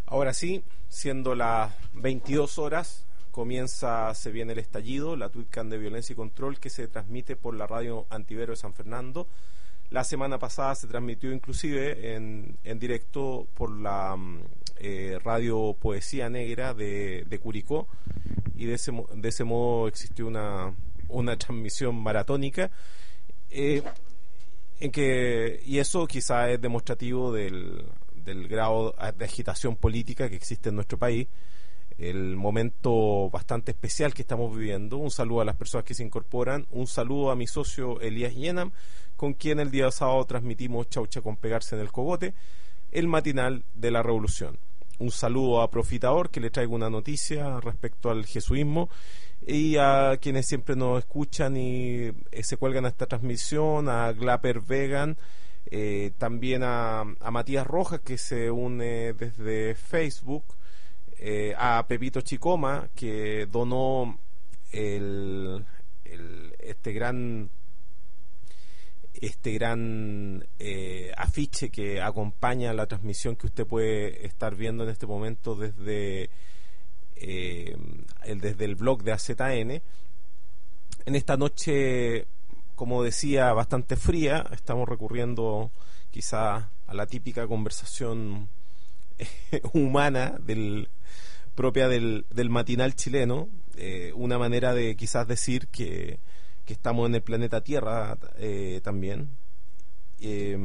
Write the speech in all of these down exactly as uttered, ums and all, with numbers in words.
Ahora sí, siendo las veintidós horas, comienza, se viene el estallido, la Tweetcam de Violencia y Control, que se transmite por la radio Antivero de San Fernando. La semana pasada se transmitió inclusive en, en directo por la eh, radio Poesía Negra de, de Curicó, y de ese, de ese modo existió una, una transmisión maratónica, eh, en que, y eso quizá es demostrativo del, del grado de agitación política que existe en nuestro país, el momento bastante especial que estamos viviendo. Un saludo a las personas que se incorporan, un saludo a mi socio Elías Yenam, con quien el día sábado transmitimos Chaucha con Pegarse en el Cogote, el matinal de la Revolución. Un saludo a Profitador, que le traigo una noticia respecto al jesuismo, y a quienes siempre nos escuchan y eh, se cuelgan a esta transmisión, a Glapper Vegan, eh, también a, a Matías Rojas, que se une desde Facebook, eh, a Pepito Chicoma, que donó el, el, este gran este gran eh, afiche que acompaña la transmisión que usted puede estar viendo en este momento desde eh, el, desde el blog de A Z N. En esta noche, como decía, bastante fría, estamos recurriendo quizá a la típica conversación eh, humana del, propia del, del matinal chileno, eh, una manera de quizás decir que que estamos en el planeta Tierra eh, también. Eh,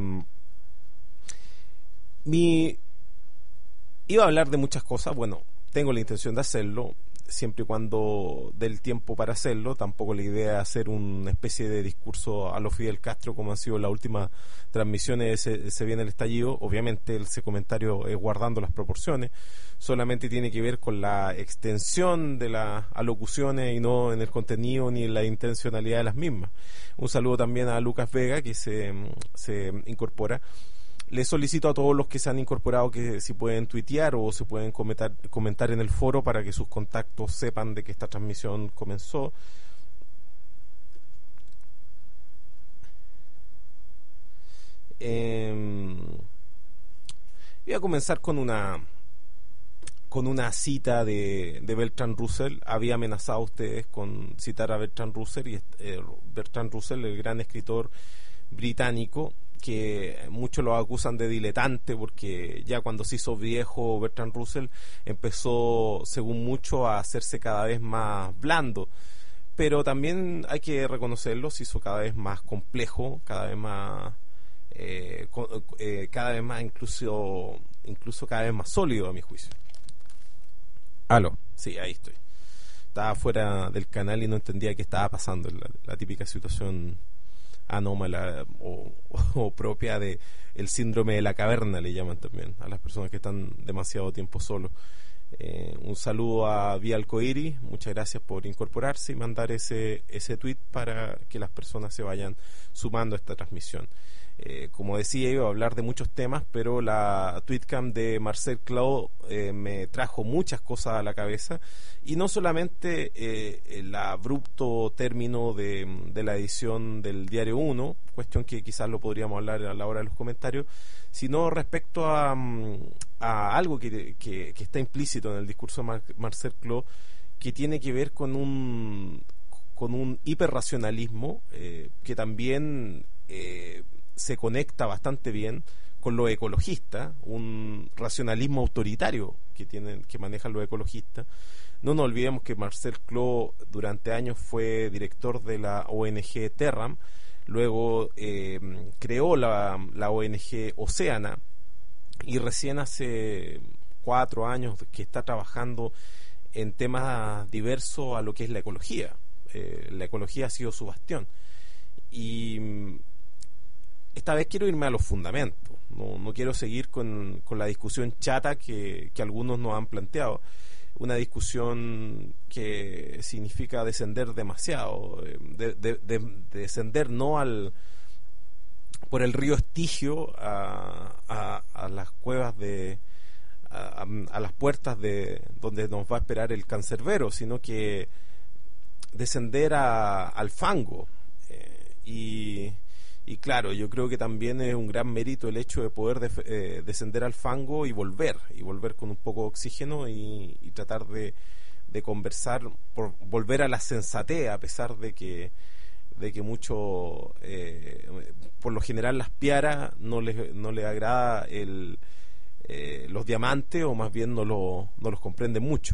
mi iba a hablar de muchas cosas, bueno, tengo la intención de hacerlo, siempre y cuando dé el tiempo para hacerlo. Tampoco la idea es hacer una especie de discurso a lo Fidel Castro, como han sido las últimas transmisiones, se, se viene el estallido. Obviamente ese comentario es guardando las proporciones, solamente tiene que ver con la extensión de las alocuciones y no en el contenido ni en la intencionalidad de las mismas. Un saludo también a Lucas Vega, que se, se incorpora. Les solicito a todos los que se han incorporado que si pueden tuitear o se pueden comentar, comentar en el foro para que sus contactos sepan de que esta transmisión comenzó. Eh, voy a comenzar con una con una cita de, de Bertrand Russell. Había amenazado a ustedes con citar a Bertrand Russell, y eh, Bertrand Russell, el gran escritor británico, que muchos lo acusan de diletante porque ya cuando se hizo viejo Bertrand Russell empezó, según muchos, a hacerse cada vez más blando, pero también hay que reconocerlo, se hizo cada vez más complejo, cada vez más eh, eh, cada vez más incluso incluso cada vez más sólido, a mi juicio. Aló, sí, ahí estoy. Estaba fuera del canal y no entendía qué estaba pasando, la, la típica situación anómala o, o, o propia de el síndrome de la caverna, le llaman también a las personas que están demasiado tiempo solos. Eh, un saludo a Vía Alcoiri, muchas gracias por incorporarse y mandar ese ese tweet para que las personas se vayan sumando a esta transmisión. Eh, como decía, iba a hablar de muchos temas, pero la Tweetcam de Marcel Clau eh, me trajo muchas cosas a la cabeza, y no solamente eh, el abrupto término de, de la edición del Diario uno, cuestión que quizás lo podríamos hablar a la hora de los comentarios, sino respecto a, a algo que, que, que está implícito en el discurso de Mar Marcel Clau, que tiene que ver con un, con un hiperracionalismo eh, que también eh, se conecta bastante bien con lo ecologista, un racionalismo autoritario que tienen, que manejan los ecologistas. No nos olvidemos que Marcel Clau durante años fue director de la O N G Terram, luego eh, creó la, la O N G Oceana, y recién hace cuatro años que está trabajando en temas diversos a lo que es la ecología. Eh, la ecología ha sido su bastión, y esta vez quiero irme a los fundamentos. No, no quiero seguir con, con la discusión chata que, que algunos nos han planteado. Una discusión que significa descender demasiado, de, de, de, de descender no al por el río Estigio a, a, a las cuevas de a, a las puertas de donde nos va a esperar el cancerbero, sino que descender a, al fango. Eh, y Y claro, yo creo que también es un gran mérito el hecho de poder def- eh, descender al fango y volver, y volver con un poco de oxígeno y, y tratar de, de conversar, por volver a la sensatez, a pesar de que de que mucho, eh, por lo general las piaras no les, no les agrada el, eh, los diamantes, o más bien no, lo, no los comprenden mucho.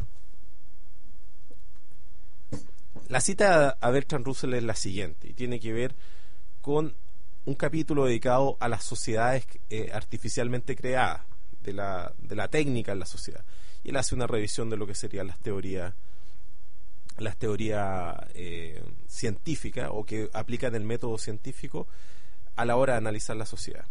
La cita a Bertrand Russell es la siguiente, y tiene que ver con un capítulo dedicado a las sociedades eh, artificialmente creadas, de la, de la técnica en la sociedad. Y él hace una revisión de lo que serían las teorías las teorías eh, científicas, o que aplican el método científico a la hora de analizar la sociedad.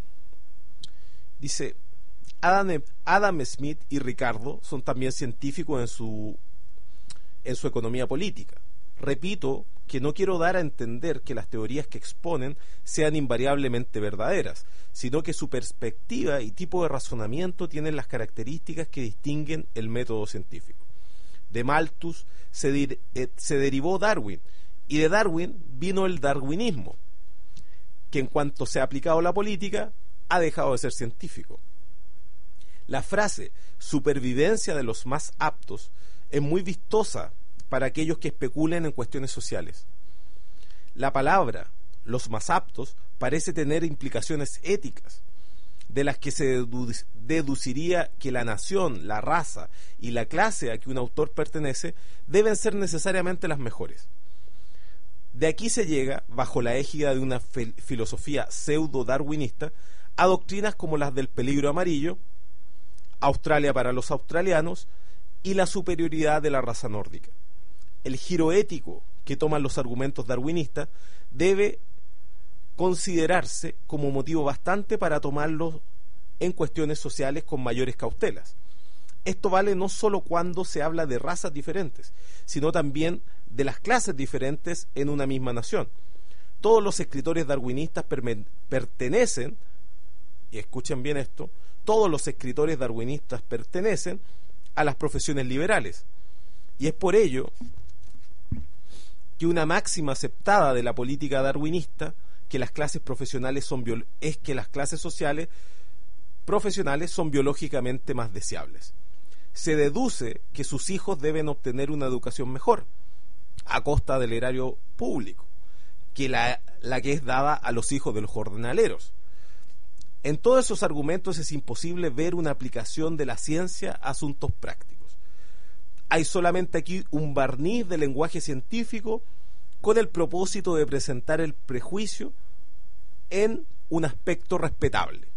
Dice, Adam, Adam Smith y Ricardo son también científicos en su, en su economía política. Repito que no quiero dar a entender que las teorías que exponen sean invariablemente verdaderas, sino que su perspectiva y tipo de razonamiento tienen las características que distinguen el método científico. De Malthus se, dir, eh, se derivó Darwin, y de Darwin vino el darwinismo, que en cuanto se ha aplicado a la política ha dejado de ser científico. La frase supervivencia de los más aptos es muy vistosa para aquellos que especulen en cuestiones sociales. La palabra los más aptos parece tener implicaciones éticas, de las que se dedu- deduciría que la nación, la raza y la clase a que un autor pertenece deben ser necesariamente las mejores. De aquí se llega, bajo la égida de una fe- filosofía pseudo-darwinista, a doctrinas como las del peligro amarillo, Australia para los australianos y la superioridad de la raza nórdica. El giro ético que toman los argumentos darwinistas debe considerarse como motivo bastante para tomarlos en cuestiones sociales con mayores cautelas. Esto vale no solo cuando se habla de razas diferentes, sino también de las clases diferentes en una misma nación. Todos los escritores darwinistas perme- pertenecen, y escuchen bien esto, todos los escritores darwinistas pertenecen a las profesiones liberales, y es por ello que una máxima aceptada de la política darwinista que las clases profesionales son bio- es que las clases sociales profesionales son biológicamente más deseables. Se deduce que sus hijos deben obtener una educación mejor, a costa del erario público, que la, la que es dada a los hijos de los jornaleros. En todos esos argumentos es imposible ver una aplicación de la ciencia a asuntos prácticos. Hay solamente aquí un barniz de lenguaje científico con el propósito de presentar el prejuicio en un aspecto respetable.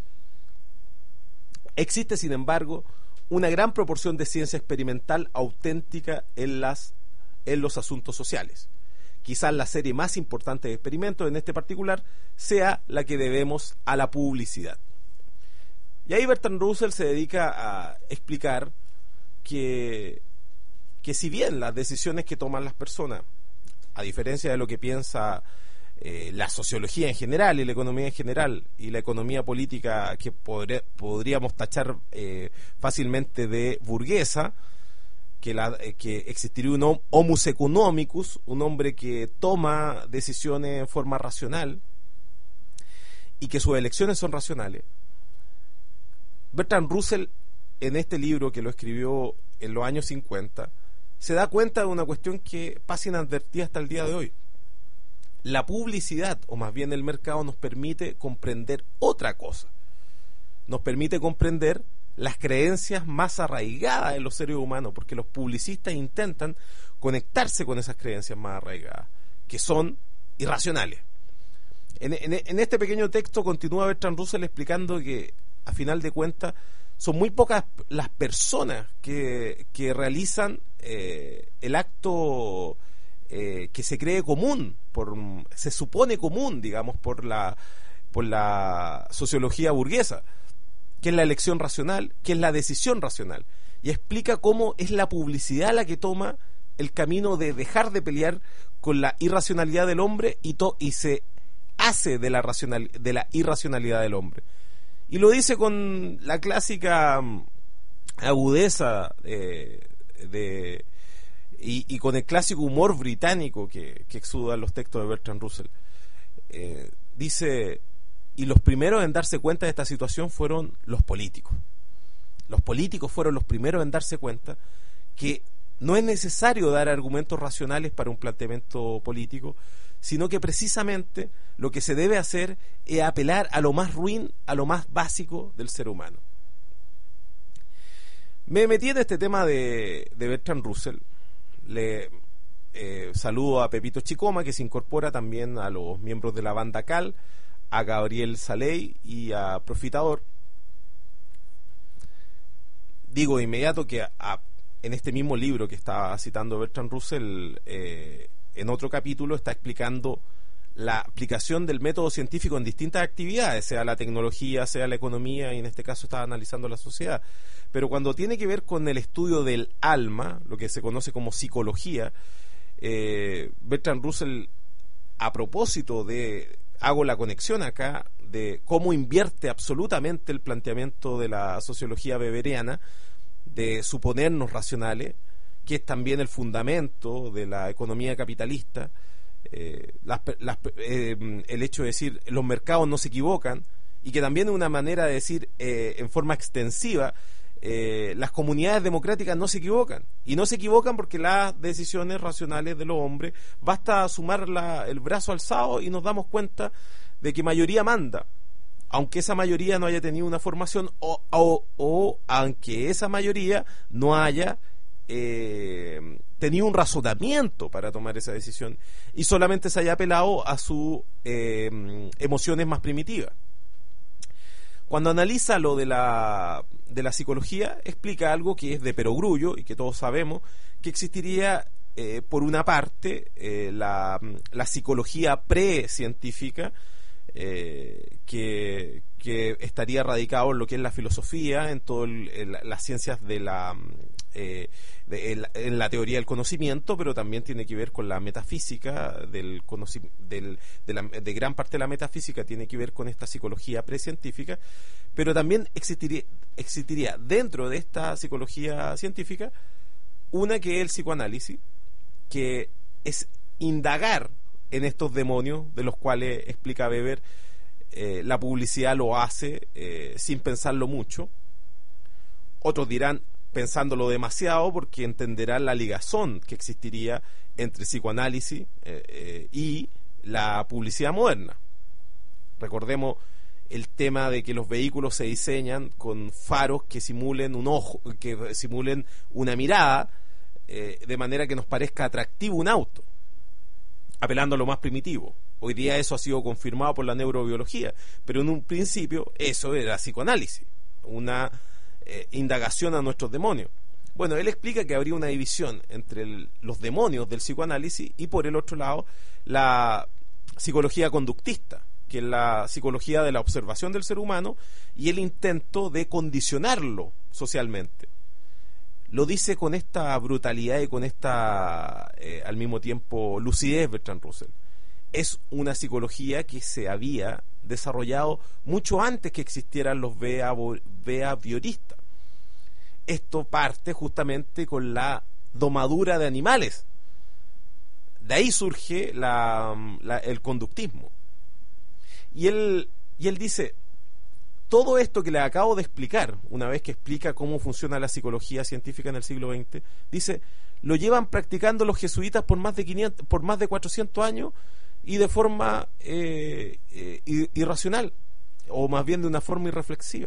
Existe, sin embargo, una gran proporción de ciencia experimental auténtica en, las, en los asuntos sociales. Quizás la serie más importante de experimentos en este particular sea la que debemos a la publicidad. Y ahí Bertrand Russell se dedica a explicar que, que si bien las decisiones que toman las personas, a diferencia de lo que piensa eh, la sociología en general y la economía en general, y la economía política que podré, podríamos tachar eh, fácilmente de burguesa, que, la, eh, que existiría un homus economicus, un hombre que toma decisiones en forma racional y que sus elecciones son racionales. Bertrand Russell, en este libro que lo escribió en los años cincuenta, se da cuenta de una cuestión que pasa inadvertida hasta el día de hoy. La publicidad, o más bien el mercado, nos permite comprender otra cosa. Nos permite comprender las creencias más arraigadas en los seres humanos, porque los publicistas intentan conectarse con esas creencias más arraigadas, que son irracionales. En, en, en este pequeño texto continúa Bertrand Russell explicando que, a final de cuentas, son muy pocas las personas que, que realizan eh, el acto eh, que se cree común, por, se supone común, digamos, por la, por la sociología burguesa, que es la elección racional, que es la decisión racional, y explica cómo es la publicidad la que toma el camino de dejar de pelear con la irracionalidad del hombre y, to, y se hace de la, racional, de la irracionalidad del hombre. Y lo dice con la clásica um, agudeza eh, de, y, y con el clásico humor británico que, que exudan los textos de Bertrand Russell. Eh, dice, y los primeros en darse cuenta de esta situación fueron los políticos. Los políticos fueron los primeros en darse cuenta que no es necesario dar argumentos racionales para un planteamiento político, sino que precisamente lo que se debe hacer es apelar a lo más ruin, a lo más básico del ser humano. Me metí en este tema de, de Bertrand Russell. Le eh, saludo a Pepito Chicoma, que se incorpora también a los miembros de la banda Cal, a Gabriel Saley y a Profitador. Digo de inmediato que a, a, en este mismo libro que estaba citando Bertrand Russell, eh, en otro capítulo está explicando la aplicación del método científico en distintas actividades, sea la tecnología, sea la economía, y en este caso está analizando la sociedad. Pero cuando tiene que ver con el estudio del alma, lo que se conoce como psicología, eh, Bertrand Russell, a propósito de, hago la conexión acá, de cómo invierte absolutamente el planteamiento de la sociología weberiana, de suponernos racionales, que es también el fundamento de la economía capitalista, eh, las, las, eh, el hecho de decir los mercados no se equivocan, y que también es una manera de decir eh, en forma extensiva, eh, las comunidades democráticas no se equivocan, y no se equivocan porque las decisiones racionales de los hombres, basta sumar la, el brazo alzado y nos damos cuenta de que mayoría manda, aunque esa mayoría no haya tenido una formación o, o, o aunque esa mayoría no haya eh, tenido un razonamiento para tomar esa decisión y solamente se haya apelado a sus eh, emociones más primitivas. Cuando analiza lo de la, de la psicología, explica algo que es de perogrullo y que todos sabemos, que existiría eh, por una parte eh, la, la psicología pre-científica, eh, que, que estaría radicado en lo que es la filosofía, en todas las ciencias de la eh, de, en, en la teoría del conocimiento, pero también tiene que ver con la metafísica del, del de, la, de gran parte de la metafísica tiene que ver con esta psicología precientífica, pero también existiría existiría dentro de esta psicología científica una que es el psicoanálisis, que es indagar en estos demonios de los cuales explica Weber. Eh, la publicidad lo hace eh, sin pensarlo mucho. Otros dirán pensándolo demasiado, porque entenderán la ligazón que existiría entre psicoanálisis eh, eh, y la publicidad moderna. Recordemos el tema de que los vehículos se diseñan con faros que simulen un ojo, que simulen una mirada, eh, de manera que nos parezca atractivo un auto, apelando a lo más primitivo. Hoy día eso ha sido confirmado por la neurobiología, pero en un principio eso era psicoanálisis, una eh, indagación a nuestros demonios. Bueno, él explica que habría una división entre el, los demonios del psicoanálisis y por el otro lado la psicología conductista, que es la psicología de la observación del ser humano y el intento de condicionarlo socialmente. Lo dice con esta brutalidad y con esta, eh, al mismo tiempo, lucidez Bertrand Russell. Es una psicología que se había desarrollado mucho antes que existieran los behavioristas. Esto parte justamente con la domadura de animales. De ahí surge la, la, el conductismo. Y él, y él dice, todo esto que le acabo de explicar, una vez que explica cómo funciona la psicología científica en el siglo veinte, dice, lo llevan practicando los jesuitas por más de quinientos, por más de cuatrocientos años, y de forma eh, eh, irracional, o más bien de una forma irreflexiva.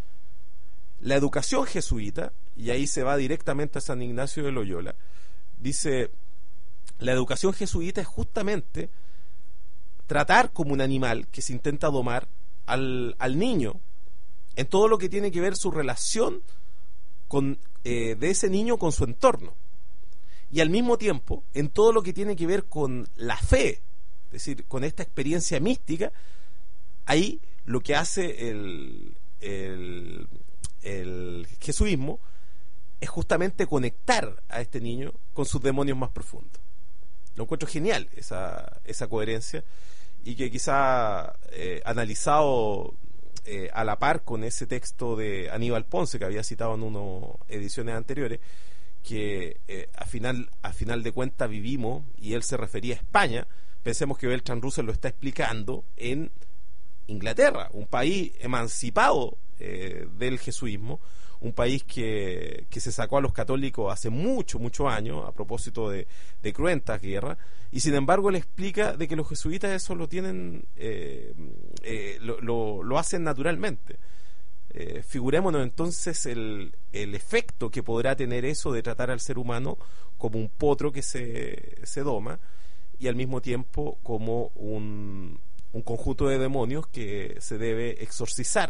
La educación jesuita, y ahí se va directamente a San Ignacio de Loyola, dice, la educación jesuita es justamente tratar como un animal que se intenta domar al, al niño en todo lo que tiene que ver su relación con, eh, de ese niño con su entorno, y al mismo tiempo en todo lo que tiene que ver con la fe, es decir, con esta experiencia mística. Ahí lo que hace el, el, el jesuismo es justamente conectar a este niño con sus demonios más profundos. Lo encuentro genial esa, esa coherencia, y que quizá eh, analizado eh, a la par con ese texto de Aníbal Ponce que había citado en unas ediciones anteriores, que eh, a final a final de cuentas vivimos, y él se refería a España, Pensemos que Bertrand Russell lo está explicando en Inglaterra, un país emancipado eh, del jesuismo, un país que, que se sacó a los católicos hace mucho, muchos años, a propósito de, de cruentas guerras, y sin embargo le explica de que los jesuitas eso lo tienen, eh, eh, lo, lo, lo hacen naturalmente. Eh, figurémonos entonces el, el efecto que podrá tener eso de tratar al ser humano como un potro que se, se doma, y al mismo tiempo como un, un conjunto de demonios que se debe exorcizar.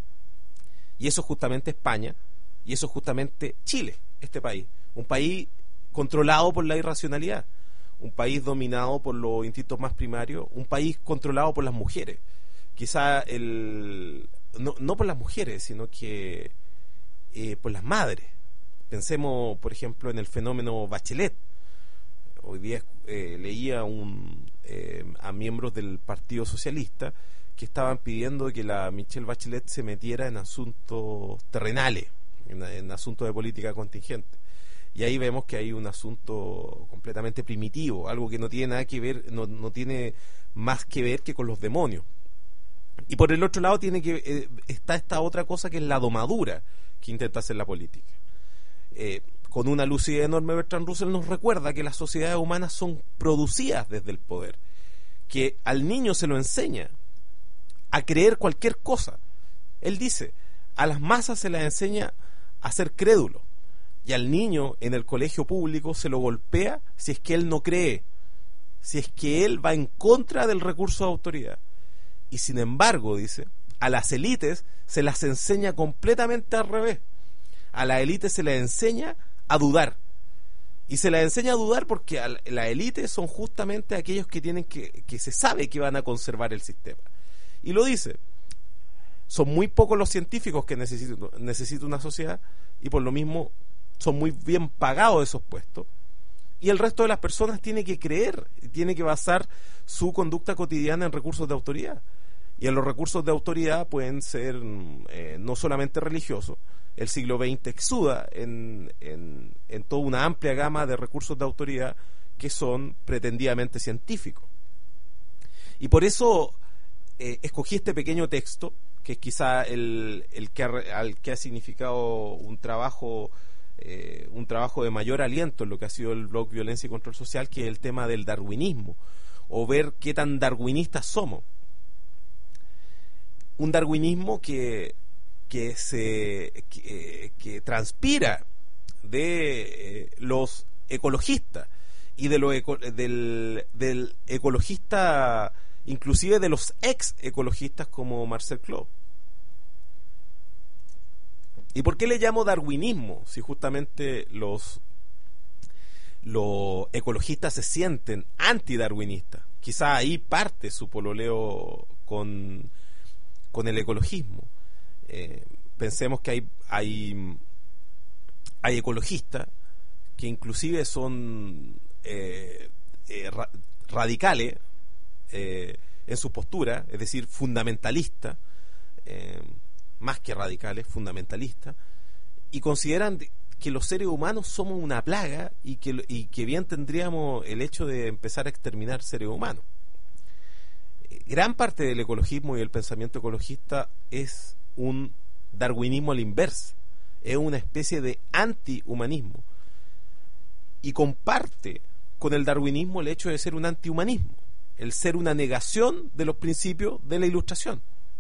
Y eso es justamente España, y eso es justamente Chile, este país, un país controlado por la irracionalidad, un país dominado por los instintos más primarios, un país controlado por las mujeres. Quizá el no, no por las mujeres, sino que eh, por las madres. Pensemos, por ejemplo, en el fenómeno Bachelet. Hoy día eh, leía un, eh, a miembros del Partido Socialista que estaban pidiendo que la Michelle Bachelet se metiera en asuntos terrenales, en, en asuntos de política contingente. Y ahí vemos que hay un asunto completamente primitivo, algo que no tiene nada que ver, no, no tiene más que ver que con los demonios. Y por el otro lado tiene que eh, está esta otra cosa que es la domadura que intenta hacer la política. Eh, con una lucidez enorme, Bertrand Russell nos recuerda que las sociedades humanas son producidas desde el poder, que al niño se lo enseña a creer cualquier cosa. Él dice, a las masas se les enseña a ser crédulos, y al niño en el colegio público se lo golpea si es que él no cree, si es que él va en contra del recurso de autoridad. Y sin embargo, dice, a las élites se las enseña completamente al revés. A las élites se les enseña a dudar. Y se les enseña a dudar porque a las élites son justamente aquellos que tienen que, que se sabe que van a conservar el sistema. Y lo dice, son muy pocos los científicos que necesita, necesita una sociedad, y por lo mismo son muy bien pagados esos puestos, y el resto de las personas tiene que creer, tiene que basar su conducta cotidiana en recursos de autoridad. Y en los recursos de autoridad pueden ser eh, no solamente religiosos. El siglo veinte exuda en, en, en toda una amplia gama de recursos de autoridad que son pretendidamente científicos. Y por eso eh, escogí este pequeño texto, que es quizá el, el que ha, al que ha significado un trabajo eh, un trabajo de mayor aliento en lo que ha sido el blog Violencia y Control Social, que es el tema del darwinismo, o ver qué tan darwinistas somos. Un darwinismo que que se que, que transpira de eh, los ecologistas y de lo eco, del, del ecologista, inclusive de los ex ecologistas como Marcel Cloux. ¿Y por qué le llamo darwinismo? Si justamente los los ecologistas se sienten antidarwinistas. Quizá ahí parte su pololeo con con el ecologismo. Eh, pensemos que hay, hay hay ecologistas que inclusive son eh, eh, ra- radicales eh, en su postura, es decir, fundamentalistas, eh, más que radicales, fundamentalistas, y consideran que los seres humanos somos una plaga y que, y que bien tendríamos el hecho de empezar a exterminar seres humanos. Gran parte del ecologismo y el pensamiento ecologista es un darwinismo a la inversa, es una especie de antihumanismo, y comparte con el darwinismo el hecho de ser un antihumanismo, el ser una negación de los principios de la Ilustración,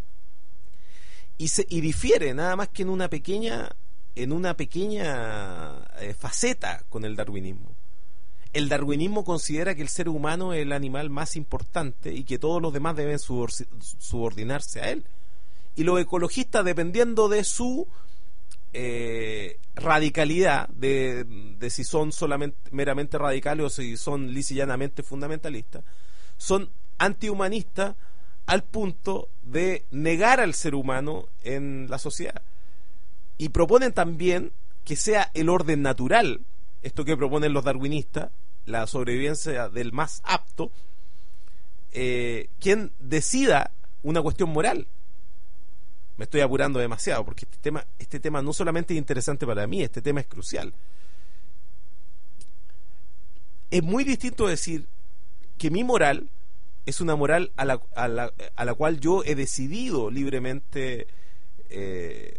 y se y difiere nada más que en una pequeña en una pequeña eh, faceta con el darwinismo. El darwinismo considera que el ser humano es el animal más importante y que todos los demás deben subordinarse a él. Y los ecologistas, dependiendo de su eh, radicalidad, de, de si son solamente meramente radicales o si son lisa y llanamente fundamentalistas, son antihumanistas al punto de negar al ser humano en la sociedad. Y proponen también que sea el orden natural, esto que proponen los darwinistas, la sobrevivencia del más apto, eh, quien decida una cuestión moral. Me estoy apurando demasiado porque este tema, este tema no solamente es interesante para mí, este tema es crucial. Es muy distinto decir que mi moral es una moral a la, a la, a la cual yo he decidido libremente eh,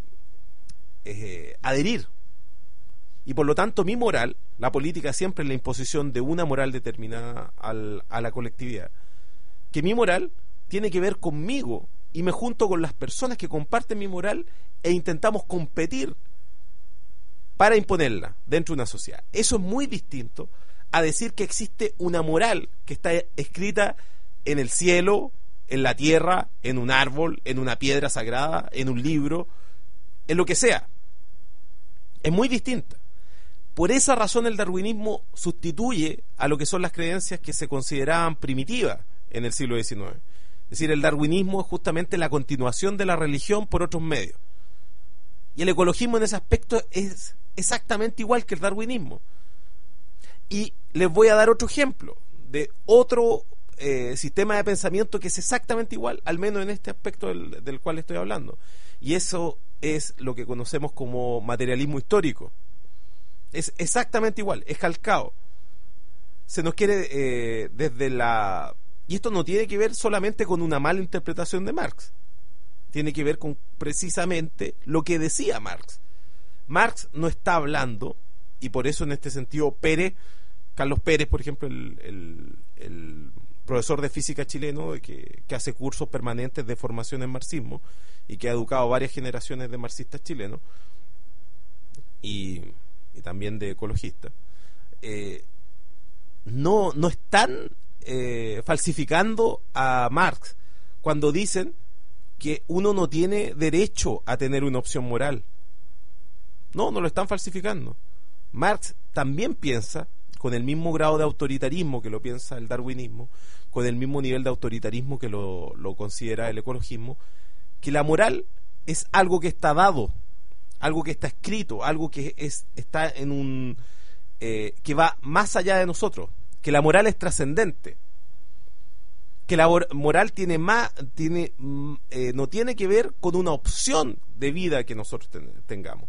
eh, adherir. Y por lo tanto mi moral, la política siempre es la imposición de una moral determinada al, a la colectividad. Que mi moral tiene que ver conmigo y me junto con las personas que comparten mi moral e intentamos competir para imponerla dentro de una sociedad. Eso es muy distinto a decir que existe una moral que está escrita en el cielo, en la tierra, en un árbol, en una piedra sagrada, en un libro, en lo que sea. Es muy distinta. Por esa razón el darwinismo sustituye a lo que son las creencias que se consideraban primitivas en el siglo diecinueve. Es decir, el darwinismo es justamente la continuación de la religión por otros medios. Y el ecologismo en ese aspecto es exactamente igual que el darwinismo. Y les voy a dar otro ejemplo de otro eh, sistema de pensamiento que es exactamente igual, al menos en este aspecto del, del cual estoy hablando. Y eso es lo que conocemos como materialismo histórico. Es exactamente igual, es calcado. Se nos quiere eh, desde la... Y esto no tiene que ver solamente con una mala interpretación de Marx. Tiene que ver con precisamente lo que decía Marx. Marx no está hablando, y por eso en este sentido Pérez, Carlos Pérez, por ejemplo, el, el, el profesor de física chileno que, que hace cursos permanentes de formación en marxismo y que ha educado varias generaciones de marxistas chilenos, y... y también de ecologistas, eh, no, no están eh, falsificando a Marx cuando dicen que uno no tiene derecho a tener una opción moral. No, no lo están falsificando. Marx también piensa, con el mismo grado de autoritarismo que lo piensa el darwinismo, con el mismo nivel de autoritarismo que lo, lo considera el ecologismo, que la moral es algo que está dado, algo que está escrito, algo que es está en un eh, que va más allá de nosotros, que la moral es trascendente, que la moral tiene más tiene eh, no tiene que ver con una opción de vida que nosotros ten, tengamos.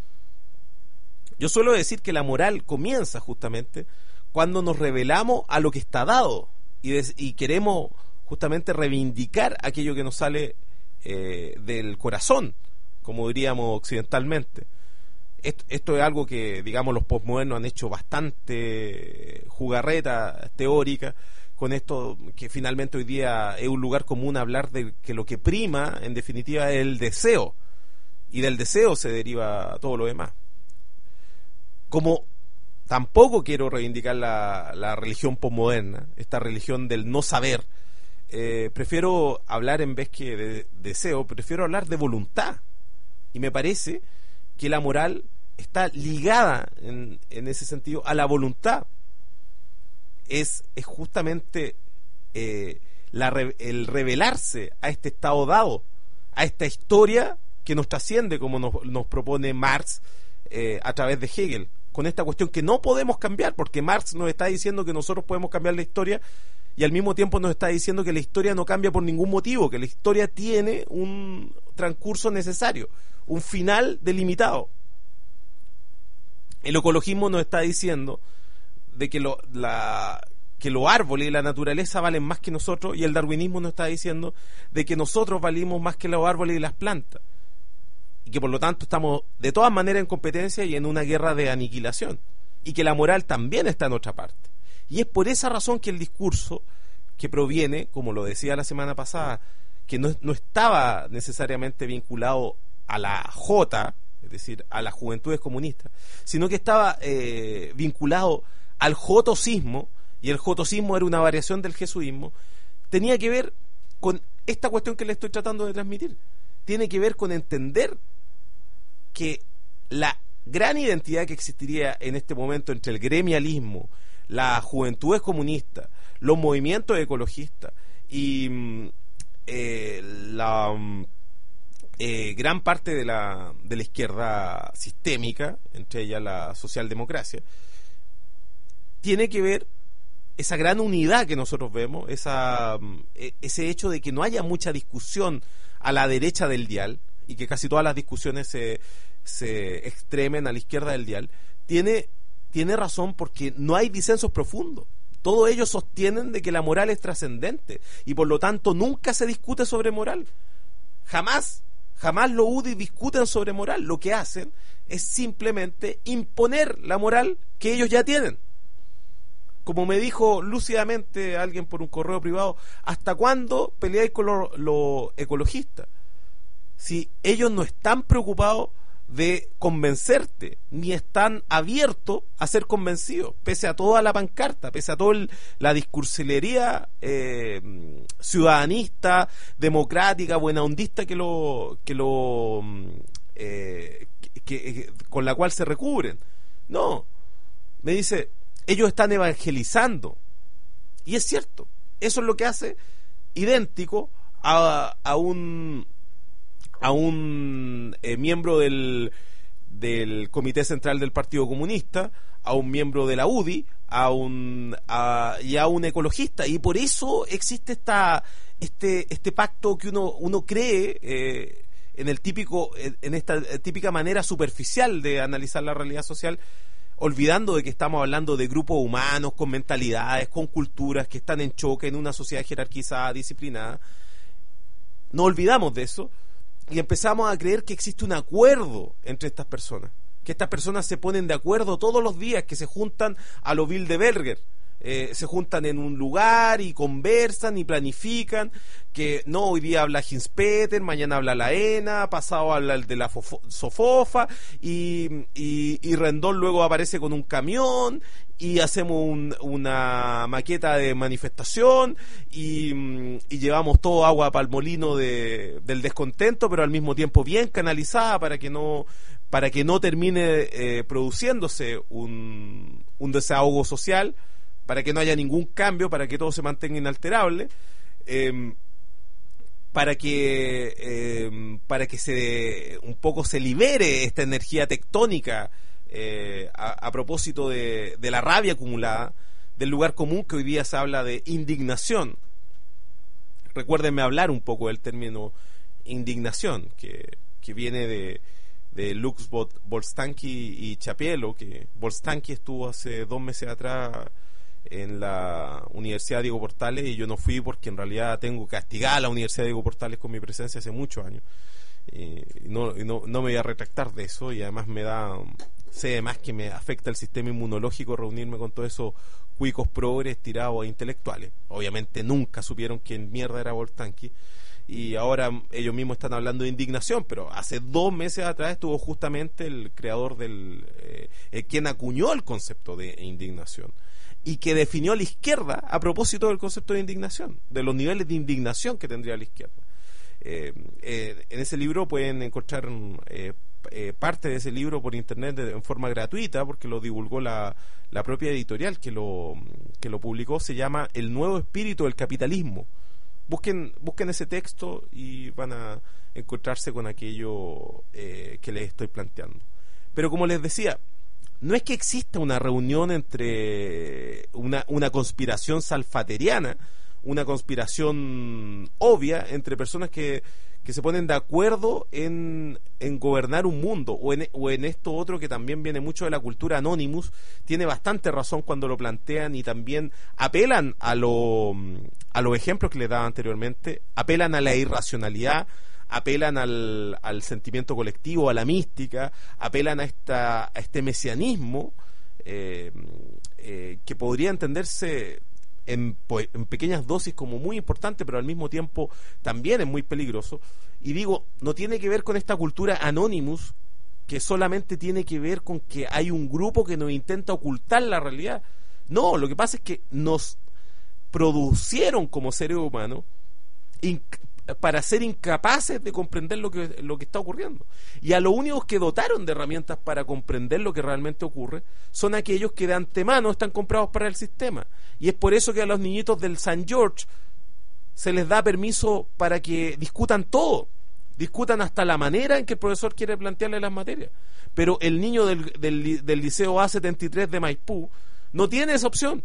Yo suelo decir que la moral comienza justamente cuando nos revelamos a lo que está dado y, des, y queremos justamente reivindicar aquello que nos sale eh, del corazón, como diríamos occidentalmente. Esto, esto es algo que, digamos, los postmodernos han hecho bastante jugarreta teórica con esto, que finalmente hoy día es un lugar común hablar de que lo que prima, en definitiva, es el deseo, y del deseo se deriva todo lo demás. Como tampoco quiero reivindicar la, la religión postmoderna, esta religión del no saber, eh, prefiero hablar, en vez que de deseo, prefiero hablar de voluntad. Y me parece que la moral está ligada en, en ese sentido a la voluntad. Es, es justamente eh, la, el revelarse a este estado dado, a esta historia que nos trasciende, como nos, nos propone Marx eh, a través de Hegel, con esta cuestión que no podemos cambiar, porque Marx nos está diciendo que nosotros podemos cambiar la historia, y al mismo tiempo nos está diciendo que la historia no cambia por ningún motivo, que la historia tiene un transcurso necesario, un final delimitado. El ecologismo nos está diciendo de que, lo, la, que los árboles y la naturaleza valen más que nosotros, y el darwinismo nos está diciendo de que nosotros valimos más que los árboles y las plantas, y que por lo tanto estamos de todas maneras en competencia y en una guerra de aniquilación, y que la moral también está en otra parte. Y es por esa razón que el discurso que proviene, como lo decía la semana pasada, que no, no estaba necesariamente vinculado a la J, es decir, a las juventudes comunistas, sino que estaba eh, vinculado al jotosismo, y el jotosismo era una variación del jesuismo, tenía que ver con esta cuestión que le estoy tratando de transmitir. Tiene que ver con entender que la gran identidad que existiría en este momento entre el gremialismo, las juventudes comunistas, los movimientos ecologistas y eh, la eh, gran parte de la, de la izquierda sistémica, entre ellas la socialdemocracia, tiene que ver esa gran unidad que nosotros vemos, esa, ese hecho de que no haya mucha discusión a la derecha del dial y que casi todas las discusiones se, se extremen a la izquierda del dial, tiene, tiene razón porque no hay disensos profundos. Todos ellos sostienen de que la moral es trascendente y por lo tanto nunca se discute sobre moral. Jamás, jamás los U D I discuten sobre moral. Lo que hacen es simplemente imponer la moral que ellos ya tienen. Como me dijo lúcidamente alguien por un correo privado, ¿hasta cuándo peleáis con los lo ecologistas? Si ellos no están preocupados de convencerte, ni están abiertos a ser convencidos, pese a toda la pancarta, pese a toda la discursilería eh, ciudadanista, democrática, buenahondista que lo que lo eh, que, que, con la cual se recubren. No, me dice, ellos están evangelizando, y es cierto, eso es lo que hace idéntico a, a un a un eh, miembro del, del Comité Central del Partido Comunista, a un miembro de la U D I, a un a, y a un ecologista, y por eso existe esta este este pacto que uno uno cree eh, en el típico en esta típica manera superficial de analizar la realidad social, olvidando de que estamos hablando de grupos humanos con mentalidades, con culturas que están en choque en una sociedad jerarquizada, disciplinada. No olvidamos de eso. Y empezamos a creer que existe un acuerdo entre estas personas, que estas personas se ponen de acuerdo todos los días, que se juntan a lo Bilderberger, eh, se juntan en un lugar y conversan y planifican, que no, hoy día habla Hinspeter, mañana habla la ENA, pasado habla el de la Fofo, Sofofa, y, y, y Rendón luego aparece con un camión, y hacemos un, una maqueta de manifestación y, y llevamos todo agua para el molino de, del descontento, pero al mismo tiempo bien canalizada para que no para que no termine eh, produciéndose un, un desahogo social, para que no haya ningún cambio, para que todo se mantenga inalterable, eh, para que eh, para que se un poco se libere esta energía tectónica. Eh, a, a propósito de, de la rabia acumulada, del lugar común que hoy día se habla de indignación. Recuérdenme hablar un poco del término indignación, que, que viene de, de Lux Bolstanki y Chapielo, que Bolstanki estuvo hace dos meses atrás en la Universidad Diego Portales y yo no fui porque en realidad tengo castigada a la Universidad Diego Portales con mi presencia hace muchos años. Eh, no, no, no me voy a retractar de eso y además me da... sé además que me afecta el sistema inmunológico reunirme con todos esos cuicos progres tirados a intelectuales. Obviamente nunca supieron quién mierda era Boltanqui y ahora ellos mismos están hablando de indignación, pero hace dos meses atrás estuvo justamente el creador del eh, eh, quien acuñó el concepto de indignación y que definió a la izquierda a propósito del concepto de indignación, de los niveles de indignación que tendría la izquierda. Eh, eh, en ese libro pueden encontrar eh, eh, parte de ese libro por internet de, en forma gratuita, porque lo divulgó la, la propia editorial que lo, que lo publicó. Se llama El nuevo espíritu del capitalismo. Busquen, busquen ese texto y van a encontrarse con aquello eh, que les estoy planteando. Pero como les decía, no es que exista una reunión entre una, una conspiración salfateriana, una conspiración obvia entre personas que, que se ponen de acuerdo en, en gobernar un mundo o en, o en esto otro que también viene mucho de la cultura Anonymous. Tiene bastante razón cuando lo plantean y también apelan a, lo, a los ejemplos que les daba anteriormente, apelan a la irracionalidad, apelan al, al sentimiento colectivo, a la mística, apelan a, esta, a este mesianismo eh, eh, que podría entenderse En, en pequeñas dosis como muy importante, pero al mismo tiempo también es muy peligroso. Y digo, no tiene que ver con esta cultura Anonymous que solamente tiene que ver con que hay un grupo que nos intenta ocultar la realidad. No, lo que pasa es que nos producieron como seres humanos para ser incapaces de comprender lo que, lo que está ocurriendo. Y a los únicos que dotaron de herramientas para comprender lo que realmente ocurre son aquellos que de antemano están comprados para el sistema. Y es por eso que a los niñitos del Saint George se les da permiso para que discutan todo, discutan hasta la manera en que el profesor quiere plantearle las materias. Pero el niño del, del, del Liceo A setenta y tres de Maipú no tiene esa opción.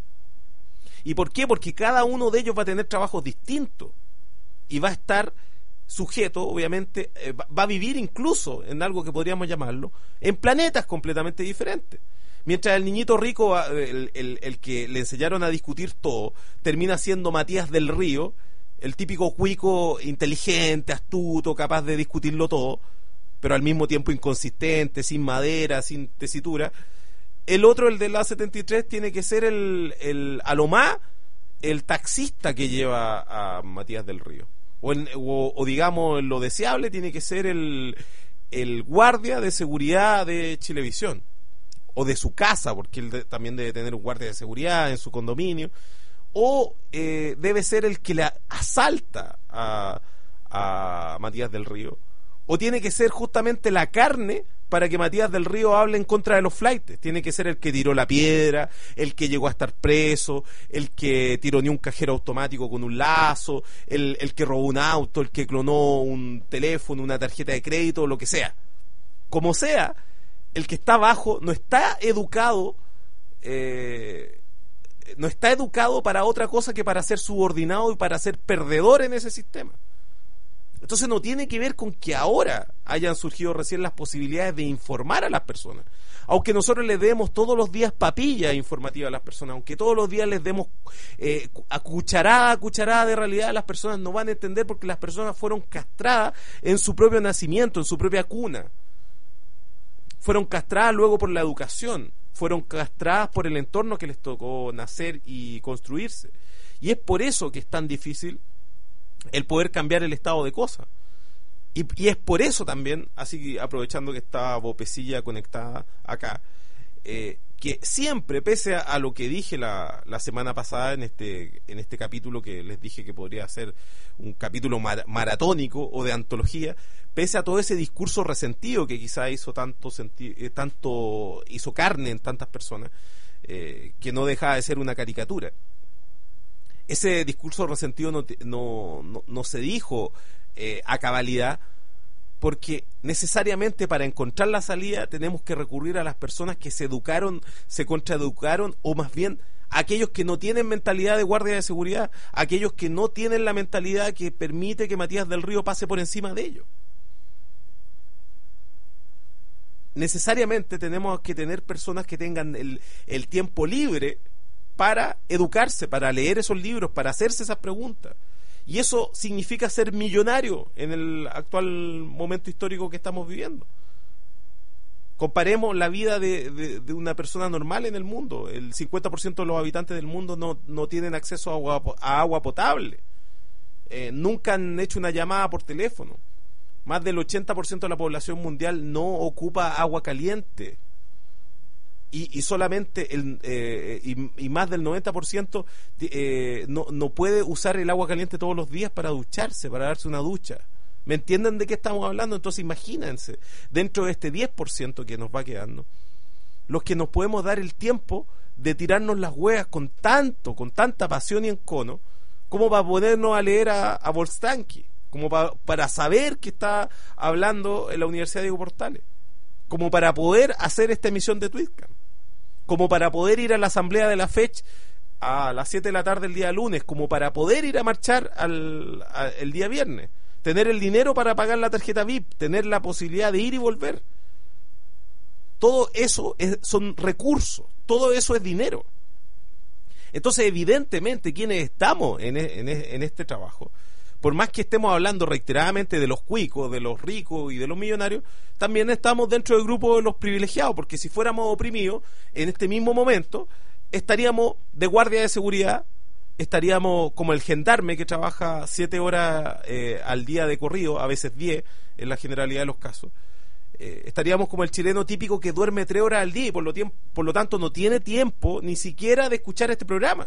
¿Y por qué? Porque cada uno de ellos va a tener trabajos distintos y va a estar sujeto, obviamente, eh, va a vivir incluso en algo que podríamos llamarlo, en planetas completamente diferentes. Mientras el niñito rico, el, el, el que le enseñaron a discutir todo, termina siendo Matías del Río, el típico cuico inteligente, astuto, capaz de discutirlo todo, pero al mismo tiempo inconsistente, sin madera, sin tesitura. El otro, el del A setenta y tres, tiene que ser el, el a lo más el taxista que lleva a Matías del Río. O, en, o, o digamos, lo deseable tiene que ser el, el guardia de seguridad de Chilevisión. O de su casa, porque él de, también debe tener un guardia de seguridad en su condominio. O eh, debe ser el que le asalta a, a Matías del Río. O tiene que ser justamente la carne para que Matías del Río hable en contra de los flaites. Tiene que ser el que tiró la piedra, el que llegó a estar preso, el que tironeó un cajero automático con un lazo, el, el que robó un auto, el que clonó un teléfono, una tarjeta de crédito, lo que sea. Como sea, el que está abajo no está educado, eh, no está educado para otra cosa que para ser subordinado y para ser perdedor en ese sistema. Entonces no tiene que ver con que ahora hayan surgido recién las posibilidades de informar a las personas. Aunque nosotros les demos todos los días papilla informativa a las personas, aunque todos los días les demos eh, a cucharada a cucharada de realidad, las personas no van a entender porque las personas fueron castradas en su propio nacimiento, en su propia cuna. Fueron castradas luego por la educación, fueron castradas por el entorno que les tocó nacer y construirse. Y es por eso que es tan difícil el poder cambiar el estado de cosas. Y, y es por eso también, así aprovechando que está Bopecilla conectada acá, eh, que siempre, pese a, a lo que dije la, la semana pasada en este, en este capítulo, que les dije que podría ser un capítulo mar, maratónico o de antología, pese a todo ese discurso resentido que quizá hizo tanto, senti- eh, tanto hizo carne en tantas personas, eh, que no deja de ser una caricatura. Ese discurso resentido no, no, no, no se dijo eh, a cabalidad, porque necesariamente para encontrar la salida tenemos que recurrir a las personas que se educaron, se contraeducaron, o más bien aquellos que no tienen mentalidad de guardia de seguridad, aquellos que no tienen la mentalidad que permite que Matías del Río pase por encima de ellos. Necesariamente tenemos que tener personas que tengan el, el tiempo libre para educarse, para leer esos libros, para hacerse esas preguntas. Y eso significa ser millonario en el actual momento histórico que estamos viviendo. Comparemos la vida de, de, de una persona normal en el mundo. El cincuenta por ciento de los habitantes del mundo no, no tienen acceso a agua, a agua potable. Eh, nunca han hecho una llamada por teléfono. Más del ochenta por ciento de la población mundial no ocupa agua caliente. Y, y solamente el, eh, y, y más del noventa por ciento eh, no, no puede usar el agua caliente todos los días para ducharse, para darse una ducha. ¿Me entienden de qué estamos hablando? Entonces imagínense, dentro de este diez por ciento que nos va quedando, los que nos podemos dar el tiempo de tirarnos las huevas con tanto, con tanta pasión y encono, como para ponernos a leer a, a Volstanqui, como pa, para saber que está hablando en la Universidad Diego Portales, como para poder hacer esta emisión de Tweetcam, como para poder ir a la asamblea de la FECH a las siete de la tarde el día lunes, como para poder ir a marchar al, a, el día viernes, tener el dinero para pagar la tarjeta V I P, tener la posibilidad de ir y volver. Todo eso es, son recursos, todo eso es dinero. Entonces, evidentemente, quienes estamos en, en, en este trabajo, por más que estemos hablando reiteradamente de los cuicos, de los ricos y de los millonarios, también estamos dentro del grupo de los privilegiados, porque si fuéramos oprimidos, en este mismo momento, estaríamos de guardia de seguridad, estaríamos como el gendarme que trabaja siete horas eh, al día de corrido, a veces diez, en la generalidad de los casos. Eh, estaríamos como el chileno típico que duerme tres horas al día y por lo, tiempo, por lo tanto no tiene tiempo ni siquiera de escuchar este programa.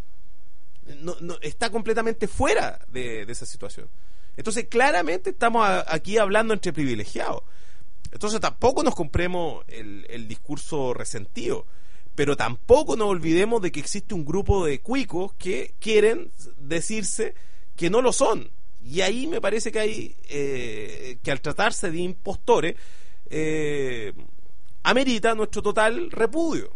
No, no, está completamente fuera de, de esa situación. Entonces claramente estamos a, aquí hablando entre privilegiados. Entonces tampoco nos compremos el, el discurso resentido, pero tampoco nos olvidemos de que existe un grupo de cuicos que quieren decirse que no lo son. Y ahí me parece que hay eh, que al tratarse de impostores eh, amerita nuestro total repudio.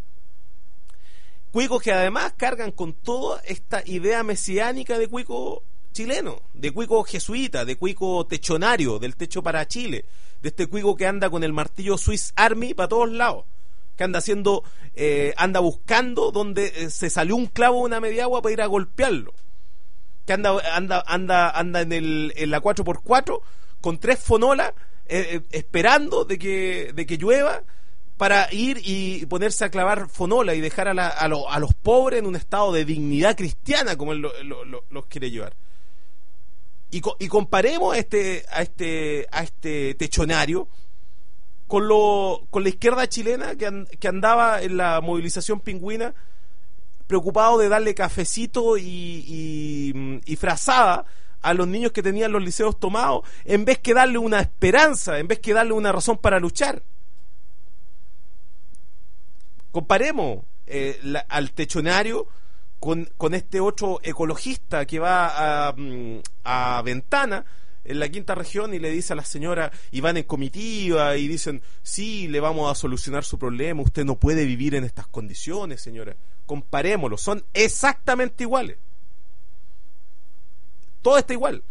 Cuicos que además cargan con toda esta idea mesiánica de cuico chileno, de cuico jesuita, de cuico techonario, del techo para Chile, de este cuico que anda con el martillo Swiss Army para todos lados, que anda haciendo, eh, anda buscando donde eh, se salió un clavo de una mediagua para ir a golpearlo, que anda anda anda anda en el en la cuatro por cuatro con tres fonolas eh, eh, esperando de que de que llueva para ir y ponerse a clavar fonola y dejar a, la, a, lo, a los pobres en un estado de dignidad cristiana como él lo, lo, lo, los quiere llevar. Y, co, y comparemos a este a este a este techonario con lo con la izquierda chilena que, and, que andaba en la movilización pingüina preocupado de darle cafecito y, y, y frazada a los niños que tenían los liceos tomados, en vez que darle una esperanza, en vez que darle una razón para luchar. Comparemos eh, la, al techonario con, con este otro ecologista que va a, a Ventana, en la quinta región, y le dice a la señora, y van en comitiva y dicen, sí, le vamos a solucionar su problema, usted no puede vivir en estas condiciones, señora. Comparémoslo, son exactamente iguales. Todo está igual.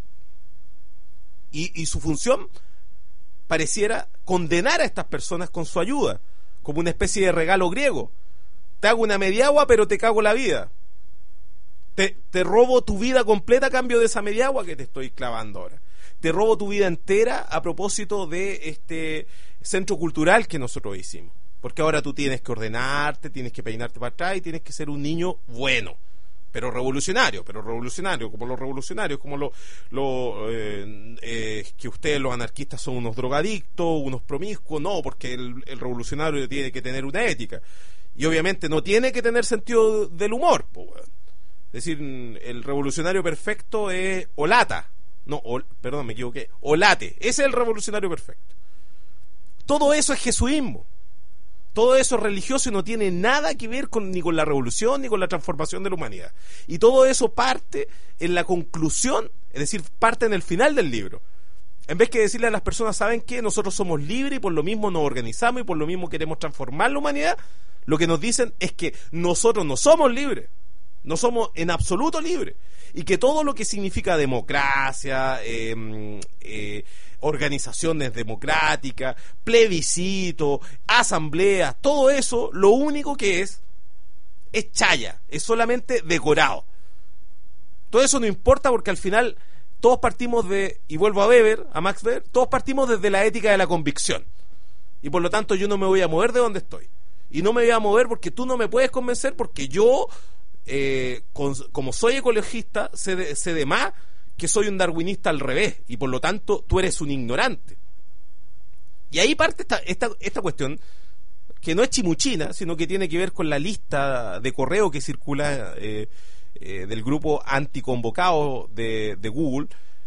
Y, y su función pareciera condenar a estas personas con su ayuda, como una especie de regalo griego. Te hago una mediagua, pero te cago la vida. Te, te robo tu vida completa a cambio de esa mediagua que te estoy clavando ahora. Te robo tu vida entera a propósito de este centro cultural que nosotros hicimos. Porque ahora tú tienes que ordenarte, tienes que peinarte para atrás y tienes que ser un niño bueno, pero revolucionario, pero revolucionario, como los revolucionarios, como los lo, eh, eh, que ustedes los anarquistas son unos drogadictos, unos promiscuos. No, porque el, el revolucionario tiene que tener una ética. Y obviamente no tiene que tener sentido del humor. Po, es decir, el revolucionario perfecto es Olata. No, o, perdón, me equivoqué. Olate. Ese es el revolucionario perfecto. Todo eso es jesuismo. Todo eso es religioso y no tiene nada que ver con, ni con la revolución ni con la transformación de la humanidad. Y todo eso parte en la conclusión, es decir, parte en el final del libro. En vez que decirle a las personas, ¿saben qué? Nosotros somos libres y por lo mismo nos organizamos y por lo mismo queremos transformar la humanidad. Lo que nos dicen es que nosotros no somos libres, no somos en absoluto libres. Y que todo lo que significa democracia, eh, eh, organizaciones democráticas, plebiscito, asambleas, todo eso, lo único que es, es chaya, es solamente decorado. Todo eso no importa porque al final todos partimos de, y vuelvo a Weber, a Max Weber, todos partimos desde la ética de la convicción. Y por lo tanto yo no me voy a mover de donde estoy. Y no me voy a mover porque tú no me puedes convencer, porque yo, eh, con, como soy ecologista, sé de, sé de más que soy un darwinista al revés, y por lo tanto tú eres un ignorante. Y ahí parte esta, esta, esta cuestión, que no es chimuchina, sino que tiene que ver con la lista de correo que circula eh, eh, del grupo anticonvocado de, de Google,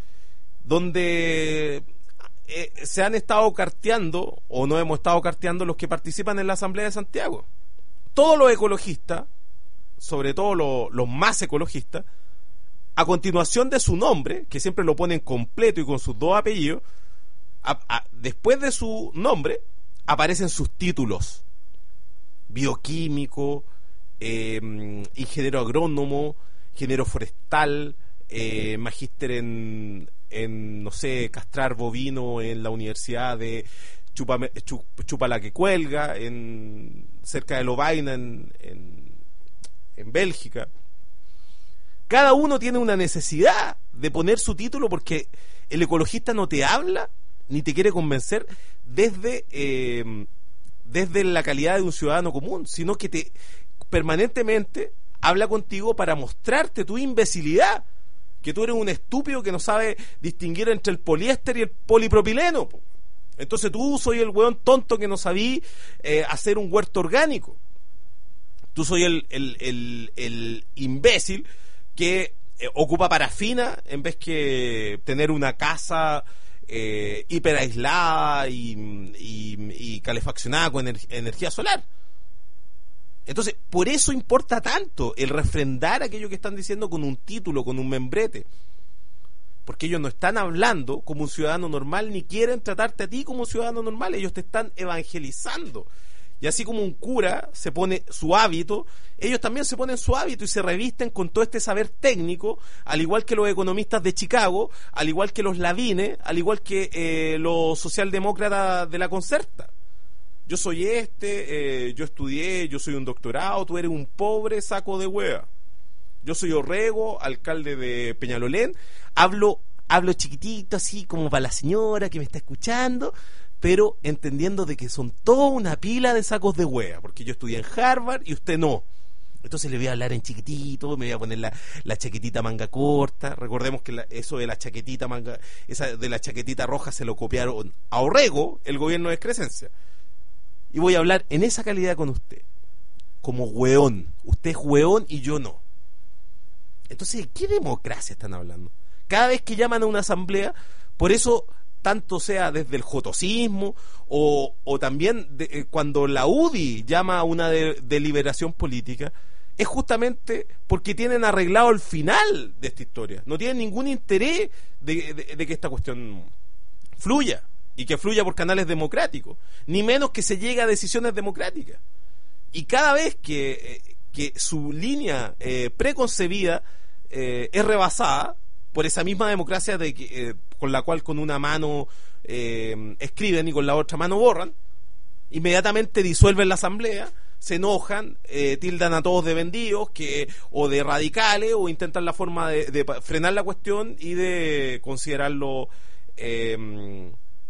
donde eh, se han estado carteando, o no hemos estado carteando, los que participan en la Asamblea de Santiago. Todos los ecologistas, sobre todo los, los más ecologistas, a continuación de su nombre, que siempre lo ponen completo y con sus dos apellidos, a, a, después de su nombre aparecen sus títulos: bioquímico, eh, ingeniero agrónomo, ingeniero forestal, eh, magíster en, en, no sé, castrar bovino en la Universidad de Chupa, Chup, Chupala que Cuelga, en, cerca de Lovaina, en, en, en Bélgica. Cada uno tiene una necesidad de poner su título porque el ecologista no te habla ni te quiere convencer desde, eh, desde la calidad de un ciudadano común, sino que te permanentemente habla contigo para mostrarte tu imbecilidad, que tú eres un estúpido que no sabe distinguir entre el poliéster y el polipropileno. Entonces tú soy el hueón tonto que no sabí eh, hacer un huerto orgánico. Tú soy el, el, el, el imbécil que eh, ocupa parafina en vez que tener una casa eh, hiper aislada y, y, y calefaccionada con ener- energía solar. Entonces, por eso importa tanto el refrendar aquello que están diciendo con un título, con un membrete, porque ellos no están hablando como un ciudadano normal, ni quieren tratarte a ti como un ciudadano normal. Ellos te están evangelizando. Y así como un cura se pone su hábito, ellos también se ponen su hábito y se revisten con todo este saber técnico, al igual que los economistas de Chicago, al igual que los lavines, al igual que eh, los socialdemócratas de la Concerta. yo soy este, eh, yo estudié, yo soy un doctorado, tú eres un pobre saco de hueá. Yo soy Orrego, alcalde de Peñalolén, hablo, hablo chiquitito así como para la señora que me está escuchando, pero entendiendo de que son toda una pila de sacos de hueá, porque yo estudié en Harvard y usted no. Entonces le voy a hablar en chiquitito, me voy a poner la, la chaquetita manga corta. Recordemos que la, eso de la chaquetita manga, esa de la chaquetita roja se lo copiaron a Orrego, el gobierno de Crescencia. Y voy a hablar en esa calidad con usted, como hueón. Usted es hueón y yo no. Entonces, ¿de qué democracia están hablando? Cada vez que llaman a una asamblea, por eso, tanto sea desde el jotosismo o, o también de, eh, cuando la U D I llama a una de, deliberación política, es justamente porque tienen arreglado el final de esta historia. No tienen ningún interés de, de, de que esta cuestión fluya, y que fluya por canales democráticos, ni menos que se llegue a decisiones democráticas. Y cada vez que, eh, que su línea eh, preconcebida eh, es rebasada por esa misma democracia de que, eh, con la cual con una mano eh, escriben y con la otra mano borran, inmediatamente disuelven la asamblea, se enojan, eh, tildan a todos de vendidos que, o de radicales, o intentan la forma de, de frenar la cuestión y de considerarlo, eh,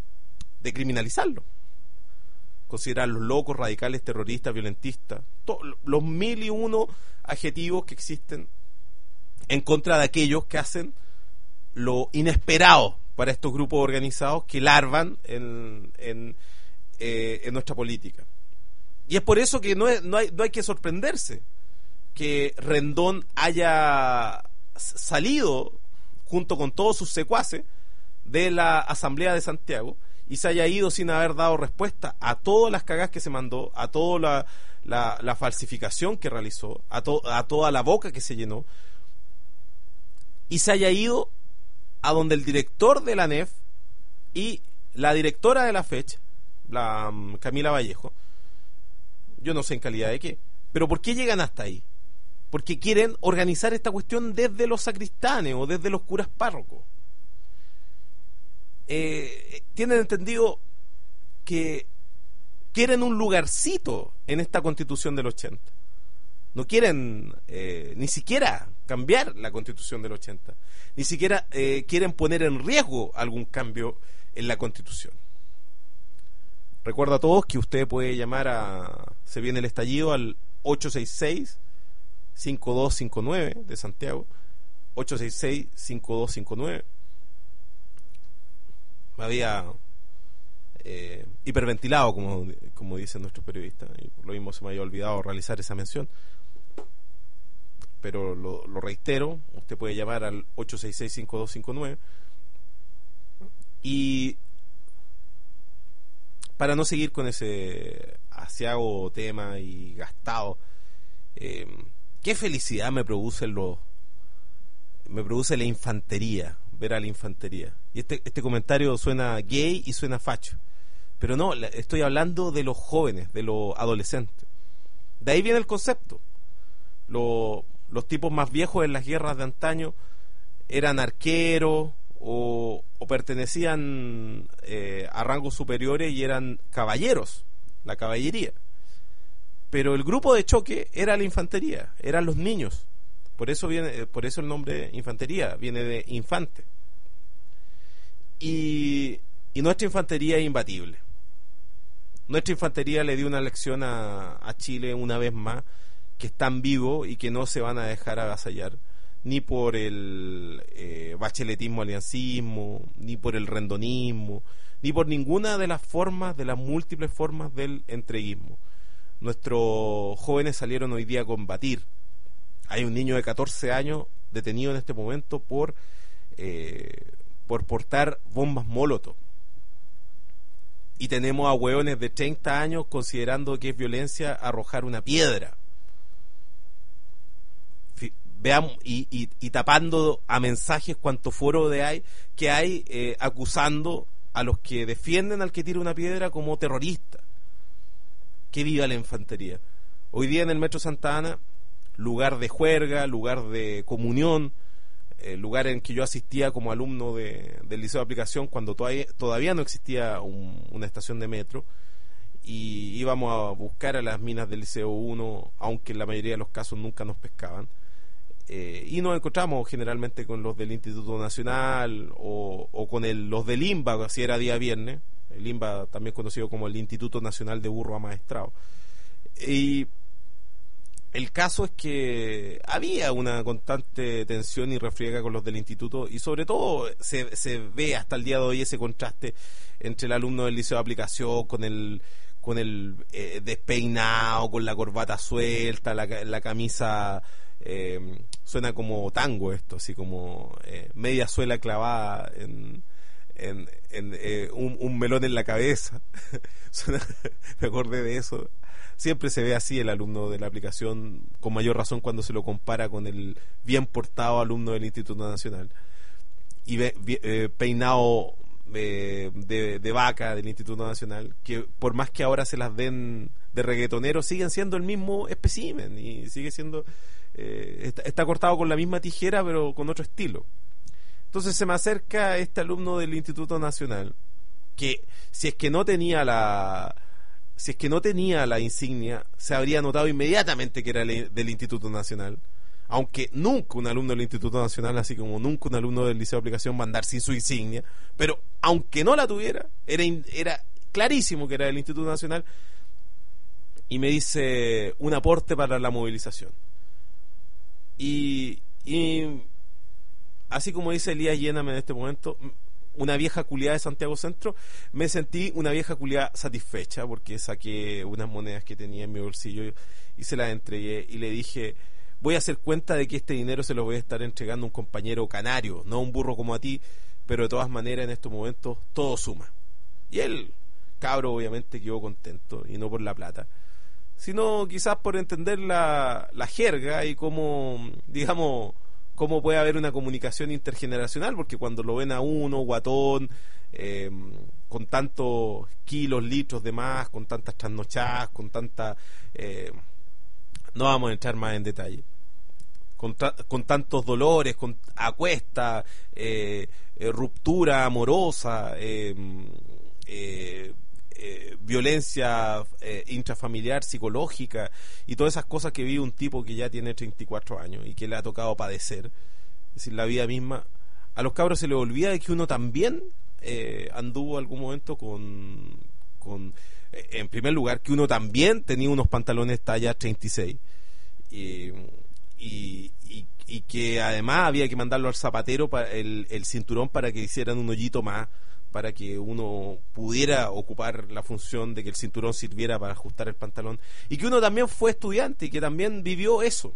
de criminalizarlo, considerarlos locos, radicales, terroristas, violentistas, to, los mil y uno adjetivos que existen en contra de aquellos que hacen lo inesperado para estos grupos organizados que larvan en, en, eh, en nuestra política. Y es por eso que no, es, no, hay, no hay que sorprenderse que Rendón haya salido junto con todos sus secuaces de la Asamblea de Santiago y se haya ido sin haber dado respuesta a todas las cagadas que se mandó, a toda la, la, la falsificación que realizó, a, to, a toda la boca que se llenó, y se haya ido a donde el director de la N E F y la directora de la fecha, la um, Camila Vallejo, yo no sé en calidad de qué, pero ¿por qué llegan hasta ahí? Porque quieren organizar esta cuestión desde los sacristanes o desde los curas párrocos. Eh, tienen entendido que quieren un lugarcito en esta Constitución del ochenta. No quieren eh, ni siquiera cambiar la Constitución del ochenta, ni siquiera eh, quieren poner en riesgo algún cambio en la Constitución. Recuerdo a todos que usted puede llamar a Se Viene el Estallido al ocho seis seis, cinco dos cinco nueve de Santiago, ocho seis seis, cinco dos cinco nueve. Me había eh, hiperventilado, como, como dicen nuestros periodistas, y por lo mismo se me había olvidado realizar esa mención, pero lo, lo reitero. Usted puede llamar al ocho seis seis, cinco dos cinco nueve. Y para no seguir con ese asiago tema y gastado, eh, qué felicidad me produce los me produce la infantería, ver a la infantería. Y este, este comentario suena gay y suena facho, pero no, estoy hablando de los jóvenes, de los adolescentes. De ahí viene el concepto. Lo, los tipos más viejos en las guerras de antaño eran arqueros o, o pertenecían eh, a rangos superiores y eran caballeros, la caballería. Pero el grupo de choque era la infantería, eran los niños. Por eso viene, por eso el nombre infantería viene de infante. Y, y nuestra infantería es imbatible. Nuestra infantería le dio una lección a, a Chile una vez más, que están vivos y que no se van a dejar avasallar ni por el eh, bacheletismo aliancismo, ni por el rendonismo, ni por ninguna de las formas, de las múltiples formas del entreguismo. Nuestros jóvenes salieron hoy día a combatir. Hay un niño de catorce años detenido en este momento por eh, por portar bombas Molotov. Y tenemos a hueones de treinta años considerando que es violencia arrojar una piedra. Veamos, y, y, y tapando a mensajes cuanto foro de hay que hay eh, acusando a los que defienden al que tira una piedra como terrorista. Que viva la infantería. Hoy día en el Metro Santa Ana, lugar de juerga, lugar de comunión, eh, lugar en que yo asistía como alumno de, del Liceo de Aplicación cuando todavía, todavía no existía un, una estación de metro, y íbamos a buscar a las minas del Liceo uno, aunque en la mayoría de los casos nunca nos pescaban. Eh, y nos encontramos generalmente con los del Instituto Nacional o, o con el, los del INBA, si era día viernes, el INBA también conocido como el Instituto Nacional de Burro Amaestrado. Y el caso es que había una constante tensión y refriega con los del instituto, y sobre todo se, se ve hasta el día de hoy ese contraste entre el alumno del liceo de aplicación con el con el eh, despeinado, con la corbata suelta, la, la camisa, eh, suena como tango esto, así como eh, media suela clavada en, en, en eh, un, un melón en la cabeza. Suena, me acordé de eso. Siempre se ve así el alumno de la aplicación, con mayor razón cuando se lo compara con el bien portado alumno del Instituto Nacional. Y ve, eh, peinado eh, de, de vaca del Instituto Nacional, que por más que ahora se las den de reggaetonero, siguen siendo el mismo espécimen y sigue siendo eh, está, está cortado con la misma tijera pero con otro estilo. Entonces se me acerca este alumno del Instituto Nacional, que si es que no tenía la si es que no tenía la insignia, se habría notado inmediatamente que era del Instituto Nacional, aunque nunca un alumno del Instituto Nacional, así como nunca un alumno del Liceo de Aplicación, va a andar sin su insignia, pero aunque no la tuviera, era, era clarísimo que era del Instituto Nacional. Y me dice: un aporte para la movilización. Y, y así como dice Elías Lléname en este momento, una vieja culiada de Santiago Centro, me sentí una vieja culiada satisfecha, porque saqué unas monedas que tenía en mi bolsillo y se las entregué y le dije: voy a hacer cuenta de que este dinero se lo voy a estar entregando a un compañero canario, no a un burro como a ti, pero de todas maneras en estos momentos todo suma. Y el cabro obviamente quedó contento, y no por la plata, sino quizás por entender la, la jerga y cómo, digamos, cómo puede haber una comunicación intergeneracional, porque cuando lo ven a uno guatón, eh, con tantos kilos, litros de más, con tantas trasnochadas, con tanta eh, no vamos a entrar más en detalle, con, ta- con tantos dolores, con acuesta, eh, eh, ruptura amorosa, eh, eh, eh, violencia eh, intrafamiliar, psicológica y todas esas cosas que vive un tipo que ya tiene treinta y cuatro años y que le ha tocado padecer, es decir, la vida misma. A los cabros se les olvida de que uno también eh, anduvo algún momento con, con eh, en primer lugar, que uno también tenía unos pantalones talla treinta y seis y, y, y, y que además había que mandarlo al zapatero para el, el cinturón para que hicieran un hoyito más, para que uno pudiera ocupar la función de que el cinturón sirviera para ajustar el pantalón, y que uno también fue estudiante y que también vivió eso.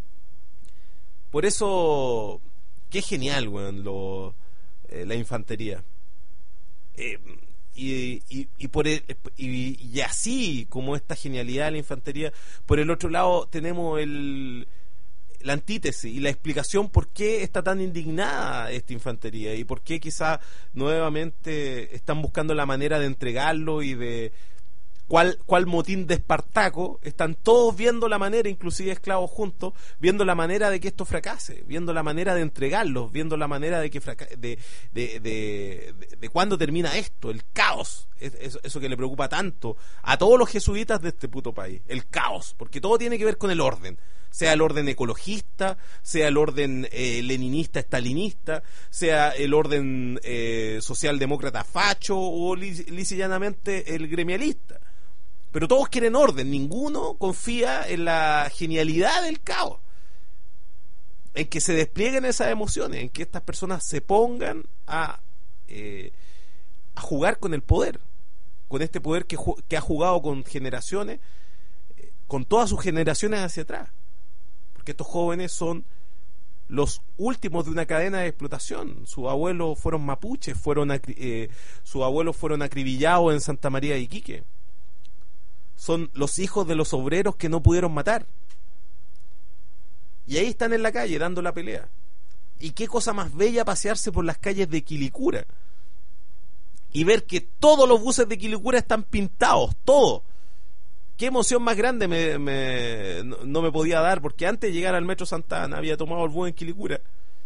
Por eso, qué genial, weón, lo, eh, la infantería. Eh, y, y, y, por el, y, y así como esta genialidad de la infantería, por el otro lado tenemos el... la antítesis y la explicación por qué está tan indignada esta infantería y por qué quizá nuevamente están buscando la manera de entregarlo, y de cuál, cuál motín de Espartaco están todos viendo la manera, inclusive esclavos juntos, viendo la manera de que esto fracase, viendo la manera de entregarlos, viendo la manera de que fraca- de, de, de, de, de cuándo termina esto, el caos, eso, eso que le preocupa tanto a todos los jesuitas de este puto país, el caos, porque todo tiene que ver con el orden, sea el orden ecologista, sea el orden eh, leninista, estalinista, sea el orden eh, socialdemócrata facho o lisa y llanamente el gremialista. Pero todos quieren orden, ninguno confía en la genialidad del caos, en que se desplieguen esas emociones, en que estas personas se pongan a, eh, a jugar con el poder, con este poder que, que ha jugado con generaciones, eh, con todas sus generaciones hacia atrás. Porque estos jóvenes son los últimos de una cadena de explotación. Sus abuelos fueron mapuches, fueron eh, sus abuelos fueron acribillados en Santa María de Iquique. Son los hijos de los obreros que no pudieron matar. Y ahí están en la calle dando la pelea. Y qué cosa más bella pasearse por las calles de Quilicura y ver que todos los buses de Quilicura están pintados, todos. Qué emoción más grande me, me, no, no me podía dar, porque antes de llegar al Metro Santa Ana había tomado el bus en Quilicura,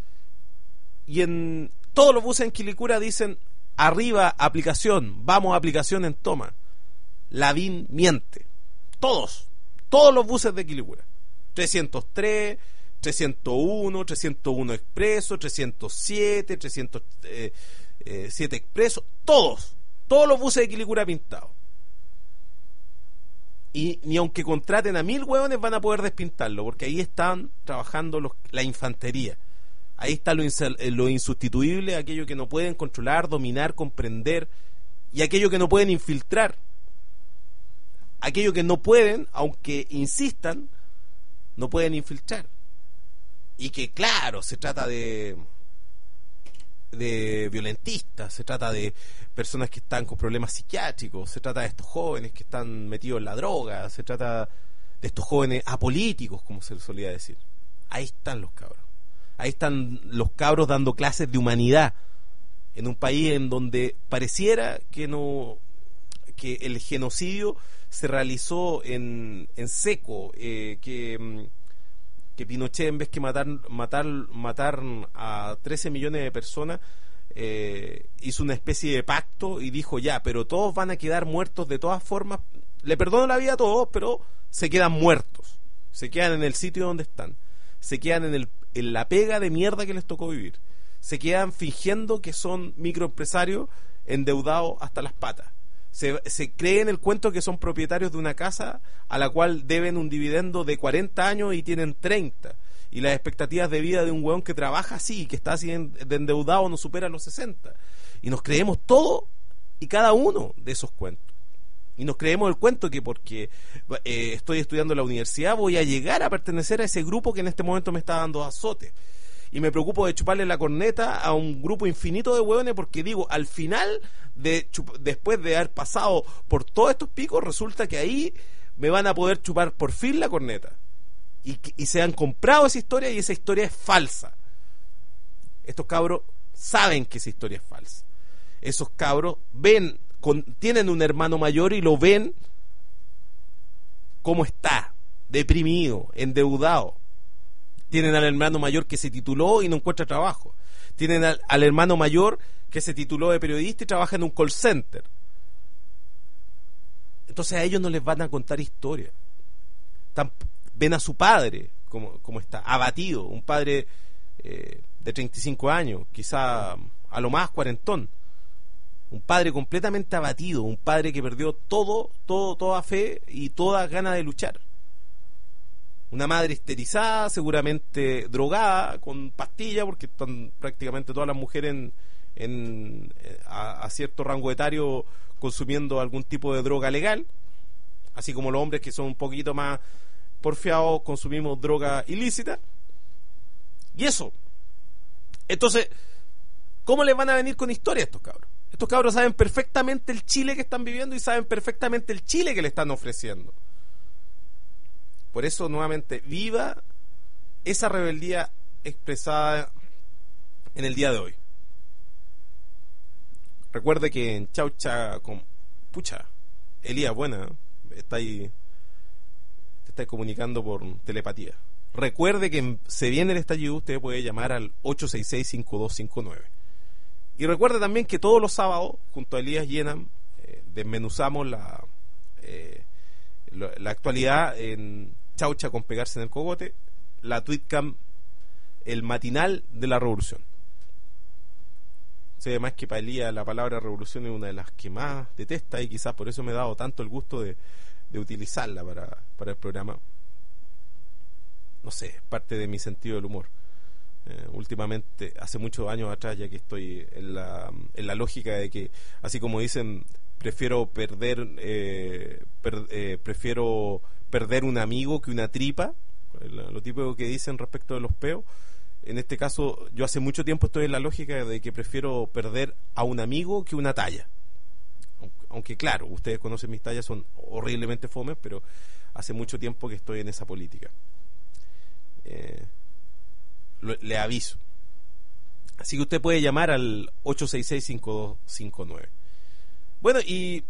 y en todos los buses en Quilicura dicen: arriba aplicación, vamos a aplicación en toma. Lavín miente. Todos, todos los buses de Quilicura. trescientos tres, trescientos uno, trescientos uno Expreso, trescientos siete, trescientos siete Expreso, todos, todos los buses de Quilicura pintados. Y ni aunque contraten a mil hueones van a poder despintarlo, porque ahí están trabajando los, la infantería. Ahí está lo, lo insustituible, aquello que no pueden controlar, dominar, comprender, y aquello que no pueden infiltrar. Aquello que no pueden, aunque insistan, no pueden infiltrar. Y que claro, se trata de de violentistas, se trata de personas que están con problemas psiquiátricos, se trata de estos jóvenes que están metidos en la droga, se trata de estos jóvenes apolíticos, como se les solía decir. Ahí están los cabros. Ahí están los cabros dando clases de humanidad en un país en donde pareciera que no que el genocidio se realizó en, en seco, eh, que que Pinochet, en vez que matar matar matar a trece millones de personas, eh, hizo una especie de pacto y dijo ya, pero todos van a quedar muertos de todas formas, le perdono la vida a todos, pero se quedan muertos, se quedan en el sitio donde están, se quedan en, el, en la pega de mierda que les tocó vivir, se quedan fingiendo que son microempresarios endeudados hasta las patas. Se, se creen el cuento que son propietarios de una casa a la cual deben un dividendo de cuarenta años y tienen treinta, y las expectativas de vida de un hueón que trabaja así, que está así de endeudado, no supera los sesenta, y nos creemos todo y cada uno de esos cuentos, y nos creemos el cuento que porque eh, estoy estudiando en la universidad voy a llegar a pertenecer a ese grupo que en este momento me está dando azote, y me preocupo de chuparle la corneta a un grupo infinito de hueones, porque digo, al final de después de haber pasado por todos estos picos, resulta que ahí me van a poder chupar por fin la corneta, y, y se han comprado esa historia, y esa historia es falsa. Estos cabros saben que esa historia es falsa. Esos cabros ven, con, tienen un hermano mayor y lo ven como está, deprimido, endeudado. Tienen al hermano mayor que se tituló y no encuentra trabajo. Tienen al, al hermano mayor que se tituló de periodista y trabaja en un call center. Entonces a ellos no les van a contar historia. Tan, ven a su padre como, como está, abatido, un padre eh, de treinta y cinco años, quizá a lo más cuarentón. Un padre completamente abatido, un padre que perdió todo, todo, toda fe y toda gana de luchar. Una madre histerizada, seguramente drogada, con pastillas, porque están prácticamente todas las mujeres en, en, a, a cierto rango etario consumiendo algún tipo de droga legal, así como los hombres que son un poquito más porfiados consumimos droga ilícita. Y eso. Entonces, ¿cómo les van a venir con historia a estos cabros? Estos cabros saben perfectamente el Chile que están viviendo y saben perfectamente el Chile que le están ofreciendo. Por eso, nuevamente, viva esa rebeldía expresada en el día de hoy. Recuerde que en Chaucha, con pucha, Elías, buena, está ahí, te está comunicando por telepatía. Recuerde que se viene el estallido, usted puede llamar al ocho seis seis, cinco dos cinco nueve. Y recuerde también que todos los sábados, junto a Elías Yenam, eh, desmenuzamos la, eh, la, la actualidad en Chaucha con pegarse en el cogote, la Tweetcam, el matinal de la revolución. Sé además que para Elías la palabra revolución es una de las que más detesta, y quizás por eso me he dado tanto el gusto de, de utilizarla para, para el programa. No sé, es parte de mi sentido del humor. Eh, últimamente, hace muchos años atrás, ya que estoy en la, en la lógica de que, así como dicen, prefiero perder eh, per, eh, prefiero perder un amigo que una tripa, lo típico que dicen respecto de los peos. En este caso, yo hace mucho tiempo estoy en la lógica de que prefiero perder a un amigo que una talla. Aunque claro, ustedes conocen mis tallas, son horriblemente fomes, pero hace mucho tiempo que estoy en esa política. Eh, lo, le aviso. Así que usted puede llamar al ocho seis seis, cinco dos cinco nueve. Bueno, y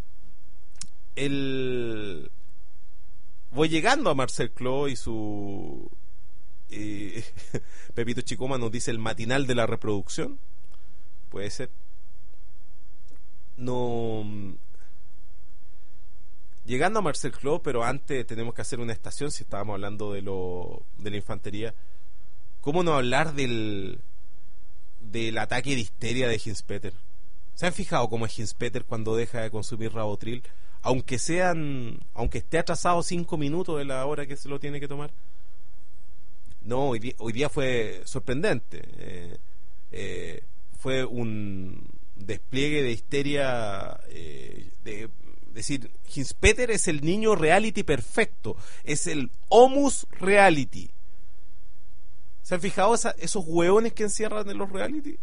el voy llegando a Marcel Clos y su eh, Pepito Chicoma nos dice el matinal de la reproducción. Puede ser. No, llegando a Marcel Claude, pero antes tenemos que hacer una estación, si estábamos hablando de lo de la infantería. ¿Cómo no hablar del del ataque de histeria de Hinspeter? ¿Se han fijado cómo es Hinspeter cuando deja de consumir Rabotril? Aunque sean, aunque esté atrasado cinco minutos de la hora que se lo tiene que tomar. No, hoy día, hoy día fue sorprendente. Eh, eh, fue un despliegue de histeria, eh, de decir, Hinspeter es el niño reality perfecto, es el homus reality. ¿Se han fijado esa, esos hueones que encierran en los reality?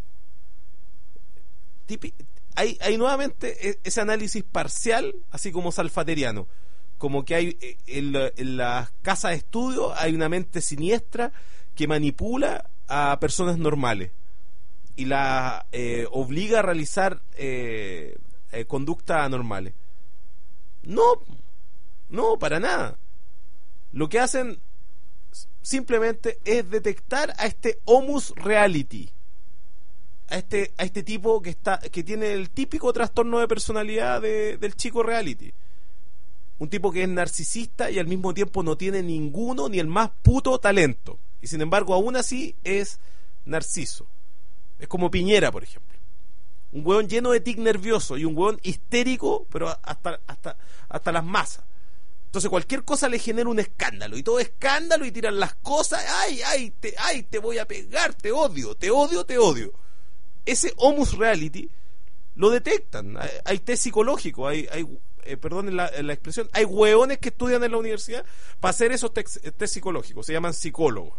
Tipi, hay, hay nuevamente ese análisis parcial, así como salfateriano, como que hay en, la, en las casas de estudio hay una mente siniestra que manipula a personas normales y la eh, obliga a realizar eh, eh, conductas anormales. No, no, para nada. Lo que hacen simplemente es detectar a este homus reality, a este a este tipo que está que tiene el típico trastorno de personalidad de, del chico reality, un tipo que es narcisista y al mismo tiempo no tiene ninguno ni el más puto talento, y sin embargo aún así es narciso. Es como Piñera, por ejemplo, un hueón lleno de tic nervioso y un hueón histérico, pero hasta hasta hasta las masas. Entonces cualquier cosa le genera un escándalo, y todo escándalo, y tiran las cosas, ay, ay, te, ay, te voy a pegar, te odio, te odio, te odio. Ese homus reality lo detectan. Hay, hay test psicológicos, hay, hay eh, perdón la, la expresión, hay hueones que estudian en la universidad para hacer esos test, test psicológicos, se llaman psicólogos.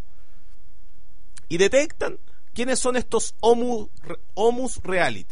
Y detectan quiénes son estos homus, homus reality.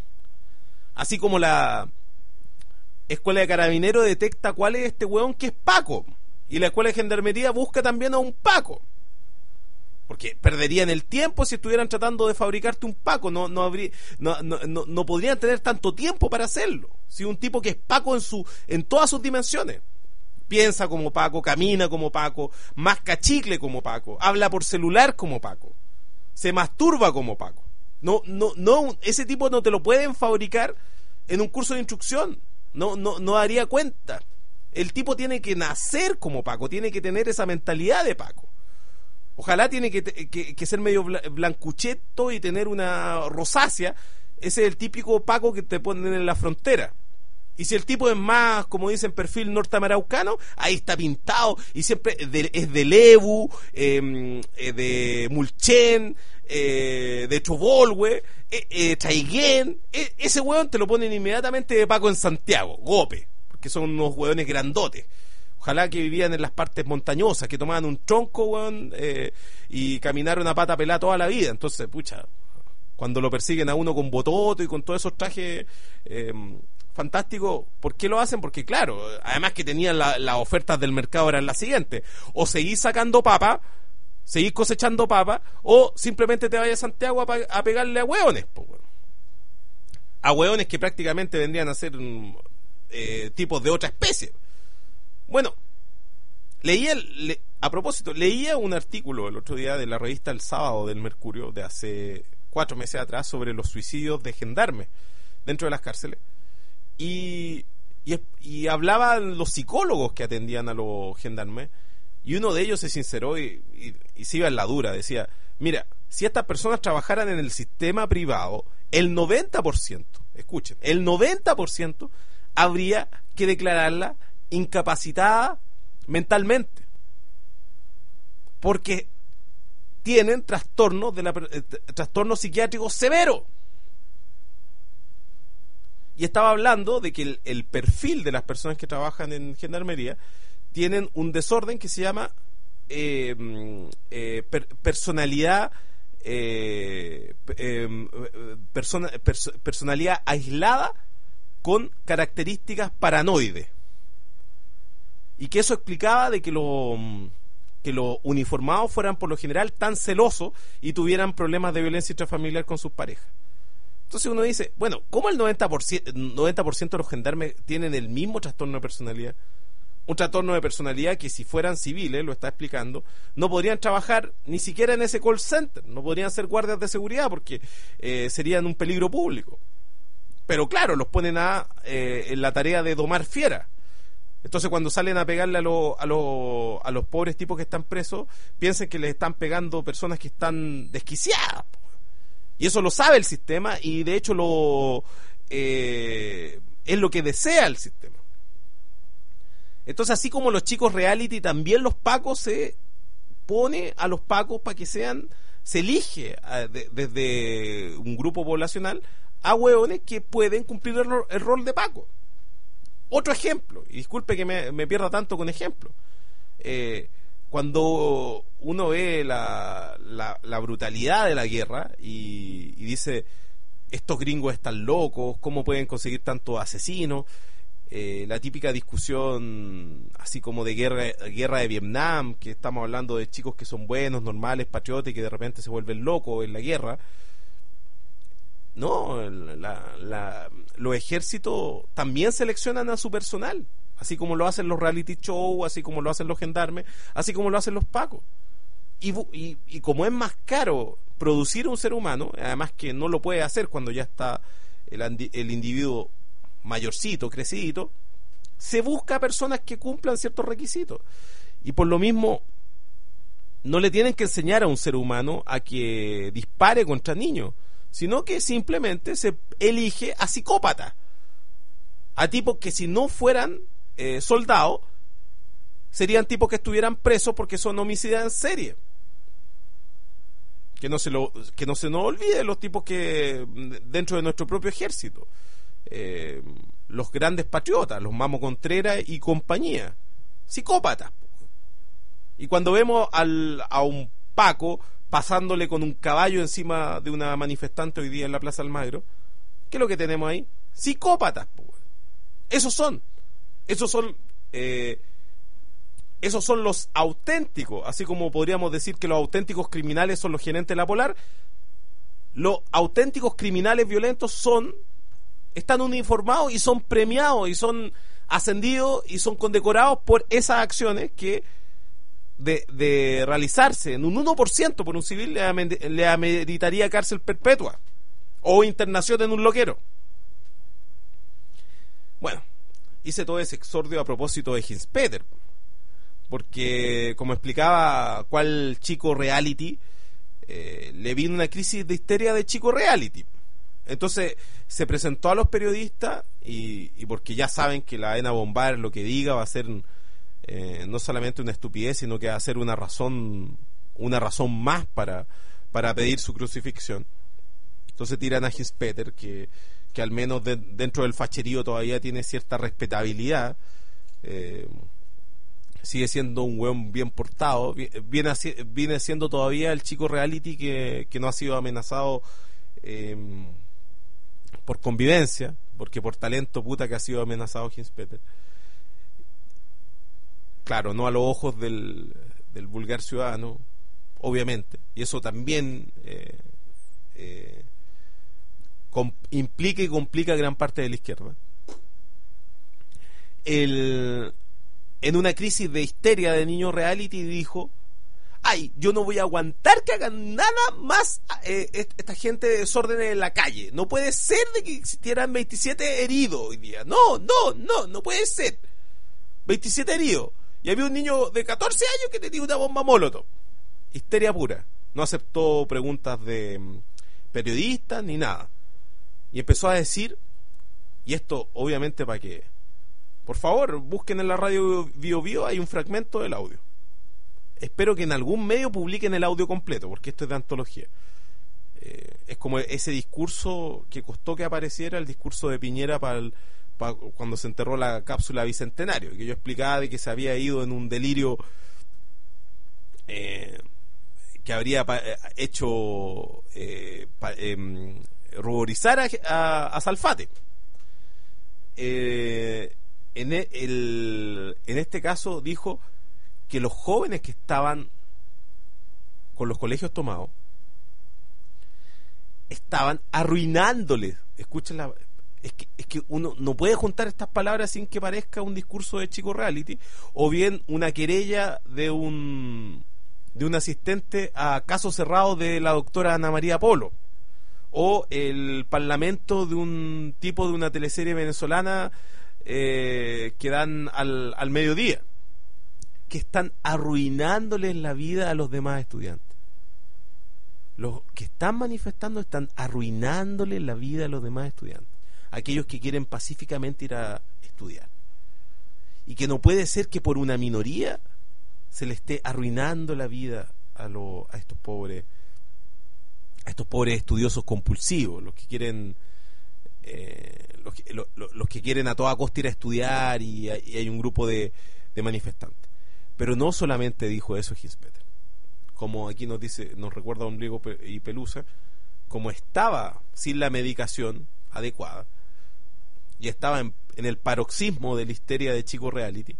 Así como la Escuela de Carabineros detecta cuál es este hueón que es Paco, y la Escuela de Gendarmería busca también a un Paco, porque perderían el tiempo si estuvieran tratando de fabricarte un Paco. No no habría no, no, no, no podrían tener tanto tiempo para hacerlo. Si un tipo que es Paco en su en todas sus dimensiones, piensa como Paco, camina como Paco, masca chicle como Paco, habla por celular como Paco, se masturba como Paco. No no no ese tipo no te lo pueden fabricar en un curso de instrucción. No, no, no daría cuenta. El tipo tiene que nacer como Paco, tiene que tener esa mentalidad de Paco. Ojalá tiene que, que, que ser medio blancucheto y tener una rosácea. Ese es el típico Paco que te ponen en la frontera. Y si el tipo es más, como dicen, perfil norteamericano, ahí está pintado, y siempre de, es de Lebu, eh, de Mulchen, eh, de Chobolwe, eh, eh, Traiguén. Eh, ese hueón te lo ponen inmediatamente de Paco en Santiago, Gope, porque son unos hueones grandotes. Ojalá que vivían en las partes montañosas, que tomaban un tronco, hueón, eh, y caminaron a pata pelada toda la vida. Entonces, pucha, cuando lo persiguen a uno con bototo y con todos esos trajes eh, fantástico. ¿Por qué lo hacen? Porque claro, además que tenían las la ofertas del mercado eran las siguientes: o seguís sacando papa, seguís cosechando papa, o simplemente te vayas a Santiago a, a pegarle a hueones, po, bueno. a hueones que prácticamente vendrían a ser eh, tipos de otra especie. Bueno, leía le, a propósito, leía un artículo el otro día de la revista El Sábado del Mercurio de hace cuatro meses atrás sobre los suicidios de gendarmes dentro de las cárceles. Y, y, y hablaban los psicólogos que atendían a los gendarmes, y uno de ellos se sinceró y, y, y se iba en la dura. Decía: mira, si estas personas trabajaran en el sistema privado, el noventa por ciento, escuchen, el noventa por ciento habría que declararla incapacitada mentalmente, porque tienen trastornos de la, eh, trastornos psiquiátricos severos. Y estaba hablando de que el, el perfil de las personas que trabajan en gendarmería tienen un desorden que se llama eh, eh, per, personalidad eh, eh, persona, pers, personalidad aislada con características paranoides, y que eso explicaba de que los que los uniformados fueran por lo general tan celosos y tuvieran problemas de violencia intrafamiliar con sus parejas. Entonces uno dice, bueno, ¿cómo el noventa por ciento, noventa por ciento de los gendarmes tienen el mismo trastorno de personalidad? Un trastorno de personalidad que, si fueran civiles, lo está explicando, no podrían trabajar ni siquiera en ese call center, no podrían ser guardias de seguridad porque eh, serían un peligro público. Pero claro, los ponen a, eh, en la tarea de domar fieras. Entonces cuando salen a pegarle a, lo, a, lo, a los pobres tipos que están presos, piensan que les están pegando personas que están desquiciadas. Y eso lo sabe el sistema y de hecho lo eh, es lo que desea el sistema. Entonces, así como los chicos reality, también los pacos se pone a los pacos para que sean, se elige a, de, desde un grupo poblacional a hueones que pueden cumplir el, el rol de paco. Otro ejemplo, y disculpe que me, me pierda tanto con ejemplos, eh, cuando uno ve la, la, la brutalidad de la guerra y, y dice, estos gringos están locos, ¿cómo pueden conseguir tantos asesinos? Eh, la típica discusión así como de guerra, guerra de Vietnam, que estamos hablando de chicos que son buenos, normales, patriotas y que de repente se vuelven locos en la guerra. No, la, la, los ejércitos también seleccionan a su personal, así como lo hacen los reality show, así como lo hacen los gendarmes, así como lo hacen los pacos. Y, y, y como es más caro producir un ser humano, además que no lo puede hacer cuando ya está el, el individuo mayorcito, crecidito, se busca personas que cumplan ciertos requisitos. Y por lo mismo, no le tienen que enseñar a un ser humano a que dispare contra niños, sino que simplemente se elige a psicópatas, a tipos que si no fueran eh, soldados, serían tipos que estuvieran presos porque son homicidas en serie. Que no se lo, que no se nos olvide los tipos que dentro de nuestro propio ejército, eh, los grandes patriotas, los Mamo Contreras y compañía, psicópatas. Y cuando vemos al, a un Paco pasándole con un caballo encima de una manifestante hoy día en la Plaza Almagro, ¿qué es lo que tenemos ahí? Psicópatas. Esos son, esos son, eh, esos son los auténticos, así como podríamos decir que los auténticos criminales son los gerentes de la Polar. Los auténticos criminales violentos son, están uniformados y son premiados y son ascendidos y son condecorados por esas acciones que de, de realizarse en un uno por ciento por un civil le, amed, le ameritaría cárcel perpetua o internación en un loquero. Bueno, hice todo ese exordio a propósito de Hinspeter, porque como explicaba cuál chico reality, eh, le vino una crisis de histeria de chico reality. Entonces se presentó a los periodistas y, y porque ya saben que la Ena Bombar lo que diga va a ser eh, no solamente una estupidez, sino que va a ser una razón una razón más para, para pedir su crucifixión. Entonces tiran a Hinspeter, que, que al menos de, dentro del facherío todavía tiene cierta respetabilidad, eh, sigue siendo un hueón bien portado, viene, viene siendo todavía el chico reality que, que no ha sido amenazado eh, por convivencia, porque por talento puta que ha sido amenazado Hinspeter. Claro, no a los ojos del, del vulgar ciudadano, obviamente, y eso también eh, eh, com, implica y complica gran parte de la izquierda. El, en una crisis de histeria de niño reality dijo: ay, yo no voy a aguantar que hagan nada más eh, esta gente de desórdenes en la calle. No puede ser de que existieran veintisiete heridos hoy día. No, no, no, no puede ser. veintisiete heridos. Y había un niño de catorce años que tenía una bomba molotov. Histeria pura. No aceptó preguntas de um, periodistas ni nada. Y empezó a decir, y esto obviamente para que, por favor, busquen en la radio Bio Bio, hay un fragmento del audio. Espero que en algún medio publiquen el audio completo, porque esto es de antología. Eh, es como ese discurso que costó que apareciera, el discurso de Piñera para el, para cuando se enterró la cápsula bicentenario, que yo explicaba de que se había ido en un delirio eh, que habría pa, hecho eh, pa, eh, ruborizar a, a, a Salfate. Eh, en, el, en este caso dijo que los jóvenes que estaban con los colegios tomados estaban arruinándoles. Escuchen la, es que, es que uno no puede juntar estas palabras sin que parezca un discurso de chico reality o bien una querella de un de un asistente a caso cerrado de la doctora Ana María Polo o el parlamento de un tipo de una teleserie venezolana eh, que dan al, al mediodía, que están arruinándoles la vida a los demás estudiantes. Los que están manifestando están arruinándoles la vida a los demás estudiantes, aquellos que quieren pacíficamente ir a estudiar. Y que no puede ser que por una minoría se le esté arruinando la vida a, lo, a estos pobres a estos pobres estudiosos compulsivos, los que quieren eh, los, que, lo, lo, los que quieren a toda costa ir a estudiar, y, y hay un grupo de, de manifestantes. Pero no solamente dijo eso Hinspeter, como aquí nos dice, nos recuerda Ombligo y Pelusa, como estaba sin la medicación adecuada y estaba en, en el paroxismo de la histeria de Chico Reality,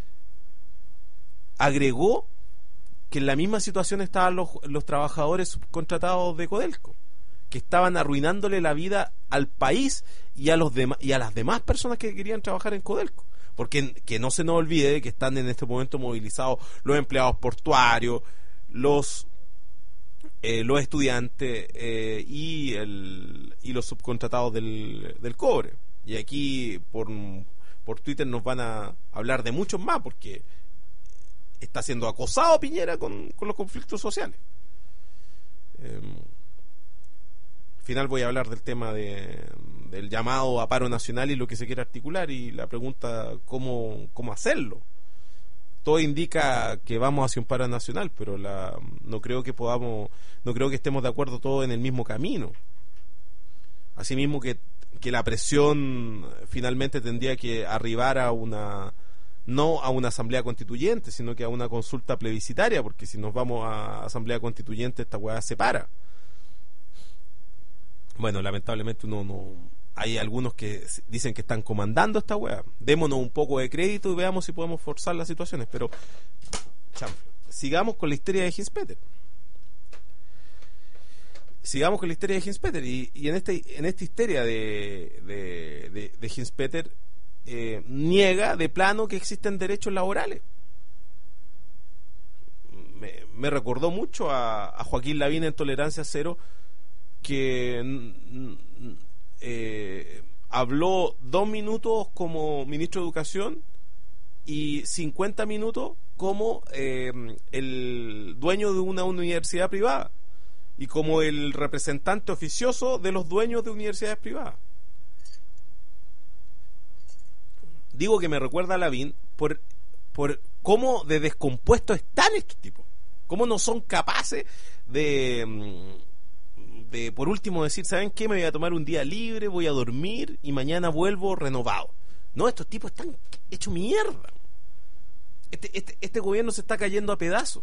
agregó que en la misma situación estaban los, los trabajadores subcontratados de Codelco, que estaban arruinándole la vida al país y a los demás y a las demás personas que querían trabajar en Codelco, porque que no se nos olvide que están en este momento movilizados los empleados portuarios, los eh, los estudiantes eh, y el y los subcontratados del, del cobre. Y aquí por por Twitter nos van a hablar de muchos más, porque está siendo acosado Piñera con, con los conflictos sociales. Eh, al final voy a hablar del tema de, del llamado a paro nacional y lo que se quiere articular, y la pregunta cómo, cómo hacerlo. Todo indica que vamos hacia un paro nacional, pero la, no creo que podamos, no creo que estemos de acuerdo todos en el mismo camino. Asimismo que, que la presión finalmente tendría que arribar a una, no a una asamblea constituyente, sino que a una consulta plebiscitaria, porque si nos vamos a asamblea constituyente esta hueá se para. Bueno, lamentablemente uno no, hay algunos que dicen que están comandando esta hueá. Démonos un poco de crédito y veamos si podemos forzar las situaciones, pero chanfle. Sigamos con la historia de Hinspeter. Sigamos con la historia de Hinspeter y, y en este en esta histeria de de, de, de Hinspeter Eh, niega de plano que existen derechos laborales. Me, me recordó mucho a, a Joaquín Lavín en Tolerancia Cero, que eh, habló dos minutos como ministro de Educación y cincuenta minutos como eh, el dueño de una universidad privada y como el representante oficioso de los dueños de universidades privadas. Digo que me recuerda a Lavín por, por cómo de descompuestos están estos tipos. Cómo no son capaces de, de, por último, decir, ¿saben qué? Me voy a tomar un día libre, voy a dormir y mañana vuelvo renovado. No, estos tipos están hechos mierda. Este, este, este gobierno se está cayendo a pedazos.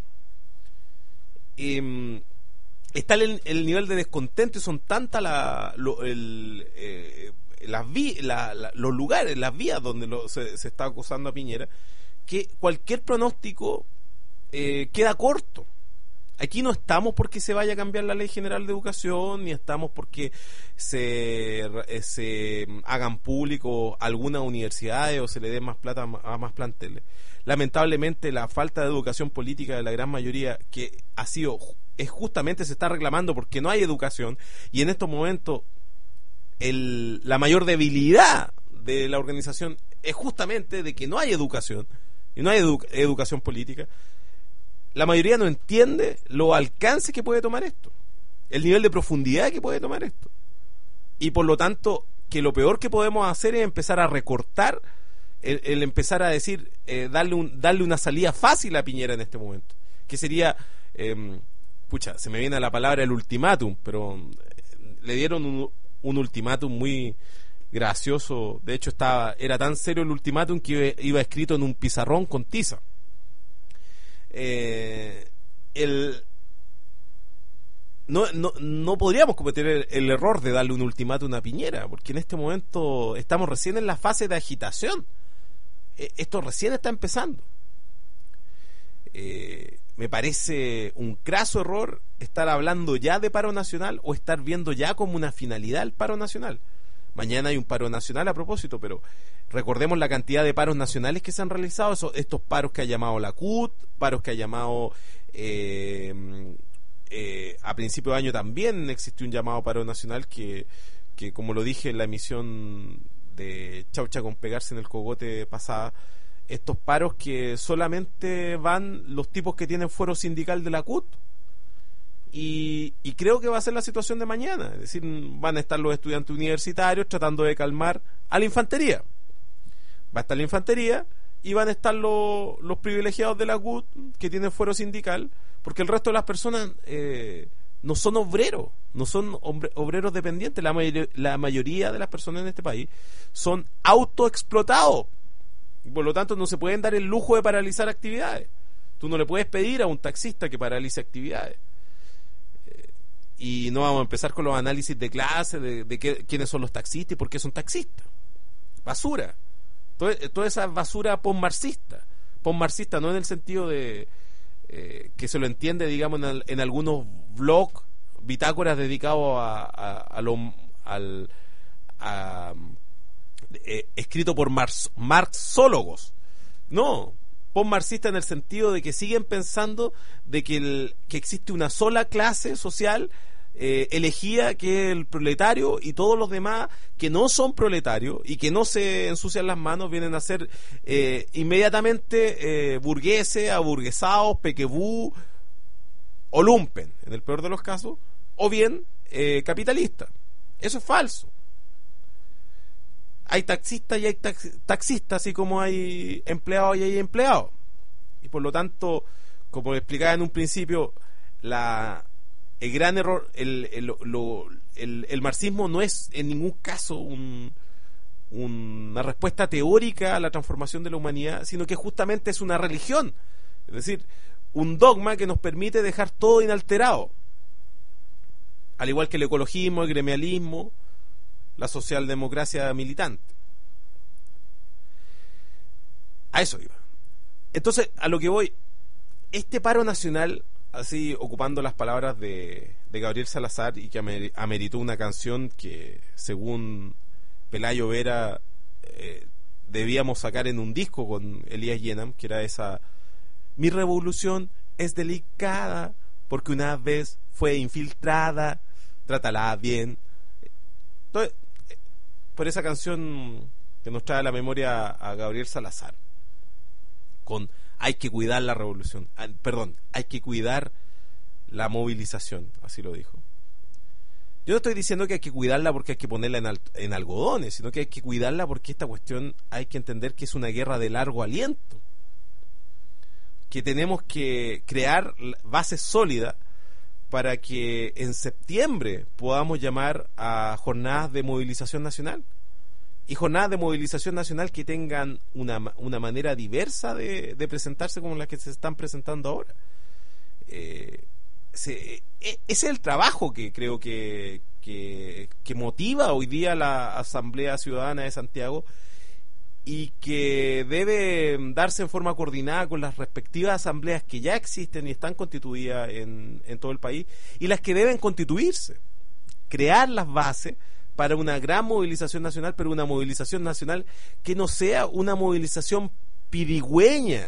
Eh, está el, el nivel de descontento y son tantas la, lo, el... Eh, las vi, la, la, los lugares, las vías donde lo, se, se está acusando a Piñera, que cualquier pronóstico eh, queda corto. Aquí no estamos porque se vaya a cambiar la Ley General de Educación, ni estamos porque se, eh, se hagan público algunas universidades o se le dé más plata a más planteles. Lamentablemente la falta de educación política de la gran mayoría, que ha sido, es justamente se está reclamando porque no hay educación, y en estos momentos El, la mayor debilidad de la organización es justamente de que no hay educación y no hay edu educación política. La mayoría no entiende los alcances que puede tomar esto, el nivel de profundidad que puede tomar esto, y por lo tanto que lo peor que podemos hacer es empezar a recortar, el, el empezar a decir eh, darle, un, darle una salida fácil a Piñera en este momento, que sería eh, pucha, se me viene a la palabra el ultimátum, pero eh, le dieron un un ultimátum muy gracioso. De hecho estaba era tan serio el ultimátum que iba, iba escrito en un pizarrón con tiza. Eh, el no, no, no podríamos cometer el, el error de darle un ultimátum a Piñera, porque en este momento estamos recién en la fase de agitación. Eh, esto recién está empezando. Eh, me parece un craso error estar hablando ya de paro nacional o estar viendo ya como una finalidad el paro nacional. Mañana hay un paro nacional a propósito, pero recordemos la cantidad de paros nacionales que se han realizado, esos, estos paros que ha llamado la C U T, paros que ha llamado eh, eh, a principio de año también existió un llamado paro nacional que, que como lo dije en la emisión de chaucha con pegarse en el cogote pasada, estos paros que solamente van los tipos que tienen fuero sindical de la C U T. Y, y creo que va a ser la situación de mañana, es decir, van a estar los estudiantes universitarios tratando de calmar a la infantería. Va a estar la infantería y van a estar los, los privilegiados de la C U T que tienen fuero sindical, porque el resto de las personas eh, no son obreros, no son hombre, obreros dependientes. La, mayor, la mayoría de las personas en este país son autoexplotados, por lo tanto no se pueden dar el lujo de paralizar actividades. Tú no le puedes pedir a un taxista que paralice actividades. Eh, y no vamos a empezar con los análisis de clase, de, de qué, quiénes son los taxistas y por qué son taxistas. Basura. Toda, toda esa basura posmarxista. Posmarxista no en el sentido de eh, que se lo entiende, digamos, en, en algunos blogs, bitácoras dedicados a, a, a lo al a, eh, escrito por marx, marxólogos. No, posmarxista en el sentido de que siguen pensando de que, el, que existe una sola clase social eh, elegida, que es el proletario, y todos los demás que no son proletarios y que no se ensucian las manos vienen a ser eh, inmediatamente eh, burgueses, aburguesados, pequebú o lumpen, en el peor de los casos, o bien eh, capitalistas. Eso es falso. Hay taxistas y hay tax, taxistas, así como hay empleados y hay empleados. Y por lo tanto, como explicaba en un principio, la el gran error, el, el, lo, el, el marxismo no es en ningún caso un, un, una respuesta teórica a la transformación de la humanidad, sino que justamente es una religión, es decir, un dogma que nos permite dejar todo inalterado, al igual que el ecologismo, el gremialismo, la socialdemocracia militante. A eso iba. Entonces, a lo que voy, este paro nacional, así ocupando las palabras de, de Gabriel Salazar, y que amer, ameritó una canción que, según Pelayo Vera, eh, debíamos sacar en un disco con Elías Yenam, que era esa: mi revolución es delicada porque una vez fue infiltrada, trátala bien. Entonces, por esa canción que nos trae a la memoria a Gabriel Salazar, con hay que cuidar la revolución, ah, perdón, hay que cuidar la movilización, así lo dijo. Yo no estoy diciendo que hay que cuidarla porque hay que ponerla en, al, en algodones, sino que hay que cuidarla porque esta cuestión hay que entender que es una guerra de largo aliento, que tenemos que crear bases sólidas para que en septiembre podamos llamar a jornadas de movilización nacional, y jornadas de movilización nacional que tengan una, una manera diversa de, de presentarse como las que se están presentando ahora. Eh, se, ese es el trabajo que creo que, que, que motiva hoy día la Asamblea Ciudadana de Santiago, y que debe darse en forma coordinada con las respectivas asambleas que ya existen y están constituidas en, en todo el país, y las que deben constituirse, crear las bases para una gran movilización nacional, pero una movilización nacional que no sea una movilización pirigüeña,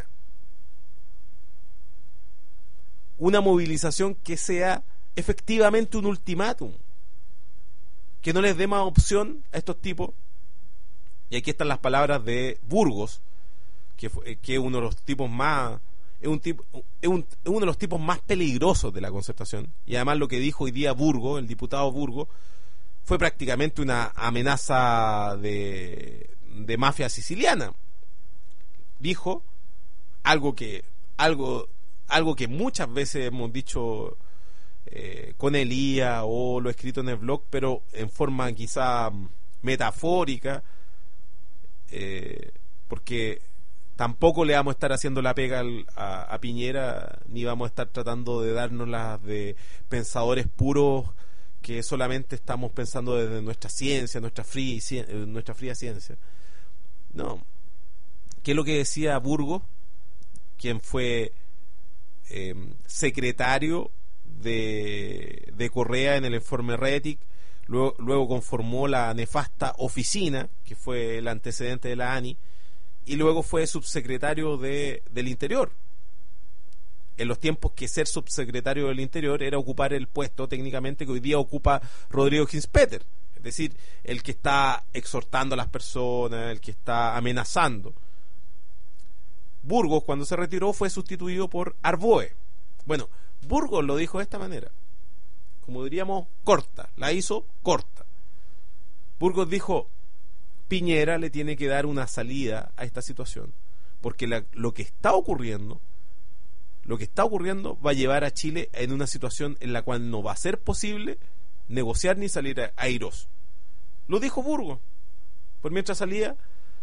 una movilización que sea efectivamente un ultimátum, que no les dé más opción a estos tipos. Y aquí están las palabras de Burgos, que fue, que es uno de los tipos más es un tipo es, un, es uno de los tipos más peligrosos de la concertación, y además lo que dijo hoy día Burgos, el diputado Burgos, fue prácticamente una amenaza de, de mafia siciliana. Dijo algo que algo algo que muchas veces hemos dicho eh, con Elías o lo escrito en el blog, pero en forma quizá metafórica, eh, porque tampoco le vamos a estar haciendo la pega al, a, a Piñera, ni vamos a estar tratando de darnos las de pensadores puros que solamente estamos pensando desde nuestra ciencia, nuestra fría, nuestra fría ciencia. No. ¿Qué es lo que decía Burgos, quien fue eh, secretario de, de Correa en el informe Retic, luego, luego conformó la nefasta oficina, que fue el antecedente de la ANI, y luego fue subsecretario de, del Interior, en los tiempos que ser subsecretario del Interior era ocupar el puesto técnicamente que hoy día ocupa Rodrigo Ginspeter, es decir, el que está exhortando a las personas, el que está amenazando. Burgos, cuando se retiró, fue sustituido por Arboe. Bueno, Burgos lo dijo de esta manera, como diríamos, corta, la hizo corta. Burgos dijo: Piñera le tiene que dar una salida a esta situación, porque la, lo que está ocurriendo, lo que está ocurriendo va a llevar a Chile en una situación en la cual no va a ser posible negociar ni salir airoso. Lo dijo Burgos, por mientras salía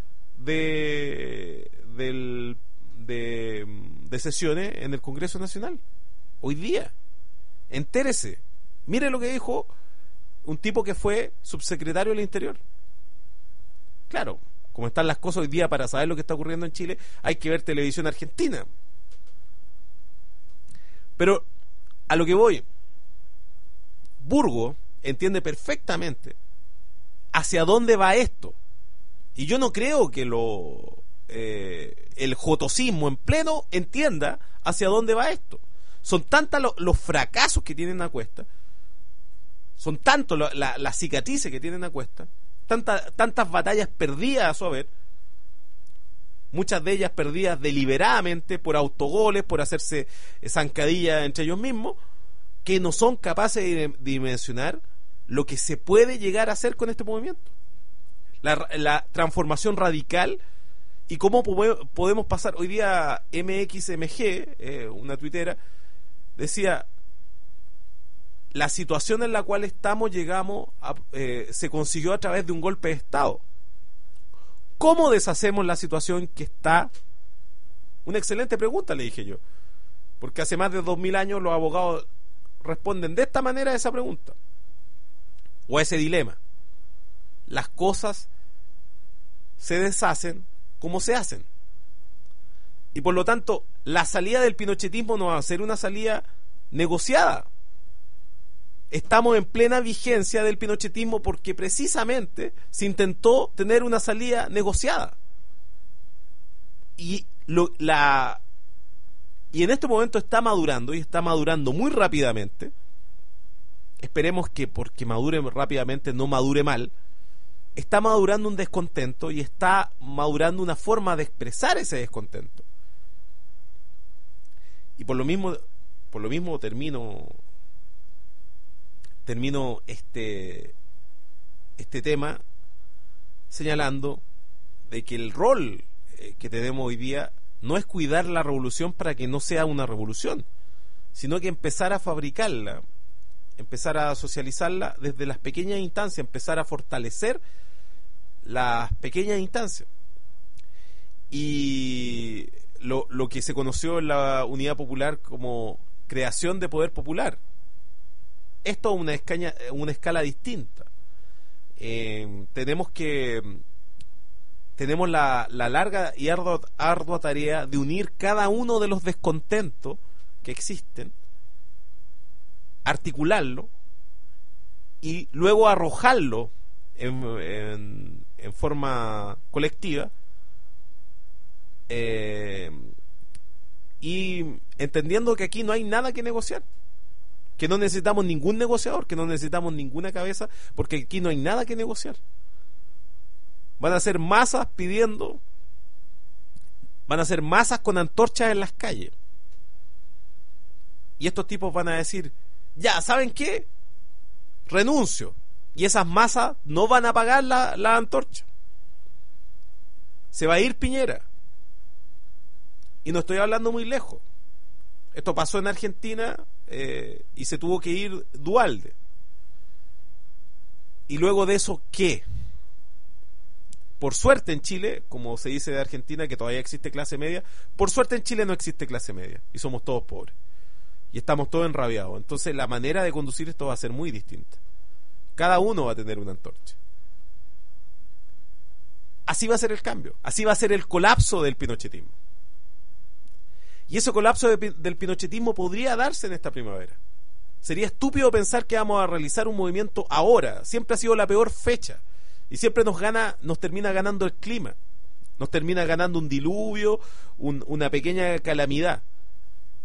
de, del, de, de sesiones en el Congreso Nacional. Hoy día, entérese, mire lo que dijo un tipo que fue subsecretario del Interior. Claro, como están las cosas hoy día, para saber lo que está ocurriendo en Chile, hay que ver televisión argentina. Pero a lo que voy, Burgos entiende perfectamente hacia dónde va esto. Y yo no creo que lo eh, el jotosismo en pleno entienda hacia dónde va esto. Son tantos lo, los fracasos que tienen a cuesta, son tantos las la, la cicatrices que tienen a cuesta, tanta, tantas batallas perdidas a su haber, muchas de ellas perdidas deliberadamente por autogoles, por hacerse zancadillas entre ellos mismos, que no son capaces de dimensionar lo que se puede llegar a hacer con este movimiento. La, la transformación radical y cómo podemos pasar. Hoy día M X M G, eh, una tuitera, decía: la situación en la cual estamos llegamos a, eh, se consiguió a través de un golpe de Estado. ¿Cómo deshacemos la situación que está? Una excelente pregunta, le dije yo, porque hace más de dos mil años los abogados responden de esta manera a esa pregunta o a ese dilema. Las cosas se deshacen como se hacen, y por lo tanto la salida del pinochetismo no va a ser una salida negociada. Estamos en plena vigencia del pinochetismo porque precisamente se intentó tener una salida negociada, y lo, la y en este momento está madurando, y está madurando muy rápidamente. Esperemos que porque madure rápidamente no madure mal. Está madurando un descontento, y está madurando una forma de expresar ese descontento. Y por lo mismo, por lo mismo termino termino este este tema señalando de que el rol eh, que tenemos hoy día no es cuidar la revolución para que no sea una revolución, sino que empezar a fabricarla, empezar a socializarla desde las pequeñas instancias, empezar a fortalecer las pequeñas instancias. Y lo, lo que se conoció en la Unidad Popular como creación de poder popular, esto es una, escaña, una escala distinta. Eh, tenemos que tenemos la, la larga y ardua, ardua tarea de unir cada uno de los descontentos que existen, articularlo y luego arrojarlo en, en, en forma colectiva, eh, y entendiendo que aquí no hay nada que negociar, que no necesitamos ningún negociador, que no necesitamos ninguna cabeza, porque aquí no hay nada que negociar. Van a ser masas pidiendo, van a ser masas con antorchas en las calles, y estos tipos van a decir: ya, ¿saben qué? Renuncio. Y esas masas no van a pagar la, la antorcha. Se va a ir Piñera. Y no estoy hablando muy lejos. Esto pasó en Argentina, eh, y se tuvo que ir Duhalde. Y luego de eso, ¿qué? Por suerte en Chile, como se dice de Argentina, que todavía existe clase media, por suerte en Chile no existe clase media, y somos todos pobres. Y estamos todos enrabiados. Entonces la manera de conducir esto va a ser muy distinta. Cada uno va a tener una antorcha. Así va a ser el cambio. Así va a ser el colapso del pinochetismo. Y ese colapso de, del pinochetismo podría darse en esta primavera. Sería estúpido pensar que vamos a realizar un movimiento ahora. Siempre ha sido la peor fecha. Y siempre nos gana, nos termina ganando el clima. Nos termina ganando un diluvio, un, una pequeña calamidad.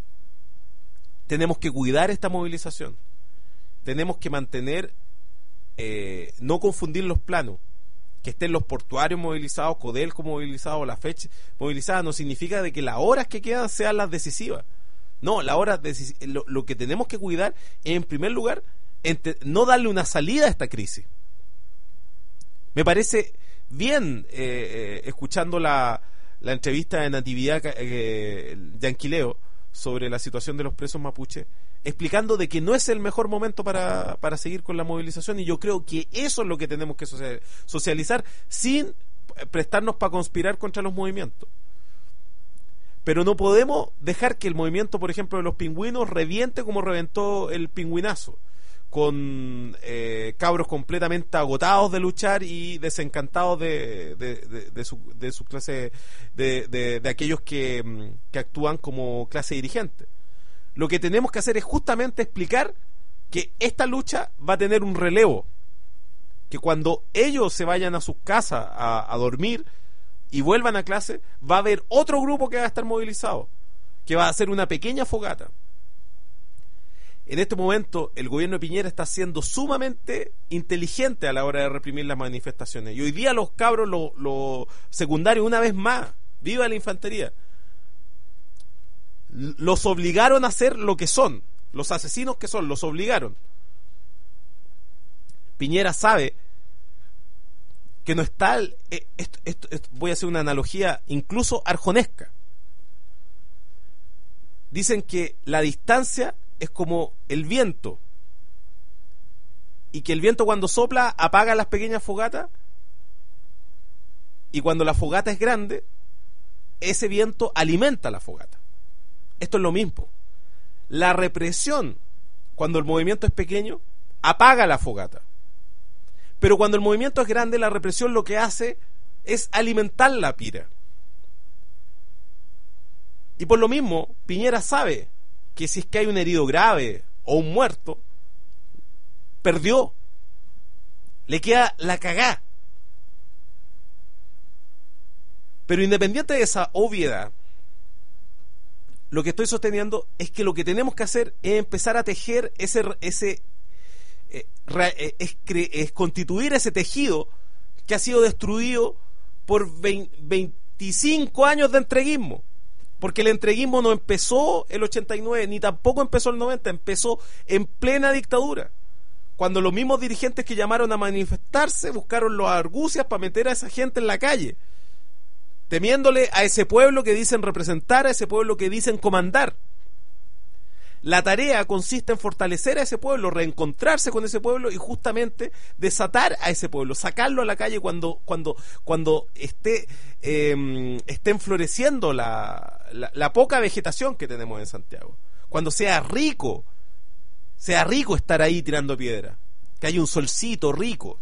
Tenemos que cuidar esta movilización. Tenemos que mantener eh, no confundir los planos. Que estén los portuarios movilizados, Codelco movilizado, la fecha movilizada, no significa de que las horas que quedan sean las decisivas. No, la hora decis- lo, lo que tenemos que cuidar es, en primer lugar, ente- no darle una salida a esta crisis. Me parece bien, eh, eh, escuchando la, la entrevista de Natividad eh, Yanquileo sobre la situación de los presos mapuches, explicando de que no es el mejor momento para, para seguir con la movilización, y yo creo que eso es lo que tenemos que socializar sin prestarnos para conspirar contra los movimientos. Pero no podemos dejar que el movimiento, por ejemplo, de los pingüinos reviente como reventó el pingüinazo, con eh, cabros completamente agotados de luchar y desencantados de, de, de, de, su, de su clase, de, de, de aquellos que, que actúan como clase dirigente. Lo que tenemos que hacer es justamente explicar que esta lucha va a tener un relevo, que cuando ellos se vayan a sus casas a, a dormir y vuelvan a clase, va a haber otro grupo que va a estar movilizado, que va a hacer una pequeña fogata. En este momento el gobierno de Piñera está siendo sumamente inteligente a la hora de reprimir las manifestaciones, y hoy día los cabros, los, los secundarios, una vez más, viva la infantería, los obligaron a ser lo que son, los asesinos que son, los obligaron. Piñera sabe que no está el, esto, esto, esto, voy a hacer una analogía incluso arjonesca. Dicen que la distancia es como el viento, y que el viento cuando sopla apaga las pequeñas fogatas, y cuando la fogata es grande, ese viento alimenta la fogata. Esto es lo mismo. La represión, cuando el movimiento es pequeño, apaga la fogata. Pero cuando el movimiento es grande, la represión lo que hace es alimentar la pira. Y por lo mismo, Piñera sabe que si es que hay un herido grave o un muerto, perdió. Le queda la cagá. Pero independiente de esa obviedad, lo que estoy sosteniendo es que lo que tenemos que hacer es empezar a tejer ese, ese eh, re, es, cre, es constituir ese tejido que ha sido destruido por veinticinco años de entreguismo, porque el entreguismo no empezó el ochenta y nueve, ni tampoco empezó el noventa, empezó en plena dictadura, cuando los mismos dirigentes que llamaron a manifestarse buscaron las argucias para meter a esa gente en la calle, temiéndole a ese pueblo que dicen representar, a ese pueblo que dicen comandar. La tarea consiste en fortalecer a ese pueblo, reencontrarse con ese pueblo y justamente desatar a ese pueblo, sacarlo a la calle cuando cuando cuando esté eh, estén floreciendo la, la, la poca vegetación que tenemos en Santiago, cuando sea rico, sea rico estar ahí tirando piedra, que haya un solcito rico.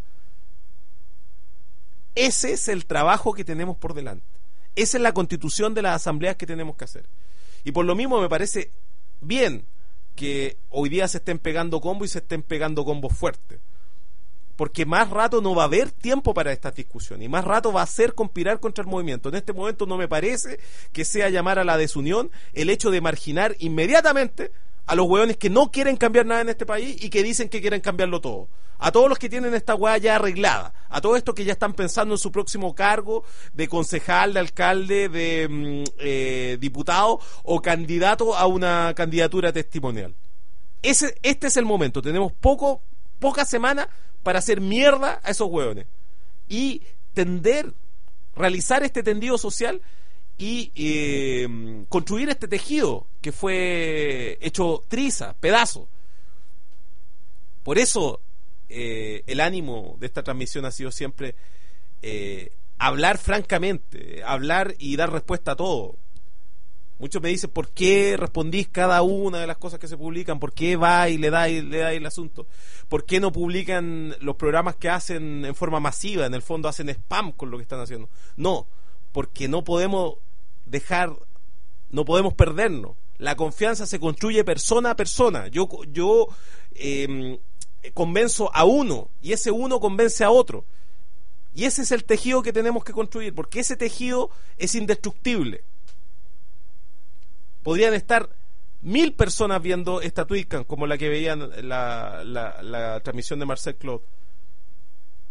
Ese es el trabajo que tenemos por delante. Esa es la constitución de las asambleas que tenemos que hacer. Y por lo mismo me parece bien que hoy día se estén pegando combos y se estén pegando combos fuertes. Porque más rato no va a haber tiempo para estas discusiones. Y más rato va a ser conspirar contra el movimiento. En este momento no me parece que sea llamar a la desunión el hecho de marginar inmediatamente a los hueones que no quieren cambiar nada en este país y que dicen que quieren cambiarlo todo. A todos los que tienen esta hueá ya arreglada, a todos estos que ya están pensando en su próximo cargo de concejal, de alcalde, de eh, diputado o candidato a una candidatura testimonial. Ese, este es el momento. Tenemos poco, pocas semanas para hacer mierda a esos hueones y tender, realizar este tendido social y eh, construir este tejido que fue hecho triza, pedazo. Por eso eh, el ánimo de esta transmisión ha sido siempre eh, hablar francamente, hablar y dar respuesta a todo. Muchos me dicen, ¿por qué respondís cada una de las cosas que se publican? ¿Por qué va y le da y le da el asunto? ¿Por qué no publican los programas que hacen en forma masiva? En el fondo hacen spam con lo que están haciendo. No, porque no podemos dejar, no podemos perdernos. La confianza se construye persona a persona. Yo, yo eh, convenzo a uno y ese uno convence a otro. Y ese es el tejido que tenemos que construir, porque ese tejido es indestructible. Podrían estar mil personas viendo esta Twitcam como la que veían la, la, la transmisión de Marcel Claude,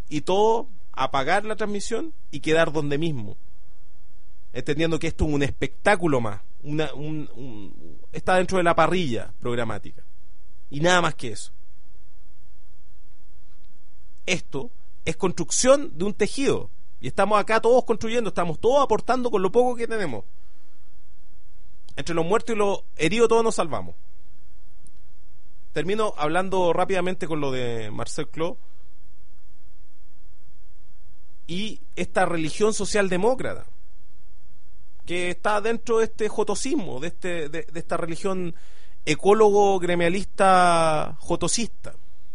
y todo, apagar la transmisión y quedar donde mismo, entendiendo que esto es un espectáculo más, una, un, un, está dentro de la parrilla programática y nada más que eso. Esto es construcción de un tejido y estamos acá todos construyendo, estamos todos aportando con lo poco que tenemos. Entre los muertos y los heridos todos nos salvamos. Termino hablando rápidamente con lo de Marcel Clos y esta religión socialdemócrata que está dentro de este jotosismo, de, este, de, de esta religión ecólogo gremialista jotosista.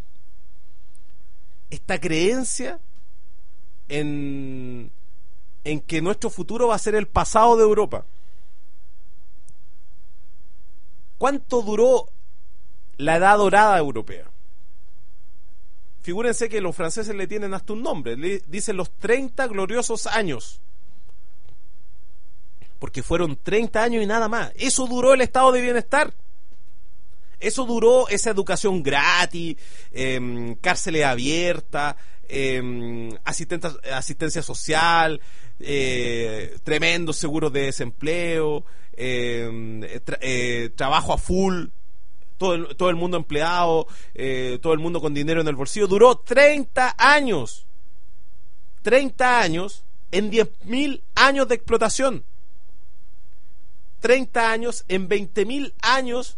Esta creencia en, en que nuestro futuro va a ser el pasado de Europa. ¿Cuánto duró la edad dorada europea? Figúrense que los franceses le tienen hasta un nombre, le dicen los treinta gloriosos años, porque fueron treinta años y nada más. Eso duró el estado de bienestar, eso duró esa educación gratis, eh, cárceles abiertas, eh, asistencia, asistencia social, eh, tremendos seguros de desempleo, eh, tra eh, trabajo a full, todo el, todo el mundo empleado, eh, todo el mundo con dinero en el bolsillo. Duró treinta años, treinta años en diez mil años de explotación, treinta años en veinte mil años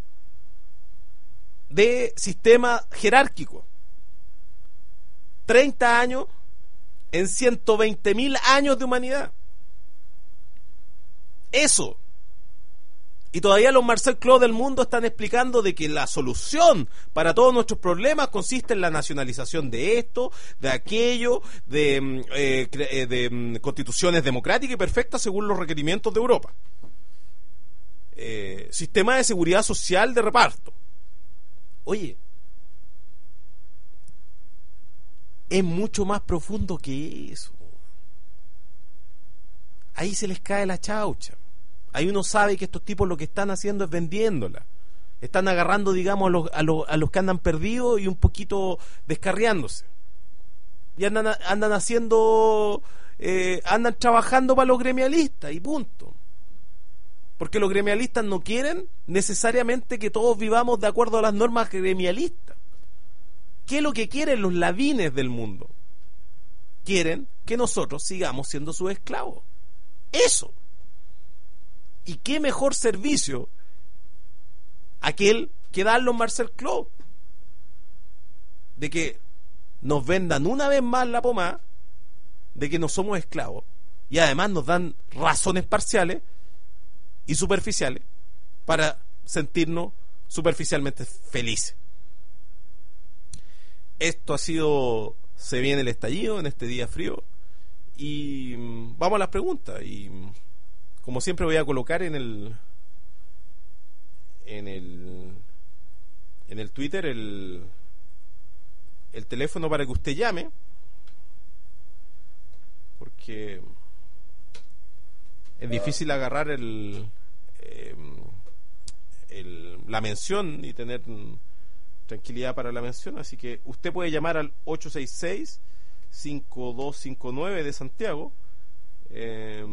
de sistema jerárquico, treinta años en ciento veinte mil años de humanidad. Eso. Y todavía los Marcel Clos del mundo están explicando de que la solución para todos nuestros problemas consiste en la nacionalización de esto, de aquello, de, eh, de, de constituciones democráticas y perfectas según los requerimientos de Europa. Eh, sistema de seguridad social de reparto. Oye, es mucho más profundo que eso. Ahí se les cae la chaucha. Ahí uno sabe que estos tipos lo que están haciendo es vendiéndola. Están agarrando, digamos, a los, a los, a los que andan perdidos y un poquito descarriándose. Y andan, andan haciendo, eh, andan trabajando para los gremialistas y punto. Porque los gremialistas no quieren necesariamente que todos vivamos de acuerdo a las normas gremialistas. ¿Qué es lo que quieren los ladines del mundo? Quieren que nosotros sigamos siendo sus esclavos. Eso. ¿Y qué mejor servicio aquel que dan los Marcel Clos? De que nos vendan una vez más la pomada de que no somos esclavos y además nos dan razones parciales y superficiales para sentirnos superficialmente felices. Esto ha sido Se Viene el Estallido en este día frío y vamos a las preguntas. Y como siempre voy a colocar en el en el en el Twitter el el teléfono para que usted llame, porque es difícil agarrar el, eh, el la mención y tener tranquilidad para la mención, así que usted puede llamar al ocho seis seis, cinco dos cinco nueve de Santiago. eh,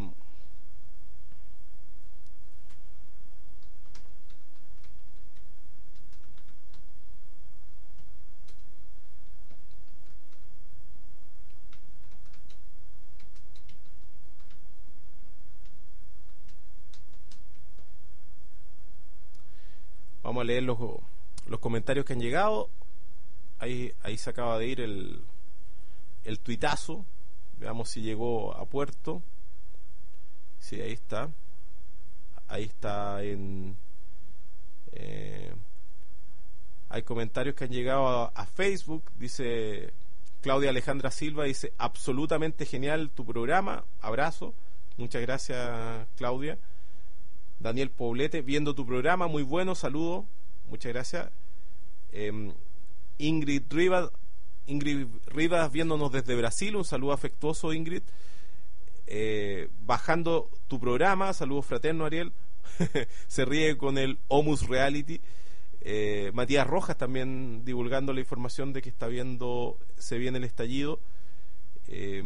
Vamos a leer los, los comentarios que han llegado. Ahí, ahí se acaba de ir el, el tuitazo. Veamos si llegó a puerto. Sí, ahí está. Ahí está en... Eh, hay comentarios que han llegado a, a Facebook. Dice Claudia Alejandra Silva, dice, absolutamente genial tu programa. Abrazo. Muchas gracias, Claudia. Daniel Poblete, viendo tu programa, muy bueno, saludo, muchas gracias. eh, Ingrid Rivas Ingrid Rivas viéndonos desde Brasil, un saludo afectuoso, Ingrid. eh, bajando tu programa, saludos fraterno, Ariel. Se ríe con el Omus Reality. eh, Matías Rojas también divulgando la información de que está viendo Se Viene el Estallido. Eh,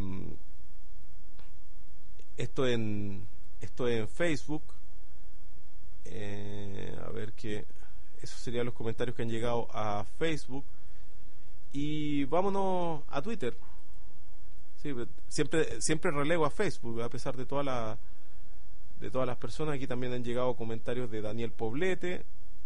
esto en esto en Facebook. Eh, a ver qué. Esos serían los comentarios que han llegado a Facebook. Y vámonos a Twitter. Sí, siempre siempre relevo a Facebook, a pesar de toda la de todas las personas. Aquí también han llegado comentarios de Daniel Poblete,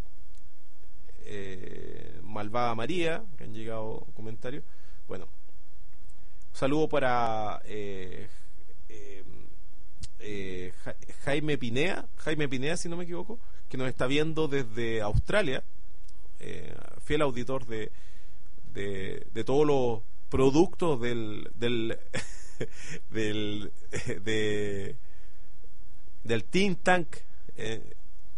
eh, Malvada María, que han llegado comentarios. Bueno, un saludo para eh, eh, eh, Jaime Pinea, Jaime Pinea, si no me equivoco, que nos está viendo desde Australia, eh, fiel auditor de, de, de todos los productos del del del de, del think tank, eh,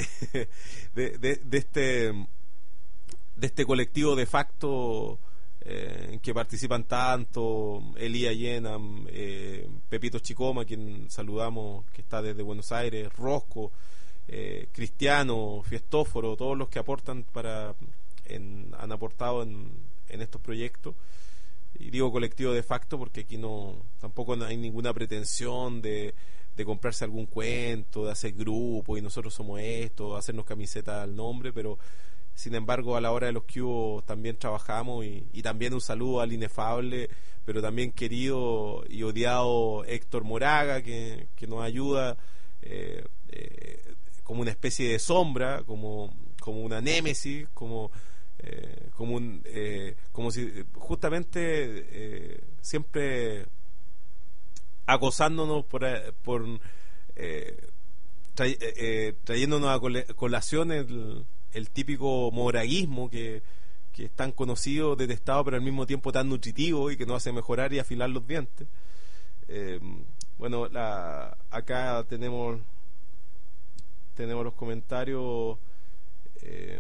de, de, de este de este colectivo de facto, eh, en que participan tanto Elías Yenam, eh, Pepito Chicoma, quien saludamos, que está desde Buenos Aires, Rosco, eh, Cristiano, Fiestóforo, todos los que aportan para en, han aportado en, en estos proyectos. Y digo colectivo de facto porque aquí no tampoco hay ninguna pretensión de, de comprarse algún cuento, de hacer grupo y nosotros somos esto, hacernos camisetas al nombre, pero sin embargo a la hora de los cubos también trabajamos. Y, y también un saludo al inefable pero también querido y odiado Héctor Moraga, que, que nos ayuda eh, eh, como una especie de sombra, como, como una némesis, como Eh, como un eh, como si justamente eh, siempre acosándonos por, por eh, tra, eh, trayéndonos a colación el, el típico moraguismo que, que es tan conocido, detestado, pero al mismo tiempo tan nutritivo y que nos hace mejorar y afilar los dientes. Eh, bueno, la, acá tenemos tenemos los comentarios. eh,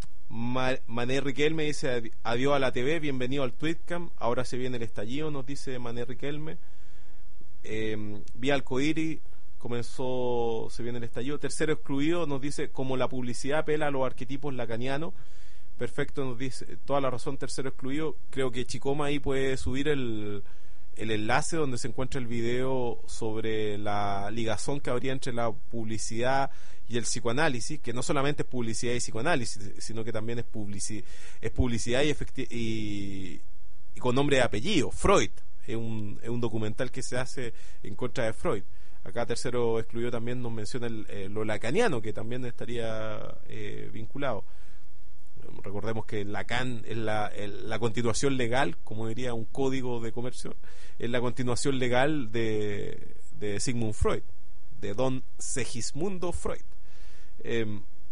Mané Riquelme dice: adiós a la T V, bienvenido al Tweetcam, ahora se viene el estallido, nos dice Mané Riquelme. eh, Vía Alcoiri comenzó, se viene el estallido. Tercero excluido nos dice: como la publicidad apela a los arquetipos lacanianos. Perfecto, nos dice, toda la razón, tercero excluido. Creo que Chicoma ahí puede subir el, el enlace donde se encuentra el video sobre la ligazón que habría entre la publicidad y el psicoanálisis, que no solamente es publicidad y psicoanálisis, sino que también es publicidad, es publicidad y, efecti- y, y con nombre y apellido. Freud es un, es un documental que se hace en contra de Freud. Acá tercero excluido también nos menciona el, eh, lo lacaniano, que también estaría eh, vinculado. Recordemos que Lacan es la, el, la continuación legal, como diría un código de comercio, es la continuación legal de, de Sigmund Freud, de don Segismundo Freud. Eh,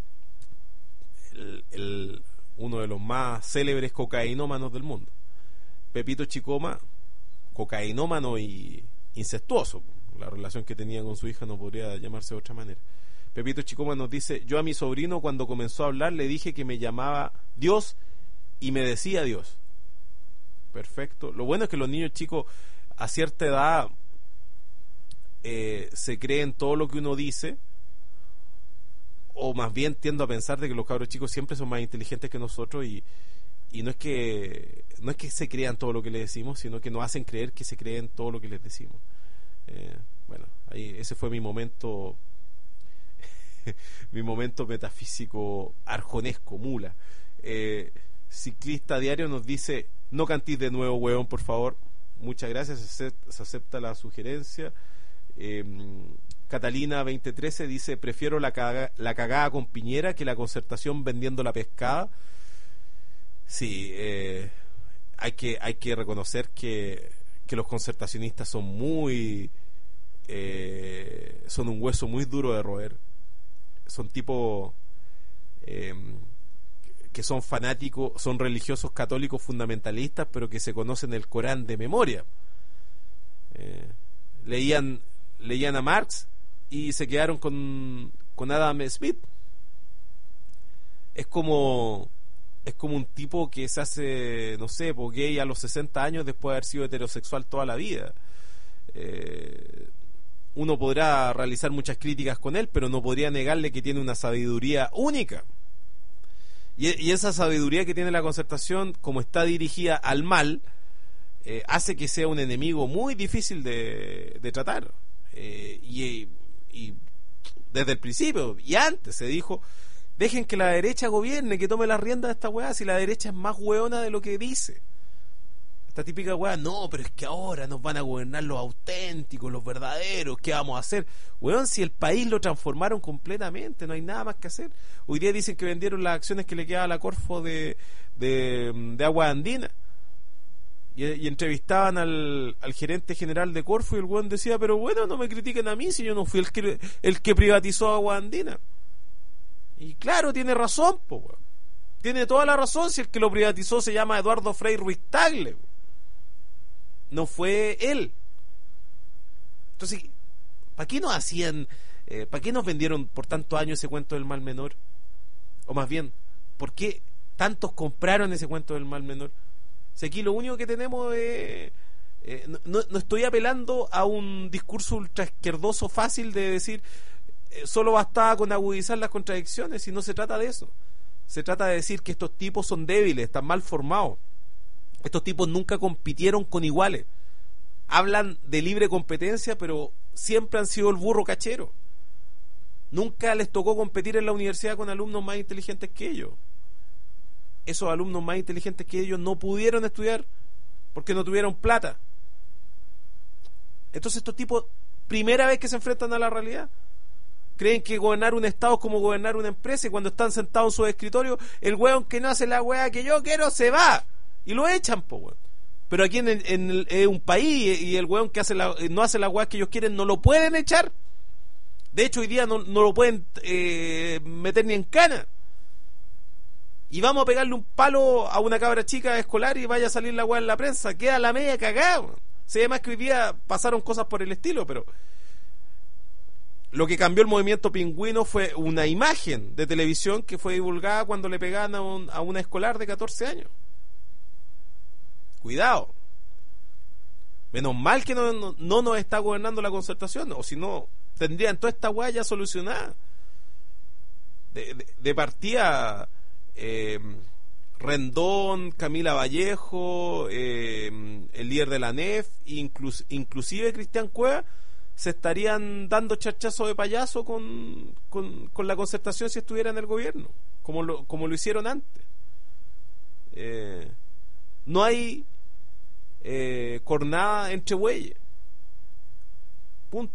el, el, uno de los más célebres cocainómanos del mundo. Pepito Chicoma, cocainómano y incestuoso. La relación que tenía con su hija no podría llamarse de otra manera. Pepito Chicoma nos dice: yo a mi sobrino cuando comenzó a hablar le dije que me llamaba Dios y me decía Dios. Perfecto. Lo bueno es que los niños chicos a cierta edad eh, se creen todo lo que uno dice, o más bien tiendo a pensar de que los cabros chicos siempre son más inteligentes que nosotros, y, y no es que no es que se crean todo lo que les decimos, sino que nos hacen creer que se creen todo lo que les decimos. Eh, bueno, ahí ese fue mi momento mi momento metafísico arjonesco, mula. eh, Ciclista Diario nos dice: no cantís de nuevo, huevón, por favor. Muchas gracias, se acepta, se acepta la sugerencia. eh, Catalina veinte trece dice: prefiero la, caga, la cagada con Piñera que la concertación vendiendo la pescada. Sí, eh, hay que hay que reconocer que, que los concertacionistas son muy eh, son un hueso muy duro de roer. Son tipos eh, que son fanáticos, son religiosos católicos fundamentalistas, pero que se conocen el Corán de memoria. Eh, leían leían a Marx y se quedaron con, con Adam Smith. Es como es como un tipo que se hace, no sé, pues, gay a los sesenta años después de haber sido heterosexual toda la vida. Eh, uno podrá realizar muchas críticas con él, pero no podría negarle que tiene una sabiduría única. Y, y esa sabiduría que tiene la concertación, como está dirigida al mal, eh, hace que sea un enemigo muy difícil de, de tratar. Eh, y, y desde el principio, y antes se dijo, dejen que la derecha gobierne, que tome las riendas de esta weá, si la derecha es más hueona de lo que dice. Esta típica weá, no, pero es que ahora nos van a gobernar los auténticos, los verdaderos, ¿qué vamos a hacer? Weón, si el país lo transformaron completamente, no hay nada más que hacer. Hoy día dicen que vendieron las acciones que le quedaba a la Corfo de, de, de Agua Andina. Y, y entrevistaban al, al gerente general de Corfo y el weón decía, pero bueno, no me critiquen a mí si yo no fui el que, el que privatizó Agua Andina. Y claro, tiene razón, po, weón. Tiene toda la razón si el que lo privatizó se llama Eduardo Frei Ruiz Tagle. No fue él. Entonces, ¿para qué nos hacían, eh, para qué nos vendieron por tantos años ese cuento del mal menor? O más bien, ¿por qué tantos compraron ese cuento del mal menor? Si aquí lo único que tenemos es... Eh, no, no estoy apelando a un discurso ultra izquierdoso fácil de decir eh, solo bastaba con agudizar las contradicciones, y no se trata de eso. Se trata de decir que estos tipos son débiles, están mal formados. Estos tipos nunca compitieron con iguales. Hablan de libre competencia, pero siempre han sido el burro cachero. Nunca les tocó competir en la universidad con alumnos más inteligentes que ellos. Esos alumnos más inteligentes que ellos no pudieron estudiar porque no tuvieron plata. Entonces estos tipos, primera vez que se enfrentan a la realidad, creen que gobernar un estado es como gobernar una empresa, y cuando están sentados en su escritorio, el weón que no hace la weá que yo quiero se va y lo echan, po, weón. Pero aquí en, en, en, en un país, y el weón que hace la, no hace la weá que ellos quieren, no lo pueden echar. De hecho, hoy día no, no lo pueden eh, meter ni en cana. Y vamos a pegarle un palo a una cabra chica escolar y vaya a salir la weá en la prensa. Queda la media cagada, weón. Se ve más que hoy día pasaron cosas por el estilo, pero lo que cambió el movimiento pingüino fue una imagen de televisión que fue divulgada cuando le pegaban a, un, a una escolar de catorce años. Cuidado. Menos mal que no, no, no nos está gobernando la Concertación, o si no, tendrían toda esta weá ya solucionada. De, de, de partida, eh, Rendón, Camila Vallejo, eh, el líder de la N E F, inclus, inclusive Cristian Cueva, se estarían dando charchazos de payaso con, con, con la Concertación si estuviera en el gobierno, como lo, como lo hicieron antes. Eh, no hay eh, cornada entre bueyes. Punto.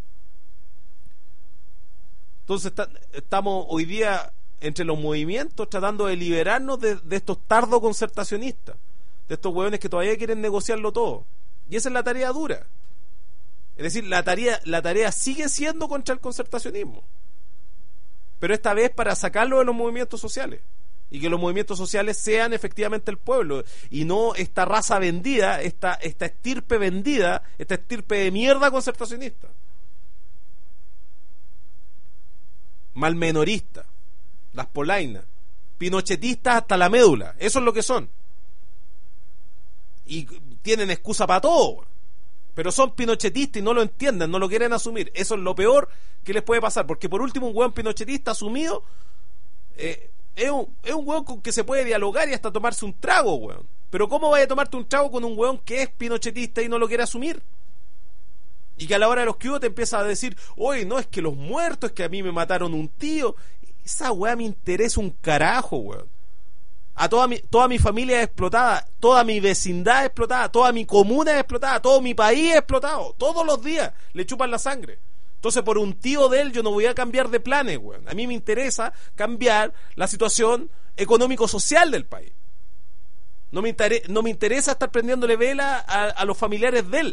Entonces está, estamos hoy día entre los movimientos tratando de liberarnos de, de estos tardos concertacionistas, de estos hueones que todavía quieren negociarlo todo. Y esa es la tarea dura. Es decir, la tarea, la tarea sigue siendo contra el concertacionismo, pero esta vez para sacarlo de los movimientos sociales, y que los movimientos sociales sean efectivamente el pueblo, y no esta raza vendida, esta, esta estirpe vendida, esta estirpe de mierda concertacionista, malmenorista, las polainas, pinochetistas hasta la médula. Eso es lo que son, y tienen excusa para todo, pero son pinochetistas y no lo entienden, no lo quieren asumir. Eso es lo peor que les puede pasar, porque por último un hueón pinochetista asumido eh, es un, es un hueón con que se puede dialogar y hasta tomarse un trago, hueón. Pero ¿cómo vaya a tomarte un trago con un hueón que es pinochetista y no lo quiere asumir? Y que a la hora de los que hubo te empieza a decir, oye, no, es que los muertos, es que a mí me mataron un tío. Esa weá me interesa un carajo, weón. A toda mi, toda mi familia es explotada, toda mi vecindad es explotada, toda mi comuna es explotada, todo mi país es explotado. Todos los días le chupan la sangre. Entonces por un tío de él yo no voy a cambiar de planes, weón. A mí me interesa cambiar la situación económico-social del país. No me, inter- no me interesa estar prendiéndole vela a, a los familiares de él.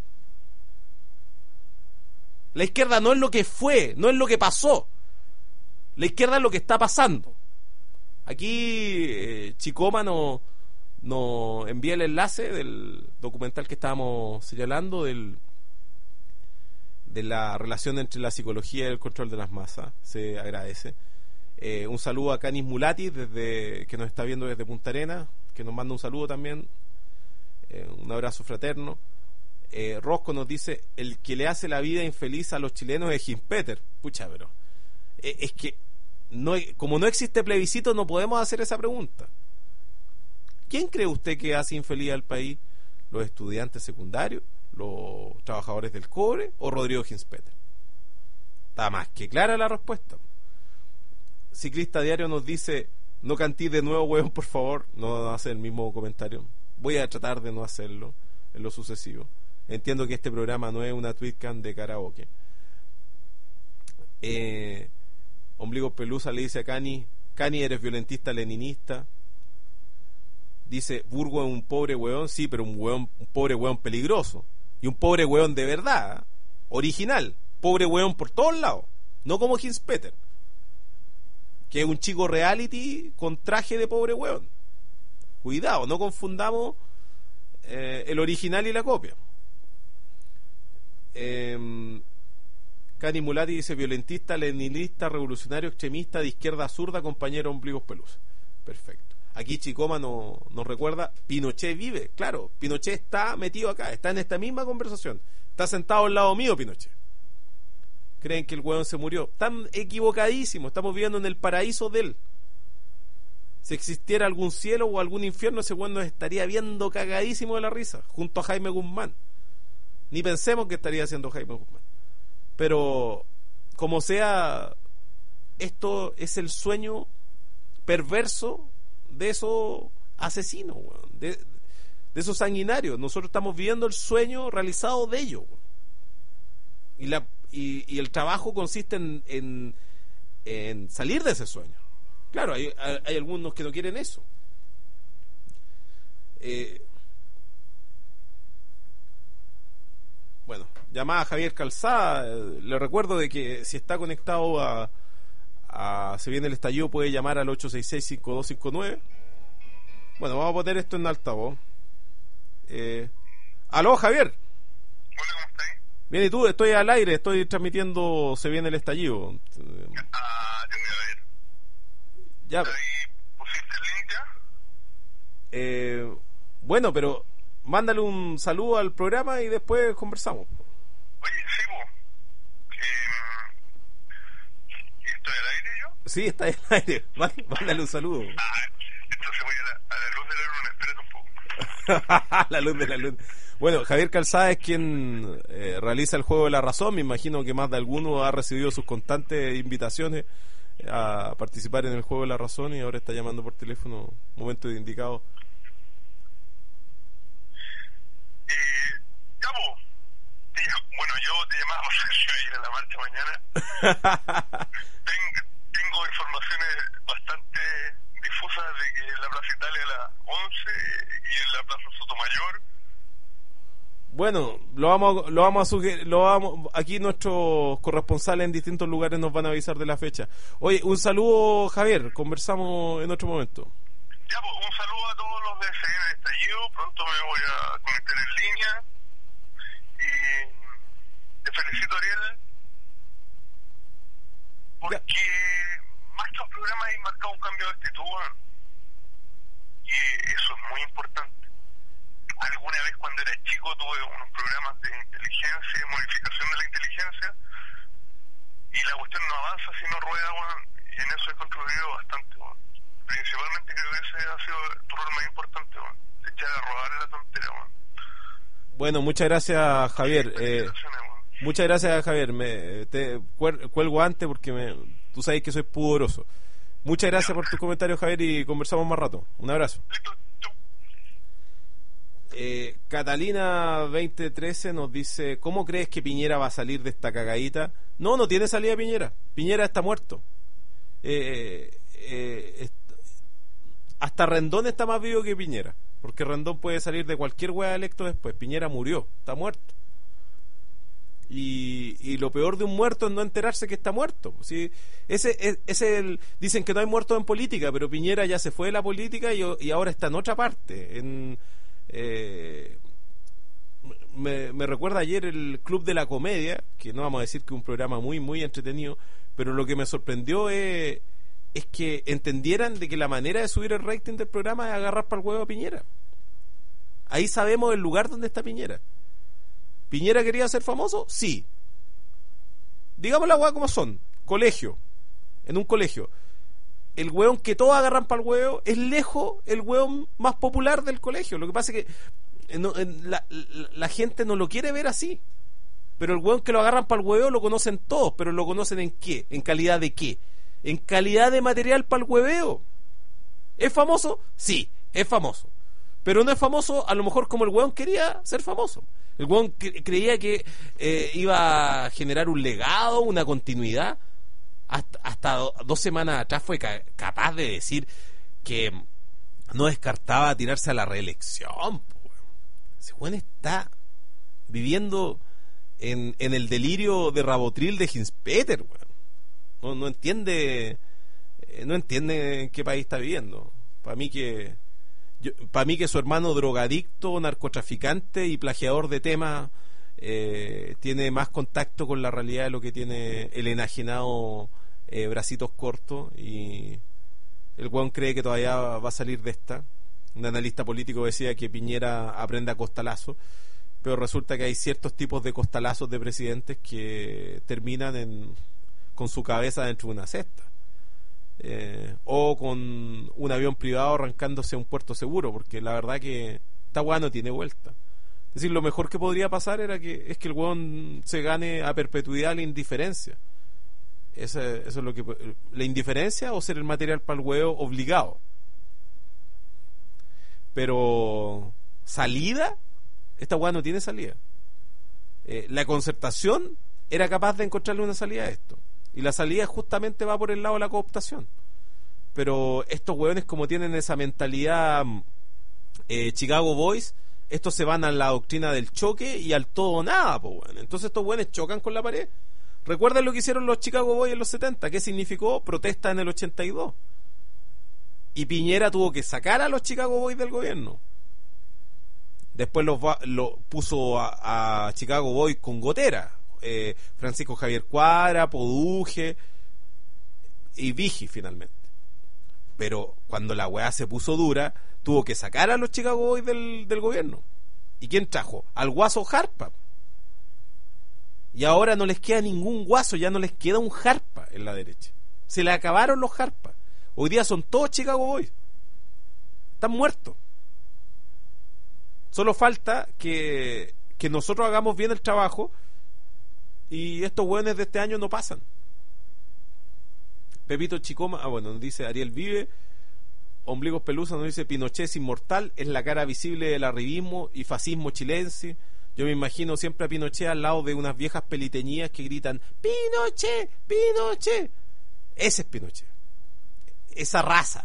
La izquierda no es lo que fue, no es lo que pasó. La izquierda es lo que está pasando. Aquí eh, Chicoma nos no envía el enlace del documental que estábamos señalando, del, de la relación entre la psicología y el control de las masas. Se agradece. Eh, un saludo a Canis Mulatis, desde, que nos está viendo desde Punta Arenas, que nos manda un saludo también. Eh, un abrazo fraterno. Eh, Rosco nos dice, el que le hace la vida infeliz a los chilenos es Gimpeter. Pucha, pero eh, es que no, como no existe plebiscito, no podemos hacer esa pregunta. ¿Quién cree usted que hace infeliz al país? los estudiantes secundarios, los trabajadores del cobre o Rodrigo Ginspeter? Está más que clara la respuesta. Ciclista Diario nos dice: no cantí de nuevo, weón, por favor. No hace el mismo comentario. Voy a tratar de no hacerlo en lo sucesivo. Entiendo que este programa no es una tweetcam de karaoke. Eh, Ombligo Pelusa le dice a Cani: Cani, eres violentista leninista. Dice: Burgo es un pobre weón. Sí, pero un weón, un pobre weón peligroso. Y un pobre weón de verdad, ¿eh? Original. Pobre weón por todos lados. No como Ginspeter, que es un chico reality con traje de pobre weón. Cuidado, no confundamos eh, el original y la copia. Eh, Cani Mulati dice: violentista, leninista, revolucionario, extremista, de izquierda zurda, compañero Ombligos Pelus. Perfecto. Aquí Chicoma no, nos recuerda: Pinochet vive. Claro, Pinochet está metido acá, está en esta misma conversación. Está sentado al lado mío, Pinochet. Creen que el hueón se murió. Están equivocadísimos. Estamos viviendo en el paraíso de él. Si existiera algún cielo o algún infierno, ese hueón nos estaría viendo cagadísimo de la risa, junto a Jaime Guzmán. Ni pensemos que estaría haciendo Jaime Guzmán. Pero, como sea, esto es el sueño perverso de esos asesinos, hueón, de, de esos sanguinarios. Nosotros estamos viviendo el sueño realizado de ellos, hueón. Y la Y, y el trabajo consiste en, en, en salir de ese sueño. Claro, hay, hay algunos que no quieren eso. Eh, bueno, llamada a Javier Calzada. Eh, le recuerdo de que si está conectado a, a Se Viene el Estallido, puede llamar al ocho seis seis, cinco dos cinco nueve. Bueno, vamos a poner esto en altavoz. Eh, aló, Javier. Hola, ¿cómo estás? Bien, ¿y tú? Estoy al aire, estoy transmitiendo Se Viene el Estallido. Ah, tengo que ver. Ya. ¿Ahí pusiste el link ya? Eh, bueno, pero mándale un saludo al programa y después conversamos. Oye, sí, po. Eh, ¿Estoy al aire yo? Sí, está al aire. Mándale un saludo. Ah, entonces voy a la, a la luz de la luna, espérate un poco. La luz de la luna. Bueno, Javier Calzada es quien eh, realiza el Juego de la Razón. Me imagino que más de alguno ha recibido sus constantes invitaciones a participar en el Juego de la Razón y ahora está llamando por teléfono, momento de indicado. Eh, ya, po. Te llam- Bueno, yo te llamaba para si iba a ir a la marcha mañana. Ten- tengo informaciones bastante difusas de que en la Plaza Italia a las once y en la Plaza Sotomayor. Bueno, lo vamos, lo vamos a sugerir, lo vamos, aquí nuestros corresponsales en distintos lugares nos van a avisar de la fecha. Oye, un saludo, Javier, conversamos en otro momento. Ya, pues, un saludo a todos los de Se Viene el Estallido. Pronto me voy a conectar en línea. Y te felicito, Ariel, porque ya. Más que un programa hay marcado un cambio de actitud, bueno, y eso es muy importante. Alguna vez cuando era chico tuve unos programas de inteligencia, de modificación de la inteligencia, y la cuestión no avanza si no rueda, bueno, y en eso he contribuido bastante, bueno. Principalmente creo que ese ha sido tu rol más importante, bueno, echar a rodar la tontera, bueno. Bueno, muchas gracias, Javier. Eh, muchas gracias, Javier. Me, te cuelgo antes porque me, tú sabes que soy pudoroso. Muchas gracias por tus comentarios, Javier, y conversamos más rato. Un abrazo. Listo. Eh, Catalina veinte trece nos dice: ¿cómo crees que Piñera va a salir de esta cagadita? No, no tiene salida Piñera. Piñera está muerto. Eh, eh, est- hasta Rendón está más vivo que Piñera, porque Rendón puede salir de cualquier hueá electo después. Piñera murió, está muerto. Y, y lo peor de un muerto es no enterarse que está muerto. ¿Sí? Ese es, ese el, dicen que no hay muertos en política, pero Piñera ya se fue de la política y, y ahora está en otra parte. En Eh, me, me recuerda ayer el Club de la Comedia, que no vamos a decir que es un programa muy muy entretenido, pero lo que me sorprendió es, es que entendieran de que la manera de subir el rating del programa es agarrar para el huevo a Piñera. Ahí sabemos el lugar donde está Piñera. ¿Piñera quería ser famoso? Sí. Digamos la hueá como son. Colegio. En un colegio. El hueón que todos agarran para el huevo es lejos el hueón más popular del colegio. Lo que pasa es que no, la, la, la gente no lo quiere ver así. Pero el weón que lo agarran para el hueveo lo conocen todos, pero lo conocen en qué, en calidad de qué, en calidad de material para el hueveo. ¿Es famoso? Sí, es famoso. Pero no es famoso a lo mejor como el weón quería ser famoso. El weón cre- creía que eh, iba a generar un legado, una continuidad. Hasta, hasta do, dos semanas atrás fue ca- capaz de decir que no descartaba tirarse a la reelección. Po, weón. Ese weón está viviendo en, en el delirio de Rabotril de Hinspeter, weón. No, no entiende eh, no entiende en qué país está viviendo. Para mí que para mí que su hermano drogadicto, narcotraficante y plagiador de temas eh, tiene más contacto con la realidad de lo que tiene el enajenado eh, bracitos cortos, y el weón cree que todavía va a salir de esta. Un analista político decía que Piñera aprende a costalazo, pero resulta que hay ciertos tipos de costalazos de presidentes que terminan en, con su cabeza dentro de una cesta. Eh, o con un avión privado arrancándose a un puerto seguro, porque la verdad que esta weá no tiene vuelta. Es decir, lo mejor que podría pasar era que es que el weón se gane a perpetuidad la indiferencia. Eso, eso es lo que la indiferencia, o ser el material para el huevo obligado. Pero salida, esta weá no tiene salida. Eh, la concertación era capaz de encontrarle una salida a esto. Y la salida justamente va por el lado de la cooptación. Pero estos hueones, como tienen esa mentalidad eh, Chicago Boys, estos se van a la doctrina del choque y al todo o nada, pues bueno. Entonces estos hueones chocan con la pared. Recuerden lo que hicieron los Chicago Boys en los setenta. ¿Qué significó? Protesta en el ochenta y dos. Y Piñera tuvo que sacar a los Chicago Boys del gobierno. Después los va, lo puso a, a Chicago Boys con gotera. Eh, Francisco Javier Cuadra, Poduje y Vigi finalmente. Pero cuando la weá se puso dura, tuvo que sacar a los Chicago Boys del, del gobierno. ¿Y quién trajo? Al guaso Jarpa. Y ahora no les queda ningún guaso, ya no les queda un Jarpa en la derecha. Se le acabaron los Jarpas. Hoy día son todos Chicago Boys. Están muertos. Solo falta que, que nosotros hagamos bien el trabajo. Y estos hueones de este año no pasan. Pepito Chicoma, ah bueno, nos dice Ariel Vive. Ombligos Pelusa nos dice Pinochet es inmortal, es la cara visible del arribismo y fascismo chilense. Yo me imagino siempre a Pinochet al lado de unas viejas peliteñías que gritan Pinochet, Pinochet. Ese es Pinochet. Esa raza.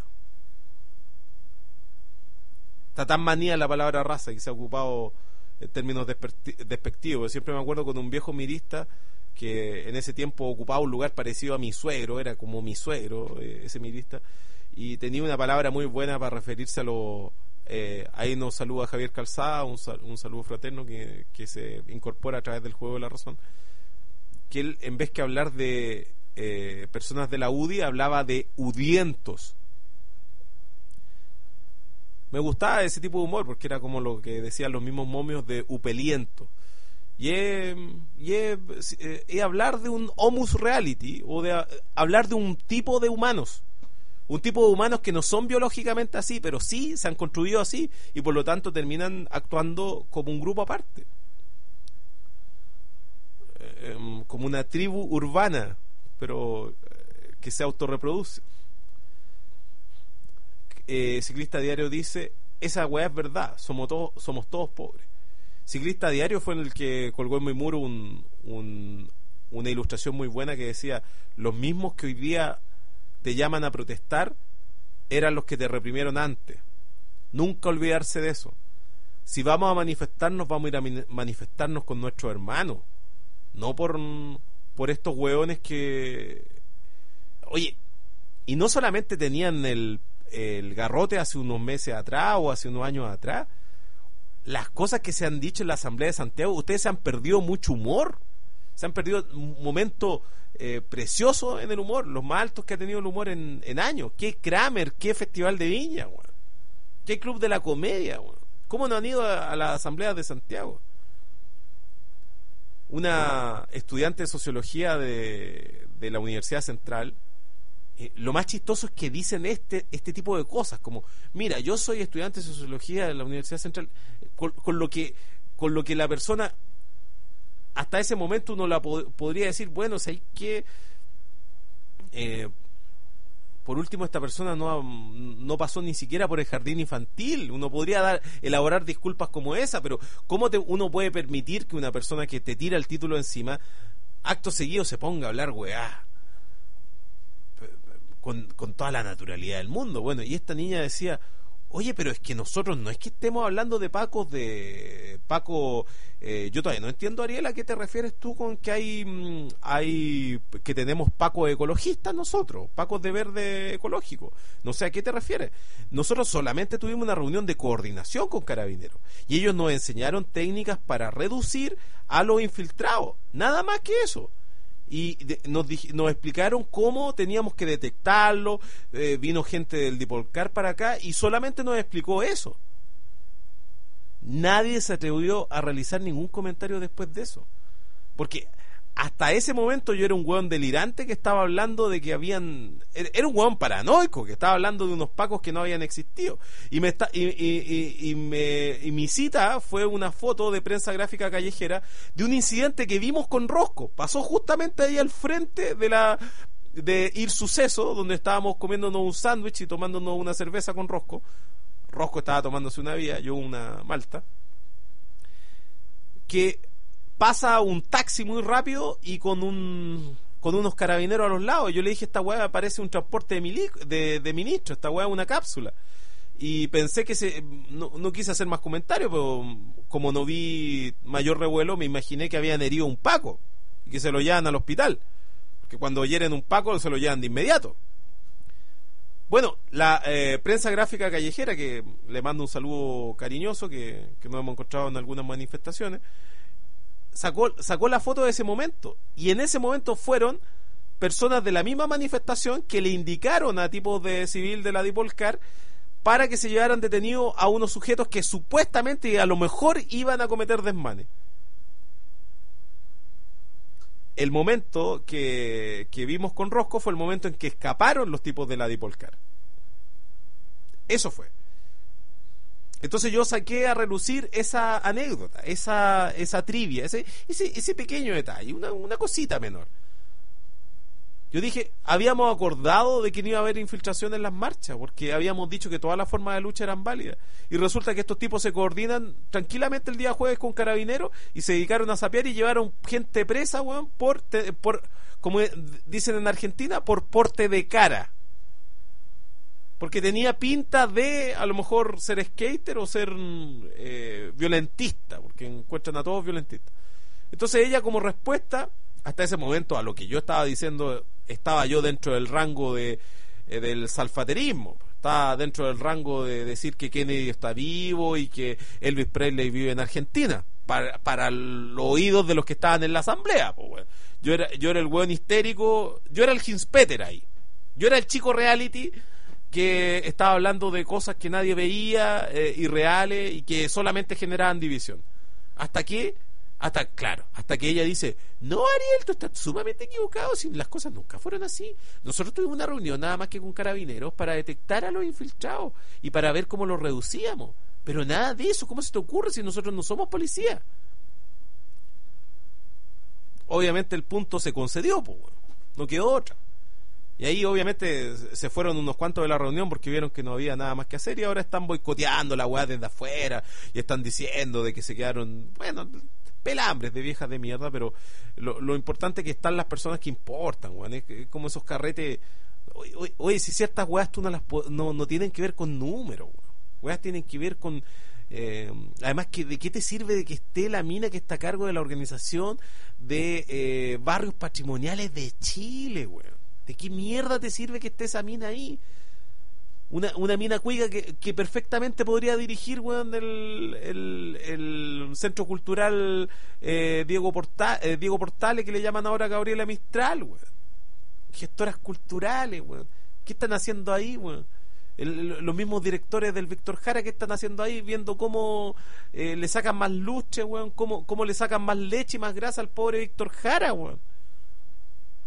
Está tan manía la palabra raza que se ha ocupado en términos despectivos. Siempre me acuerdo con un viejo mirista que en ese tiempo ocupaba un lugar parecido a mi suegro, era como mi suegro, eh, ese mirista, y tenía una palabra muy buena para referirse a lo... Eh, ahí nos saluda Javier Calzada, un, sal, un saludo fraterno que, que se incorpora a través del Juego de la Razón, que él, en vez que hablar de eh, personas de la U D I, hablaba de udientos. Me gustaba ese tipo de humor porque era como lo que decían los mismos momios de upeliento. Y es, y es, es hablar de un homus reality, o de a, hablar de un tipo de humanos. Un tipo de humanos que no son biológicamente así, pero sí se han construido así y por lo tanto terminan actuando como un grupo aparte. Eh, como una tribu urbana, pero eh, que se autorreproduce. Eh, Ciclista Diario dice, esa weá es verdad, somos todos, somos todos pobres. Ciclista Diario fue en el que colgó en mi muro un, un, una ilustración muy buena que decía, los mismos que hoy día te llaman a protestar eran los que te reprimieron antes. Nunca olvidarse de eso. Si vamos a manifestarnos, vamos a ir a manifestarnos con nuestros hermanos, no por, por estos hueones que... Oye, y no solamente tenían el el garrote hace unos meses atrás o hace unos años atrás, las cosas que se han dicho en la Asamblea de Santiago, ustedes se han perdido mucho humor, se han perdido un momento eh, precioso en el humor, los más altos que ha tenido el humor en, en años. ¿Qué Kramer? ¿Qué Festival de Viña? Bueno? ¿Qué Club de la Comedia? Bueno? ¿Cómo no han ido a, a las Asambleas de Santiago? Una estudiante de Sociología de, de la Universidad Central eh, lo más chistoso es que dicen este este tipo de cosas, como, mira, yo soy estudiante de Sociología de la Universidad Central, con, con lo que con lo que la persona hasta ese momento uno la pod- podría decir, bueno, si hay que eh, por último, esta persona no, no pasó ni siquiera por el jardín infantil. Uno podría dar elaborar disculpas como esa, pero ¿cómo te, uno puede permitir que una persona que te tira el título encima, acto seguido se ponga a hablar weá? Con, con toda la naturalidad del mundo. Bueno, y esta niña decía, oye, pero es que nosotros no es que estemos hablando de Pacos de Paco, eh, yo todavía no entiendo, Ariel, ¿a qué te refieres tú con que hay hay que tenemos Pacos ecologistas nosotros, Pacos de verde ecológico? No sé a qué te refieres. Nosotros solamente tuvimos una reunión de coordinación con Carabineros y ellos nos enseñaron técnicas para reducir a los infiltrados, nada más que eso. Y de, nos, nos explicaron cómo teníamos que detectarlo, eh, vino gente del Dipolcar para acá y solamente nos explicó eso. Nadie se atrevió a realizar ningún comentario después de eso, porque hasta ese momento yo era un hueón delirante que estaba hablando de que habían, era un hueón paranoico que estaba hablando de unos pacos que no habían existido, y me está, y, y, y, y, me, y mi cita fue una foto de prensa gráfica callejera de un incidente que vimos con Rosco. Pasó justamente ahí al frente de la de Ir Suceso, donde estábamos comiéndonos un sándwich y tomándonos una cerveza con Rosco. Rosco estaba tomándose una vía, yo una malta, que pasa un taxi muy rápido y con un con unos carabineros a los lados. Yo le dije, esta weá parece un transporte de, milico, de, de ministro, esta weá es una cápsula. Y pensé que se no, no quise hacer más comentarios, pero como no vi mayor revuelo, me imaginé que habían herido un Paco y que se lo llevan al hospital, porque cuando hieren un Paco se lo llevan de inmediato. Bueno, la eh, prensa gráfica callejera, que le mando un saludo cariñoso, que, que nos hemos encontrado en algunas manifestaciones, Sacó, sacó la foto de ese momento, y en ese momento fueron personas de la misma manifestación que le indicaron a tipos de civil de la Dipolcar para que se llevaran detenidos a unos sujetos que supuestamente a lo mejor iban a cometer desmanes. El momento que, que vimos con Rosco fue el momento en que escaparon los tipos de la Dipolcar. Eso fue. Entonces yo saqué a relucir esa anécdota, esa esa trivia, ese ese, ese pequeño detalle, una, una cosita menor. Yo dije, habíamos acordado de que no iba a haber infiltración en las marchas, porque habíamos dicho que todas las formas de lucha eran válidas. Y resulta que estos tipos se coordinan tranquilamente el día jueves con Carabineros y se dedicaron a sapear y llevaron gente presa, weón, por, por, como dicen en Argentina, por porte de cara. Porque tenía pinta de, a lo mejor, ser skater o ser eh, violentista, porque encuentran a todos violentistas. Entonces ella, como respuesta, hasta ese momento, a lo que yo estaba diciendo, estaba yo dentro del rango de eh, del salfaterismo. Estaba dentro del rango de decir que Kennedy está vivo y que Elvis Presley vive en Argentina, para, para los oídos de los que estaban en la asamblea. Pues, bueno. Yo era, yo era el hueón histérico, yo era el Hinspeter ahí. Yo era el chico reality que estaba hablando de cosas que nadie veía, eh, irreales, y que solamente generaban división. Hasta que, hasta claro, hasta que ella dice, no, Ariel, tú estás sumamente equivocado, si las cosas nunca fueron así. Nosotros tuvimos una reunión nada más que con Carabineros para detectar a los infiltrados y para ver cómo los reducíamos. Pero nada de eso, ¿cómo se te ocurre si nosotros no somos policía? Obviamente el punto se concedió, pues, bueno, no quedó otra. Y ahí obviamente se fueron unos cuantos de la reunión porque vieron que no había nada más que hacer y ahora están boicoteando la weá desde afuera y están diciendo de que se quedaron, bueno, pelambres de viejas de mierda, pero lo, lo importante es que están las personas que importan, weón. Es como esos carretes. Oye, oye, oye, si ciertas weas tú no las no, no tienen que ver con números, weón. Weas tienen que ver con eh, además, que ¿de qué te sirve de que esté la mina que está a cargo de la organización de eh, barrios patrimoniales de Chile, weón? ¿De qué mierda te sirve que esté esa mina ahí? Una, una mina cuiga que, que perfectamente podría dirigir, weón, el, el, el Centro Cultural eh, Diego, Porta, eh, Diego Portales, que le llaman ahora Gabriela Mistral, weón. Gestoras culturales, weón. ¿Qué están haciendo ahí, weón? El, los mismos directores del Víctor Jara, ¿qué están haciendo ahí? Viendo cómo eh, le sacan más luche, weón. Cómo, cómo le sacan más leche y más grasa al pobre Víctor Jara, weón.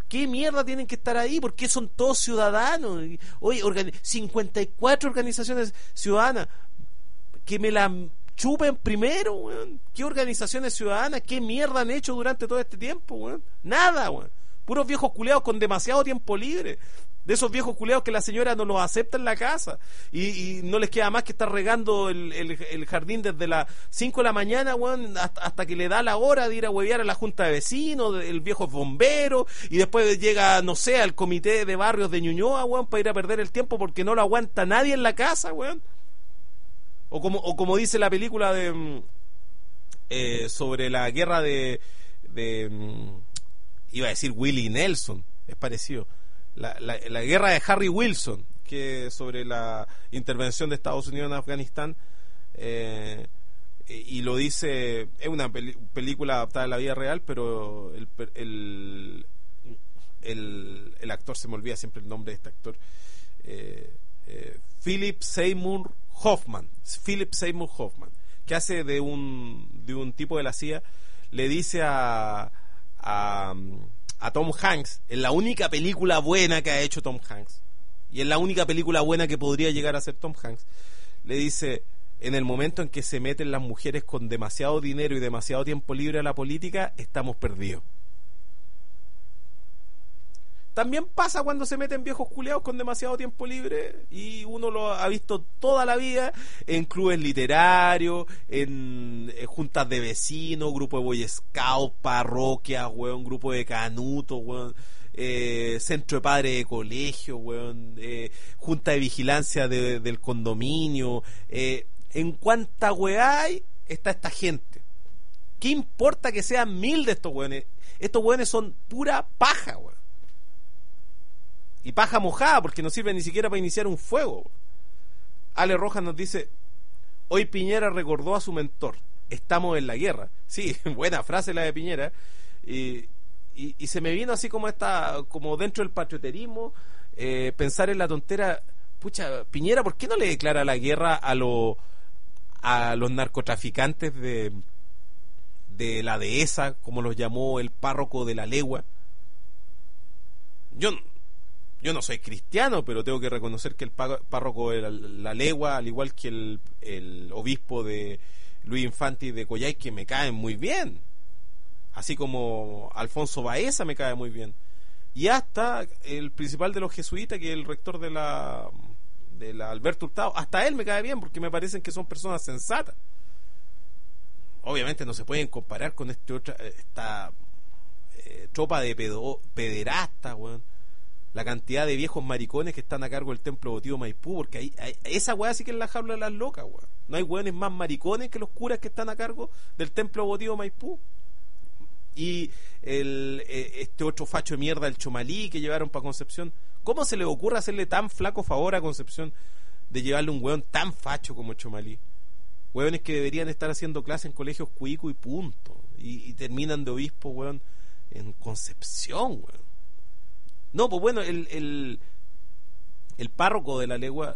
¿Qué mierda tienen que estar ahí? ¿Por qué son todos ciudadanos? Oye, organi- cincuenta y cuatro organizaciones ciudadanas. Que me la chupen primero, weón. ¿Qué organizaciones ciudadanas? ¿Qué mierda han hecho durante todo este tiempo, weón? Nada, weón. Puros viejos culeados con demasiado tiempo libre. De esos viejos culeados que la señora no los acepta en la casa y, y no les queda más que estar regando el, el, el jardín desde las cinco de la mañana, weón, hasta, hasta que le da la hora de ir a huevear a la junta de vecinos, el viejo es bombero, y después llega, no sé, al comité de barrios de Ñuñoa, weón, para ir a perder el tiempo porque no lo aguanta nadie en la casa, weón. O como, o como dice la película de eh, sobre la guerra de, de iba a decir Willie Nelson, es parecido. La, la, la guerra de Harry Wilson, que sobre la intervención de Estados Unidos en Afganistán, eh, y lo dice, es una peli, película adaptada a la vida real, pero el, el, el, el actor, se me olvida siempre el nombre de este actor, eh, eh, Philip Seymour Hoffman, Philip Seymour Hoffman, que hace de un, de un tipo de la C I A, le dice a... a a Tom Hanks, en la única película buena que ha hecho Tom Hanks, y en la única película buena que podría llegar a ser Tom Hanks, le dice, en el momento en que se meten las mujeres con demasiado dinero y demasiado tiempo libre a la política, estamos perdidos. También pasa cuando se meten viejos culeados con demasiado tiempo libre, y uno lo ha visto toda la vida en clubes literarios, en, en juntas de vecinos, grupo de Boy Scouts, parroquias, weón, grupo de canutos, weón, eh, centro de padres de colegio, weón, eh, junta de vigilancia de, del condominio. Eh, en cuánta weá hay, está esta gente. ¿Qué importa que sean mil de estos weones? Estos weones son pura paja, weón. Y paja mojada, porque no sirve ni siquiera para iniciar un fuego. Ale Rojas nos dice, hoy Piñera recordó a su mentor, estamos en la guerra. Sí, buena frase la de Piñera. Y, y, y se me vino así como esta, como dentro del patrioterismo, eh, pensar en la tontera, pucha, Piñera, ¿por qué no le declara la guerra a, lo, a los narcotraficantes de, de la dehesa, como los llamó el párroco de la legua? Yo Yo no soy cristiano, pero tengo que reconocer que el párroco de la, la legua, al igual que el, el obispo de Luis Infanti de Coyhaique, que me caen muy bien, así como Alfonso Baeza me cae muy bien, y hasta el principal de los jesuitas, que es el rector de la, de la Alberto Hurtado, hasta él me cae bien, porque me parecen que son personas sensatas. Obviamente no se pueden comparar con este otra, esta eh, tropa de pedo, pederastas, weón. La cantidad de viejos maricones que están a cargo del templo votivo Maipú, porque hay, hay, esa weá sí que es la jaula de las locas, weón. No hay weones más maricones que los curas que están a cargo del templo votivo Maipú. Y el, este otro facho de mierda, el Chomalí, que llevaron para Concepción. ¿Cómo se le ocurre hacerle tan flaco favor a Concepción de llevarle un weón tan facho como el Chomalí? Weones que deberían estar haciendo clases en colegios cuicos y punto. Y, y terminan de obispo, weón, en Concepción, weón. No, pues bueno, el, el, el párroco de la legua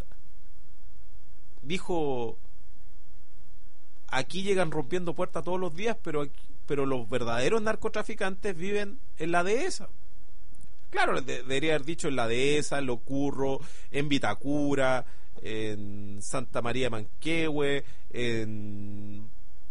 dijo, aquí llegan rompiendo puertas todos los días, pero, aquí, pero los verdaderos narcotraficantes viven en la dehesa. Claro, de, debería haber dicho en la dehesa, en Locurro, en Vitacura, en Santa María de Manquehue, en,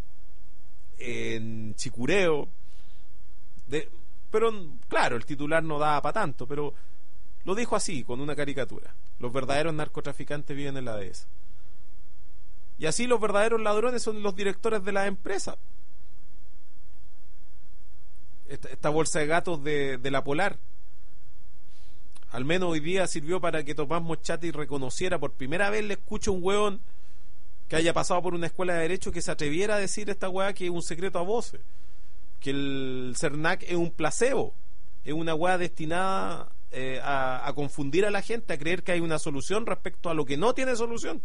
en Chicureo, de... Pero, claro, el titular no daba para tanto, pero lo dijo así, con una caricatura. Los verdaderos narcotraficantes viven en la dehesa. Y así los verdaderos ladrones son los directores de las empresas. Esta, esta bolsa de gatos de, de la Polar, al menos hoy día sirvió para que Tomás Moschati reconociera, por primera vez le escucho a un hueón que haya pasado por una escuela de Derecho que se atreviera a decir esta hueá que es un secreto a voces. Que el CERNAC es un placebo, es una hueá destinada eh, a, a confundir a la gente, a creer que hay una solución respecto a lo que no tiene solución.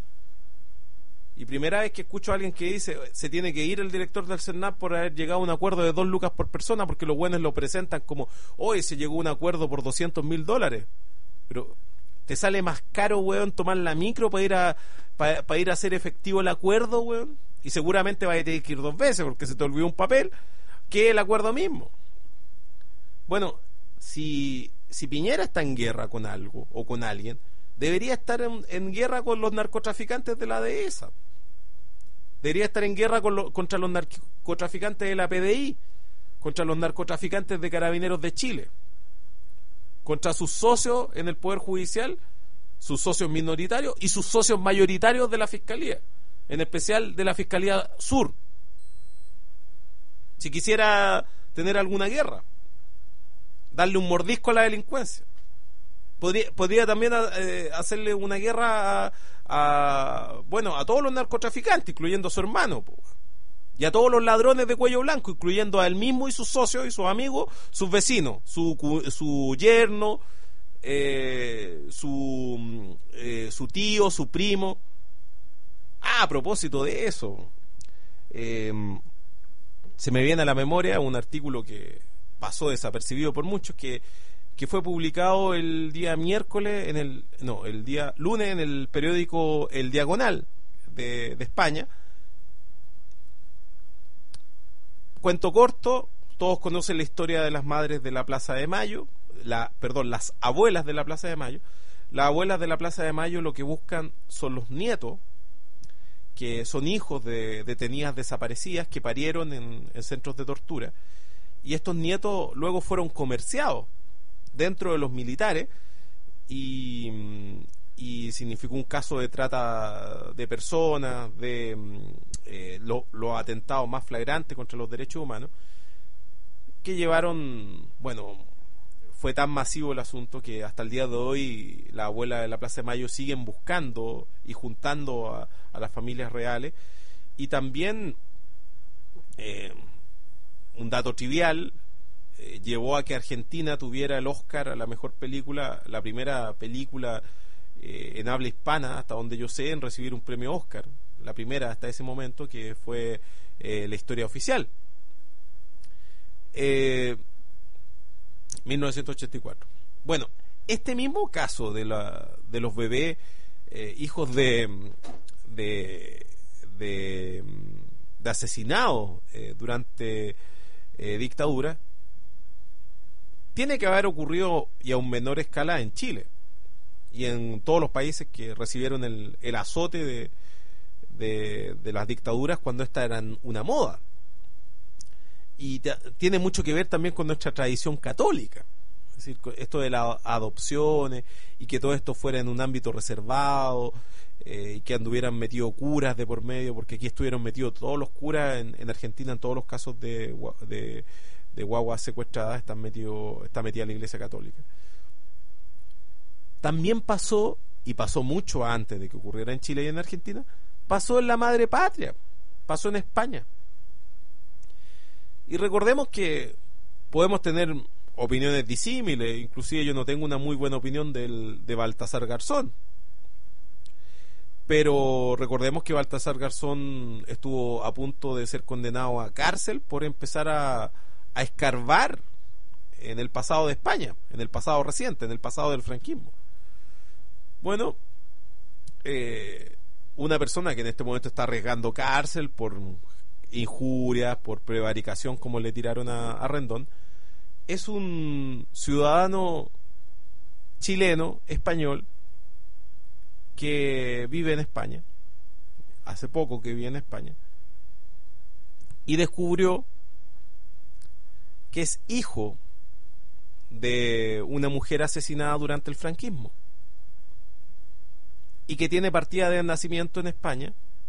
Y primera vez que escucho a alguien que dice se tiene que ir el director del CERNAC por haber llegado a un acuerdo de dos lucas por persona, porque los buenos lo presentan como hoy se llegó a un acuerdo por doscientos mil dólares, pero te sale más caro, weón, tomar la micro para ir a para, para ir a hacer efectivo el acuerdo, weón, y seguramente vas a tener que ir dos veces porque se te olvidó un papel, que el acuerdo mismo. Bueno, si, si Piñera está en guerra con algo o con alguien, debería estar en, en guerra con los narcotraficantes de la D E S A. Debería estar en guerra con lo, contra los narcotraficantes de la P D I, contra los narcotraficantes de Carabineros de Chile, contra sus socios en el Poder Judicial, sus socios minoritarios y sus socios mayoritarios de la Fiscalía, en especial de la Fiscalía Sur. Si quisiera tener alguna guerra, darle un mordisco a la delincuencia, podría, podría también eh, hacerle una guerra a, a, bueno, a todos los narcotraficantes, incluyendo a su hermano, po, y a todos los ladrones de cuello blanco, incluyendo a él mismo y sus socios y sus amigos, sus vecinos, su, su yerno, eh, su, eh, su tío, su primo. Ah, a propósito de eso, eh, se me viene a la memoria un artículo que pasó desapercibido por muchos, que, que fue publicado el día miércoles, en el no, el día lunes en el periódico El Diagonal de, de España. Cuento corto, todos conocen la historia de las madres de la Plaza de Mayo, la, perdón, las abuelas de la Plaza de Mayo. Las abuelas de la Plaza de Mayo lo que buscan son los nietos, que son hijos de detenidas desaparecidas que parieron en, en centros de tortura, y estos nietos luego fueron comerciados dentro de los militares y, y significó un caso de trata de personas, de eh, los lo atentados más flagrantes contra los derechos humanos, que llevaron, bueno, fue tan masivo el asunto que hasta el día de hoy la abuela de la Plaza de Mayo siguen buscando y juntando a, a las familias reales. Y también eh, un dato trivial eh, llevó a que Argentina tuviera el Oscar a la mejor película, la primera película eh, en habla hispana, hasta donde yo sé, en recibir un premio Oscar, la primera hasta ese momento, que fue eh, La Historia Oficial. eh, mil novecientos ochenta y cuatro. Bueno, este mismo caso de la de los bebés eh, hijos de de de, de asesinados eh, durante eh, dictadura tiene que haber ocurrido y a un menor escala en Chile y en todos los países que recibieron el, el azote de, de, de las dictaduras cuando estas eran una moda. Y te, tiene mucho que ver también con nuestra tradición católica, es decir, esto de las adopciones y que todo esto fuera en un ámbito reservado, eh, y que anduvieran metidos curas de por medio, porque aquí estuvieron metidos todos los curas en, en Argentina, en todos los casos de, de, de guaguas secuestradas están metidos, está metida la Iglesia Católica. También pasó, y pasó mucho antes de que ocurriera en Chile y en Argentina, pasó en la madre patria, pasó en España. Y recordemos que podemos tener opiniones disímiles, inclusive yo no tengo una muy buena opinión del, de Baltasar Garzón, pero recordemos que Baltasar Garzón estuvo a punto de ser condenado a cárcel por empezar a, a escarbar en el pasado de España, en el pasado reciente, en el pasado del franquismo. Bueno, eh, una persona que en este momento está arriesgando cárcel por injurias, por prevaricación, como le tiraron a, a Rendón, es un ciudadano chileno, español, que vive en España, hace poco que vive en España, y descubrió que es hijo de una mujer asesinada durante el franquismo y que tiene partida de nacimiento en España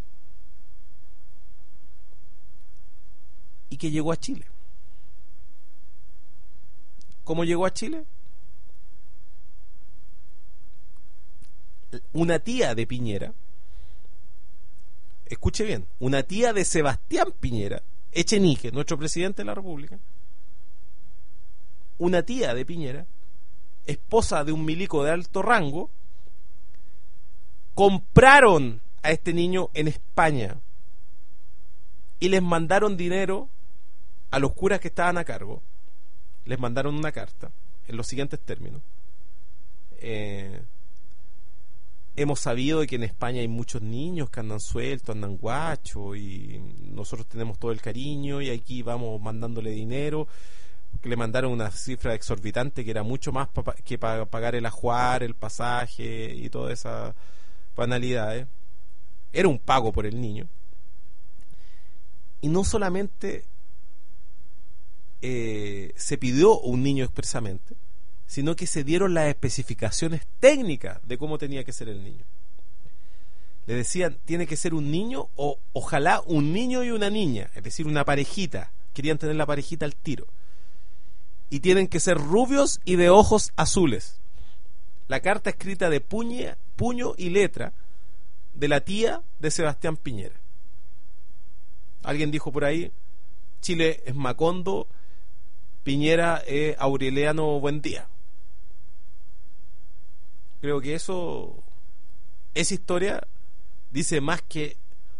y que llegó a Chile. ¿Cómo llegó a Chile? Una tía de Piñera, escuche bien, una tía de Sebastián Piñera, Echenique, nuestro presidente de la República, una tía de Piñera, esposa de un milico de alto rango, compraron a este niño en España y les mandaron dinero a los curas que estaban a cargo. Les mandaron una carta en los siguientes términos: eh, hemos sabido de que en España hay muchos niños que andan sueltos, andan guachos, y nosotros tenemos todo el cariño y aquí vamos mandándole dinero. que le mandaron una cifra exorbitante que era mucho más pa, que para pagar el ajuar, el pasaje y todas esas banalidades. Era un pago por el niño. Y no solamente eh, se pidió un niño expresamente, sino que se dieron las especificaciones técnicas de cómo tenía que ser el niño. Le decían, tiene que ser un niño o ojalá un niño y una niña, es decir, una parejita. Querían tener la parejita al tiro. Y tienen que ser rubios y de ojos azules. La carta escrita de puña, puño y letra de la tía de Sebastián Piñera. Alguien dijo por ahí, Chile es Macondo, Piñera es Aureliano Buendía. Creo que eso, esa historia dice más que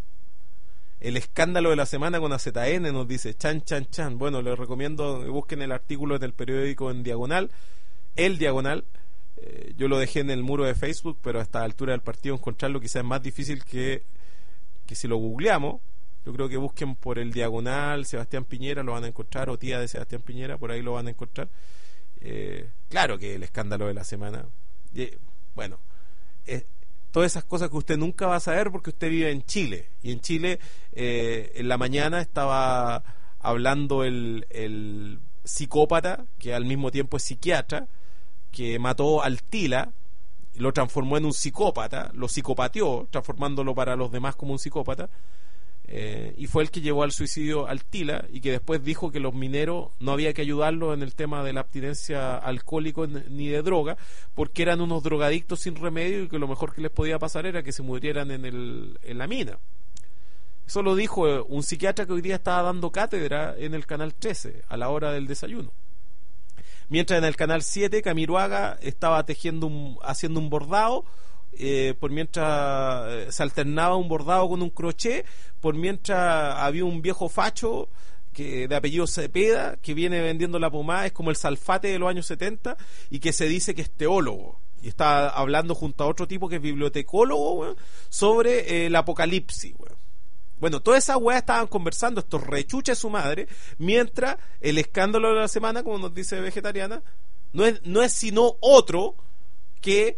el escándalo de la semana con A Z N. Nos dice chan chan chan. Bueno, les recomiendo que busquen el artículo del periódico en diagonal, el diagonal. eh, yo lo dejé en el muro de Facebook, pero a esta altura del partido encontrarlo quizás es más difícil que, que si lo googleamos. Yo creo que busquen por el diagonal Sebastián Piñera, lo van a encontrar, o tía de Sebastián Piñera, por ahí lo van a encontrar. eh, claro que el escándalo de la semana, eh, bueno, eh, todas esas cosas que usted nunca va a saber porque usted vive en Chile. Y en Chile, eh, en la mañana estaba hablando el, el psicópata, que al mismo tiempo es psiquiatra, que mató al Tila, lo transformó en un psicópata, lo psicopateó, transformándolo para los demás como un psicópata, eh, y fue el que llevó al suicidio al Tila, y que después dijo que los mineros no había que ayudarlos en el tema de la abstinencia alcohólico ni de droga, porque eran unos drogadictos sin remedio y que lo mejor que les podía pasar era que se murieran en, el, en la mina. Eso lo dijo un psiquiatra que hoy día estaba dando cátedra en el Canal trece a la hora del desayuno. Mientras en el Canal siete Camiroaga estaba tejiendo un, haciendo un bordado, eh, por mientras eh, se alternaba un bordado con un crochet, por mientras había un viejo facho que de apellido Cepeda que viene vendiendo la pomada, es como el Salfate de los años setenta, y que se dice que es teólogo y está hablando junto a otro tipo que es bibliotecólogo, weón, sobre eh, el apocalipsis, weón. Bueno, todas esas weas estaban conversando, estos rechuches su madre, mientras el escándalo de la semana, como nos dice Vegetariana, no es, no es sino otro que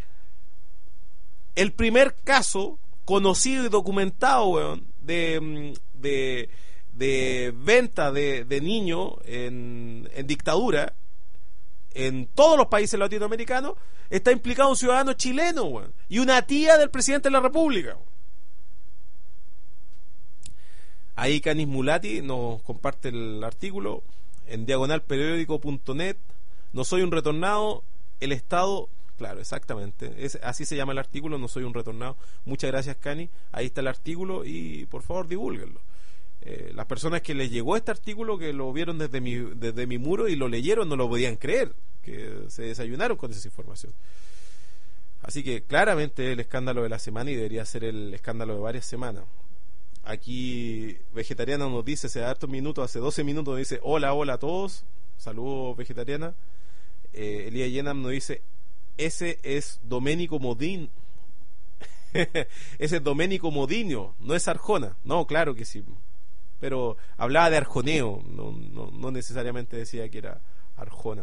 el primer caso conocido y documentado, weón, de, de, de venta de, de niños en, en dictadura en todos los países latinoamericanos. Está implicado un ciudadano chileno, weón, y una tía del presidente de la República, weón. Ahí Canis Mulati nos comparte el artículo en diagonal periódico punto net. No soy un retornado, el Estado, claro, exactamente, es, así se llama el artículo, no soy un retornado. Muchas gracias, Canis, ahí está el artículo y por favor divúlguenlo. Eh, las personas que les llegó este artículo, que lo vieron desde mi, desde mi muro y lo leyeron, no lo podían creer, que se desayunaron con esa información. Así que claramente el escándalo de la semana, y debería ser el escándalo de varias semanas. Aquí Vegetariana nos dice, hace hartos minutos, hace doce minutos, nos dice hola, hola a todos, saludos Vegetariana. eh, Elías Yenam nos dice, ese es Domenico Modín ese es Domenico Modinio, no es Arjona. No, claro que sí, pero hablaba de arjoneo, no, no, no necesariamente decía que era Arjona.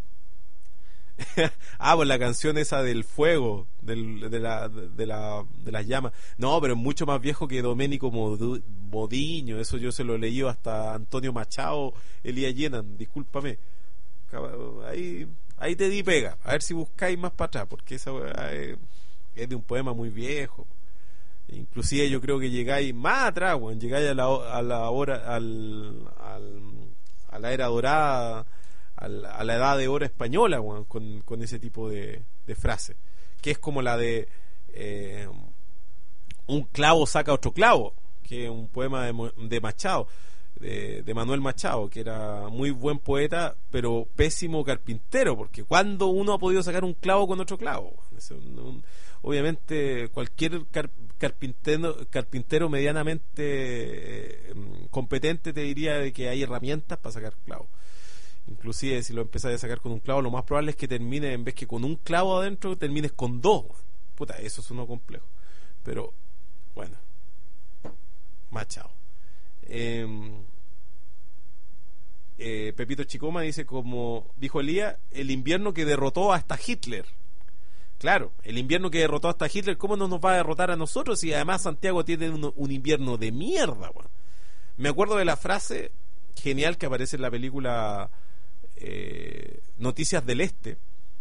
Ah, pues la canción esa del fuego, del, de, la, de, la, de las llamas. No, pero es mucho más viejo que Domenico Modinho. Eso yo se lo leí hasta Antonio Machado, Elías Llenan, discúlpame. Ahí, ahí te di pega. A ver si buscáis más para atrás, porque esa es, es de un poema muy viejo. Inclusive yo creo que llegáis más atrás, bueno, llegáis a la, a la hora, al, al, a la era dorada, a la edad de oro española, bueno, con, con ese tipo de, de frase, que es como la de eh, un clavo saca otro clavo, que es un poema de, de Machado, de, de Manuel Machado, que era muy buen poeta pero pésimo carpintero, porque cuando uno ha podido sacar un clavo con otro clavo, eso, un, obviamente cualquier car, carpintero, carpintero medianamente eh, competente te diría de que hay herramientas para sacar clavos. Inclusive si lo empiezas a sacar con un clavo, lo más probable es que termine, en vez que con un clavo adentro, termines con dos. Puta, eso es uno complejo. Pero, bueno, Machado. Eh, eh, Pepito Chicoma dice, como dijo Elías, el invierno que derrotó hasta Hitler. Claro, el invierno que derrotó hasta Hitler, ¿cómo no nos va a derrotar a nosotros si además Santiago tiene un, un invierno de mierda, bueno? Me acuerdo de la frase genial que aparece en la película eh, Noticias del Este,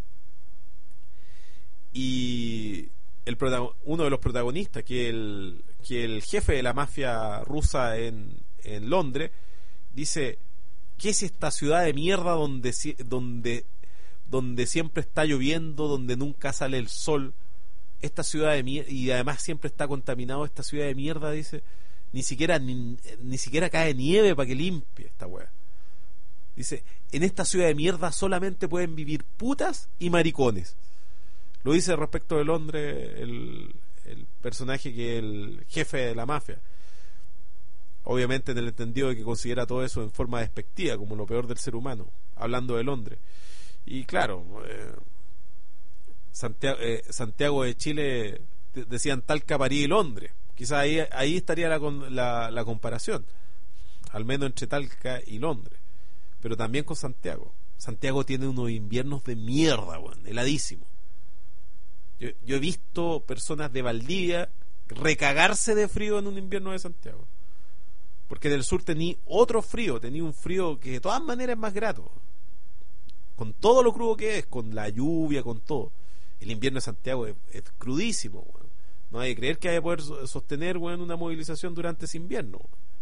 y el protagon- uno de los protagonistas, que el, que el jefe de la mafia rusa en, en Londres, dice: ¿qué es esta ciudad de mierda donde, donde, donde siempre está lloviendo, donde nunca sale el sol? Esta ciudad de mierda, y además siempre está contaminado, esta ciudad de mierda, dice, ni siquiera ni, ni siquiera cae nieve para que limpie esta weá. Dice, en esta ciudad de mierda solamente pueden vivir putas y maricones. Lo dice respecto de Londres el, el personaje que es el jefe de la mafia, obviamente en el entendido de que considera todo eso en forma despectiva, como lo peor del ser humano, hablando de Londres. Y claro, eh, Santiago, eh, Santiago de Chile, de, decían Talca, París y Londres. Quizás ahí, ahí estaría la, la, la comparación, al menos entre Talca y Londres, pero también con Santiago. Santiago tiene unos inviernos de mierda, bueno, heladísimo. Yo, yo he visto personas de Valdivia recagarse de frío en un invierno de Santiago, porque en el sur tenía otro frío, tenía un frío que de todas maneras es más grato, con todo lo crudo que es, con la lluvia, con todo. El invierno de Santiago es, es crudísimo, bueno. No hay que creer que haya que poder sostener, bueno, una movilización durante ese invierno.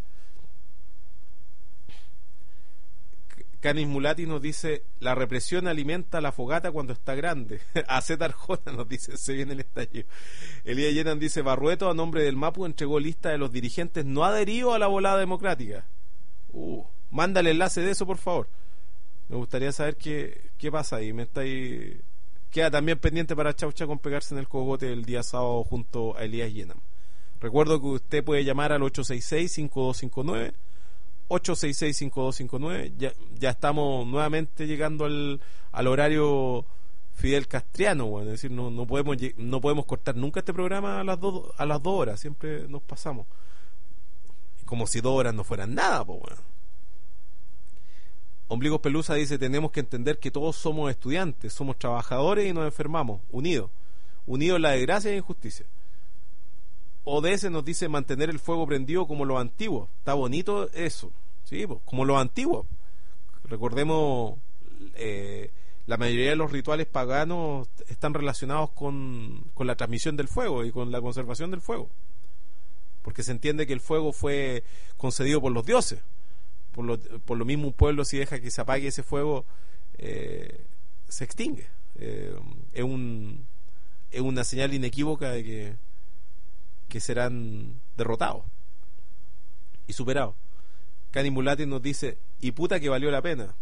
Canis Mulati nos dice: la represión alimenta la fogata cuando está grande. A Z Arjona nos dice: se viene el estallido. Elías Llenan dice: Barrueto, a nombre del MAPU, entregó lista de los dirigentes no adheridos a la volada democrática. Uh, manda el enlace de eso, por favor. Me gustaría saber qué, qué pasa ahí. Me está ahí... Queda también pendiente para Chaucha con pegarse en el cogote el día sábado junto a Elías Llenan. Recuerdo que usted puede llamar al ocho seis seis, cinco dos cinco nueve, ocho seis seis, cinco dos cinco nueve. Ya, ya estamos nuevamente llegando al, al horario Fidel Castriano, bueno, es decir, no, no podemos no podemos cortar nunca este programa a las dos a las dos horas, siempre nos pasamos. Como si dos horas no fueran nada, pues bueno. Ombligos Pelusa dice: tenemos que entender que todos somos estudiantes, somos trabajadores y nos enfermamos, unidos, unidos en la desgracia e injusticia. O D S nos dice: mantener el fuego prendido como los antiguos. Está bonito eso, sí, pues, como los antiguos. Recordemos, eh, la mayoría de los rituales paganos están relacionados con, con la transmisión del fuego y con la conservación del fuego, porque se entiende que el fuego fue concedido por los dioses. Por lo, por lo mismo, un pueblo, si deja que se apague ese fuego, eh, se extingue. Eh, es un es una señal inequívoca de que, que serán derrotados y superados. Cani Mulati nos dice: y puta que valió la pena.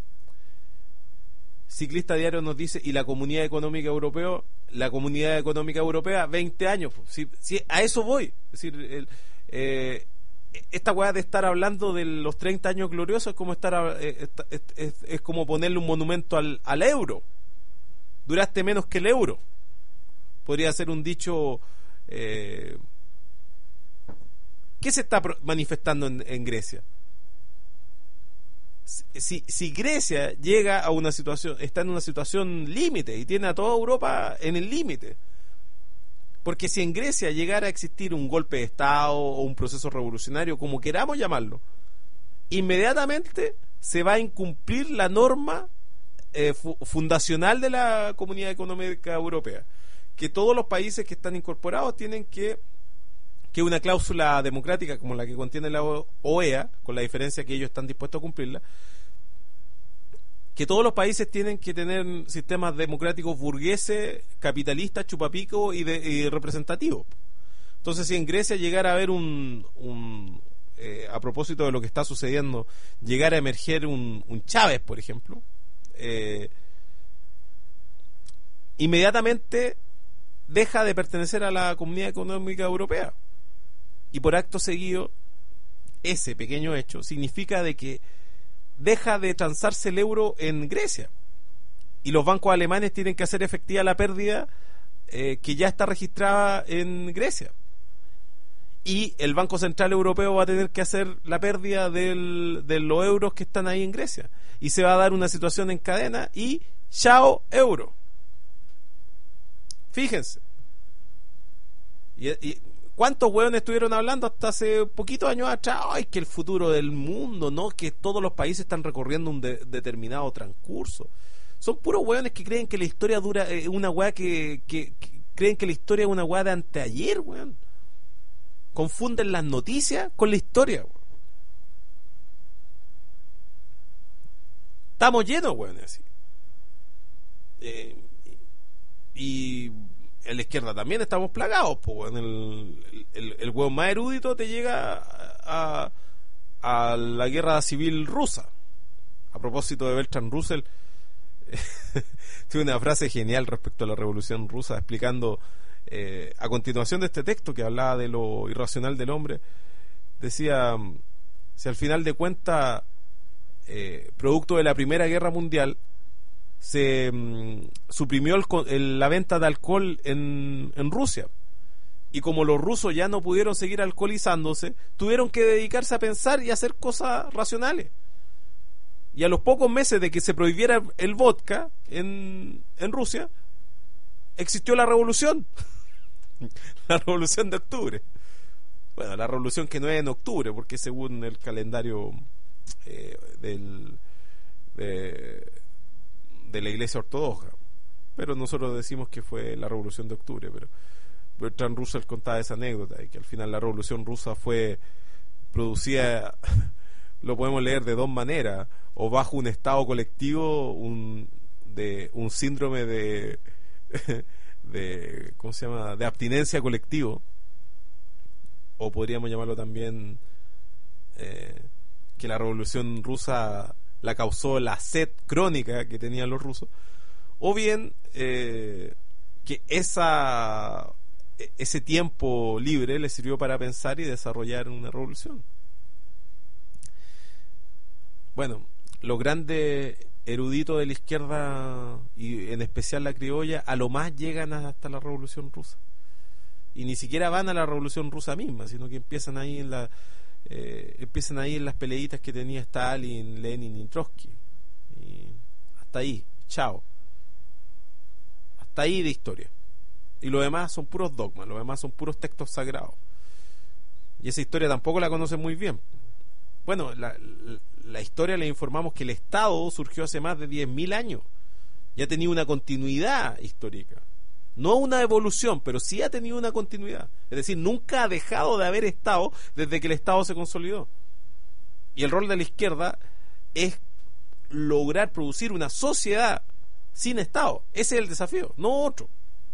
Ciclista Diario nos dice: y la Comunidad Económica Europea, la Comunidad Económica Europea, veinte años. Si, si a eso voy. Es decir, el, eh, esta weá de estar hablando de los treinta años gloriosos es como estar eh, es, es, es como ponerle un monumento al, al euro. Duraste menos que el euro. Podría ser un dicho. Eh, ¿qué se está manifestando en, en Grecia? Si, si Grecia llega a una situación, está en una situación límite y tiene a toda Europa en el límite. Porque si en Grecia llegara a existir un golpe de Estado o un proceso revolucionario, como queramos llamarlo, inmediatamente se va a incumplir la norma eh, fu- fundacional de la Comunidad Económica Europea, que todos los países que están incorporados tienen que que una cláusula democrática como la que contiene la O E A, con la diferencia que ellos están dispuestos a cumplirla, que todos los países tienen que tener sistemas democráticos burgueses, capitalistas, chupapico y, de, y representativos. Entonces, si en Grecia llegara a haber un, un eh, a propósito de lo que está sucediendo, llegara a emerger un, un Chávez, por ejemplo, eh, inmediatamente deja de pertenecer a la Comunidad Económica Europea. Y por acto seguido, ese pequeño hecho significa de que deja de transarse el euro en Grecia y los bancos alemanes tienen que hacer efectiva la pérdida eh, que ya está registrada en Grecia. y el Banco Central Europeo va a tener que hacer la pérdida del, de los euros que están ahí en Grecia, y se va a dar una situación en cadena y chao euro. Fíjense. Y, y ¿cuántos hueones estuvieron hablando hasta hace poquitos años atrás? Ay, que el futuro del mundo, no, que todos los países están recorriendo un de, determinado transcurso. Son puros hueones que creen que la historia dura eh, una hueá que, que, que creen que la historia es una hueá de anteayer, hueón. Confunden las noticias con la historia, hueón. Estamos llenos, hueones, así. Eh, y en la izquierda también estamos plagados, pues, en el, el, el hueón más erudito te llega a, a la guerra civil rusa. A propósito de Bertrand Russell, tuve una frase genial respecto a la revolución rusa, explicando eh, a continuación de este texto que hablaba de lo irracional del hombre. Decía, si al final de cuentas, eh, producto de la Primera Guerra Mundial, se mm, suprimió el, el, la venta de alcohol en, en Rusia, y como los rusos ya no pudieron seguir alcoholizándose, tuvieron que dedicarse a pensar y a hacer cosas racionales. Y a los pocos meses de que se prohibiera el vodka en, en Rusia, existió la revolución. La revolución de octubre. Bueno, la revolución que no es en octubre, porque según el calendario eh, del, de, de la Iglesia Ortodoxa. Pero nosotros decimos que fue la revolución de octubre. Pero Bertrand Russell contaba esa anécdota, y que al final la revolución rusa fue producida, lo podemos leer de dos maneras: o bajo un estado colectivo, un de un síndrome de de ¿cómo se llama? de abstinencia colectivo, o podríamos llamarlo también eh, que la revolución rusa la causó la sed crónica que tenían los rusos, o bien eh, que esa ese tiempo libre les sirvió para pensar y desarrollar una revolución. Bueno, los grandes eruditos de la izquierda, y en especial la criolla, a lo más llegan hasta la revolución rusa, y ni siquiera van a la revolución rusa misma, sino que empiezan ahí en la eh, empiezan ahí en las peleitas que tenía Stalin, Lenin y Trotsky, y hasta ahí, chao, hasta ahí de historia, y lo demás son puros dogmas, lo demás son puros textos sagrados, y esa historia tampoco la conocen muy bien. Bueno, la, la, la historia le informamos que el Estado surgió hace más de diez mil años. Ya ha tenido una continuidad histórica. No una evolución, pero sí ha tenido una continuidad. Es decir, nunca ha dejado de haber Estado desde que el Estado se consolidó. Y el rol de la izquierda es lograr producir una sociedad sin Estado. Ese es el desafío, no otro.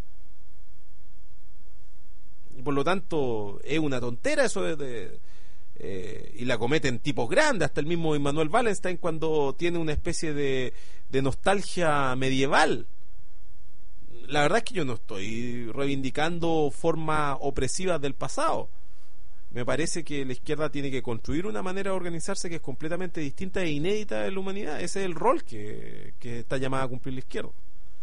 Y por lo tanto, es una tontera eso de... de Eh, y la cometen tipos grandes, hasta el mismo Immanuel Wallenstein, cuando tiene una especie de, de nostalgia medieval. La verdad es que yo no estoy reivindicando formas opresivas del pasado. Me parece que la izquierda tiene que construir una manera de organizarse que es completamente distinta e inédita en la humanidad. Ese es el rol que, que está llamada a cumplir la izquierda.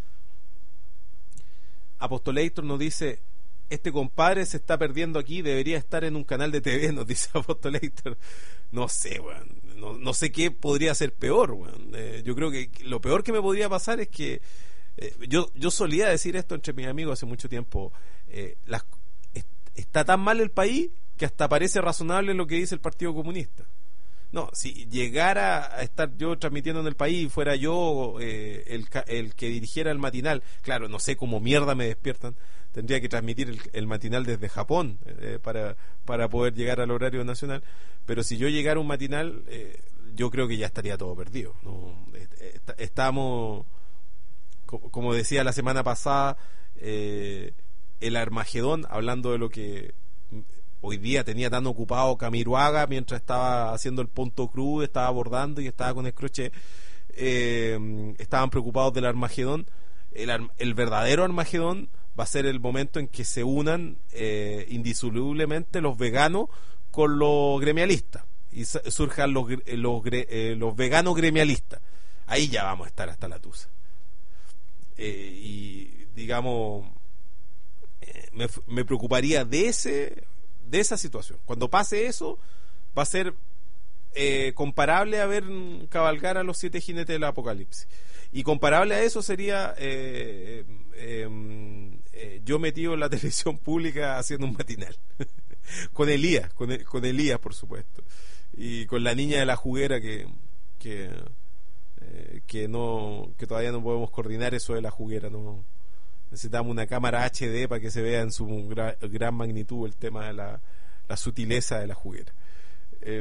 Apostolator nos dice: este compadre se está perdiendo aquí, debería estar en un canal de T V, nos dice Apostolator. No sé, weón, no, no sé qué podría ser peor, weón. Eh, yo creo que lo peor que me podría pasar es que eh, yo, yo solía decir esto entre mis amigos hace mucho tiempo, eh, las, est, está tan mal el país que hasta parece razonable lo que dice el Partido Comunista. No, si llegara a estar yo transmitiendo en el país y fuera yo eh, el, el que dirigiera el matinal, claro, no sé cómo mierda me despiertan, tendría que transmitir el, el matinal desde Japón eh, para, para poder llegar al horario nacional, pero si yo llegara a un matinal, eh, yo creo que ya estaría todo perdido, ¿no? Est- estamos, co- como decía la semana pasada, eh, el Armagedón, hablando de lo que hoy día tenía tan ocupado Camiroaga mientras estaba haciendo el punto cruz, estaba abordando y estaba con el crochet, eh, estaban preocupados del Armagedón. El, el verdadero Armagedón va a ser el momento en que se unan eh, indisolublemente los veganos con los gremialistas y surjan los, los, eh, los veganos gremialistas. Ahí ya vamos a estar hasta la tusa. Eh, y digamos, eh, me, me preocuparía de ese de esa situación. Cuando pase eso, va a ser eh, comparable a ver cabalgar a los siete jinetes del apocalipsis. Y comparable a eso sería eh, eh, eh, yo metido en la televisión pública haciendo un matinal. Con Elías, con, el, con Elías, por supuesto. Y con la niña de la juguera que... que Eh, que no que todavía no podemos coordinar eso de la juguera, no necesitamos una cámara H D para que se vea en su gra, gran magnitud el tema de la, la sutileza de la juguera. eh,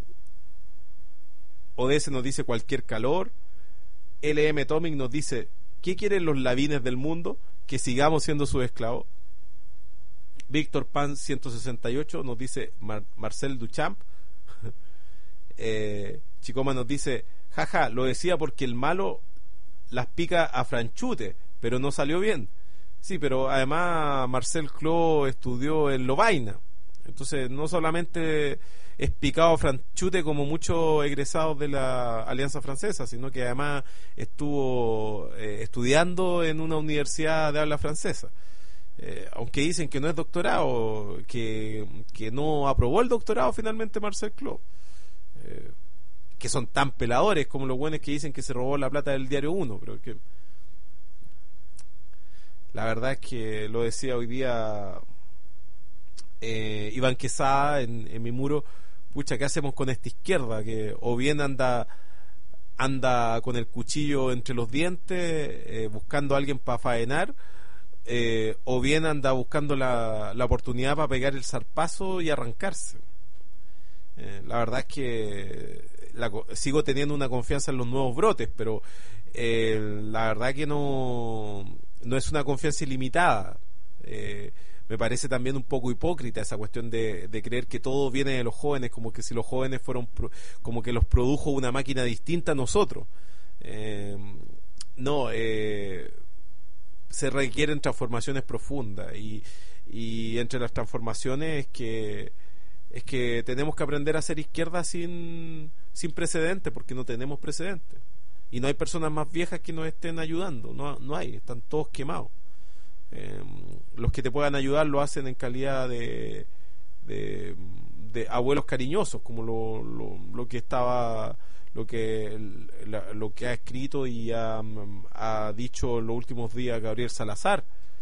O D S nos dice cualquier calor. L M Tomic nos dice ¿qué quieren los lavines del mundo? Que sigamos siendo sus esclavos. Víctor Pan ciento sesenta y ocho nos dice Mar, Marcel Duchamp. eh, Chicoma nos dice jaja, lo decía porque el malo las pica a franchute, pero no salió bien. Sí, pero además Marcel Clos estudió en Lovaina, entonces no solamente es picado a franchute como muchos egresados de la Alianza Francesa, sino que además estuvo eh, estudiando en una universidad de habla francesa. Eh, aunque dicen que no es doctorado, que, que no aprobó el doctorado finalmente Marcel Clos. Eh, que son tan peladores como los buenos que dicen que se robó la plata del Diario Uno, pero que la verdad es que lo decía hoy día eh, Iván Quesada en, en mi muro, pucha, ¿qué hacemos con esta izquierda? Que o bien anda anda con el cuchillo entre los dientes eh, buscando a alguien para faenar, eh, o bien anda buscando la, la oportunidad para pegar el zarpazo y arrancarse. Eh, la verdad es que La, sigo teniendo una confianza en los nuevos brotes, pero eh, la verdad que no no es una confianza ilimitada. Eh, me parece también un poco hipócrita esa cuestión de, de creer que todo viene de los jóvenes, como que si los jóvenes fueron pro, como que los produjo una máquina distinta a nosotros. Eh, no, eh, se requieren transformaciones profundas y, y entre las transformaciones es que es que tenemos que aprender a hacer izquierda sin sin precedentes, porque no tenemos precedentes y no hay personas más viejas que nos estén ayudando, no, no hay, están todos quemados. Eh, los que te puedan ayudar lo hacen en calidad de de, de abuelos cariñosos, como lo, lo, lo que estaba lo que la, lo que ha escrito y ha, ha dicho en los últimos días Gabriel Salazar.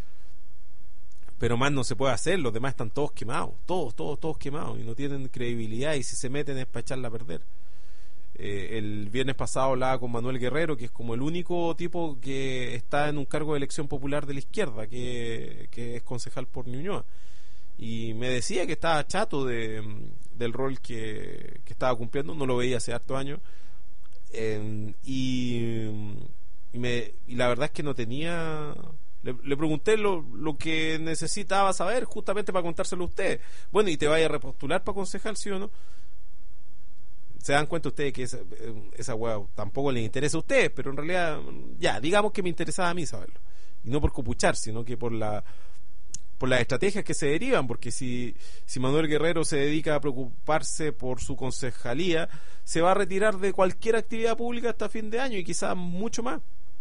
Pero más no se puede hacer, los demás están todos quemados, todos, todos, todos quemados y no tienen credibilidad, y si se meten es para echarla a perder. Eh, el viernes pasado hablaba con Manuel Guerrero, que es como el único tipo que está en un cargo de elección popular de la izquierda, que, que es concejal por Ñuñoa, y me decía que estaba chato de, del rol que, que estaba cumpliendo, no lo veía hace hartos años, eh, y, y, me, y la verdad es que no tenía... Le, le pregunté lo, lo que necesitaba saber justamente para contárselo a usted. Bueno, ¿y te vaya a repostular para concejal, sí o no? Se dan cuenta ustedes que esa, esa hueá tampoco les interesa a ustedes, pero en realidad, ya, digamos que me interesaba a mí saberlo. Y no por copuchar, sino que por la por las estrategias que se derivan, porque si, si Manuel Guerrero se dedica a preocuparse por su concejalía, se va a retirar de cualquier actividad pública hasta fin de año y quizás mucho más.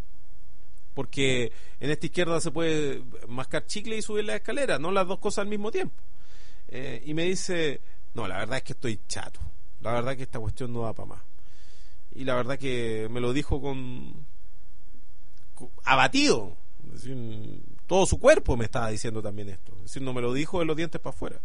Porque en esta izquierda se puede mascar chicle y subir la escalera, no las dos cosas al mismo tiempo. Eh, y me dice, no, la verdad es que estoy chato, la verdad que esta cuestión no da para más. Y la verdad que me lo dijo con, con abatido, es decir, todo su cuerpo me estaba diciendo también esto, es decir, no me lo dijo de los dientes para afuera.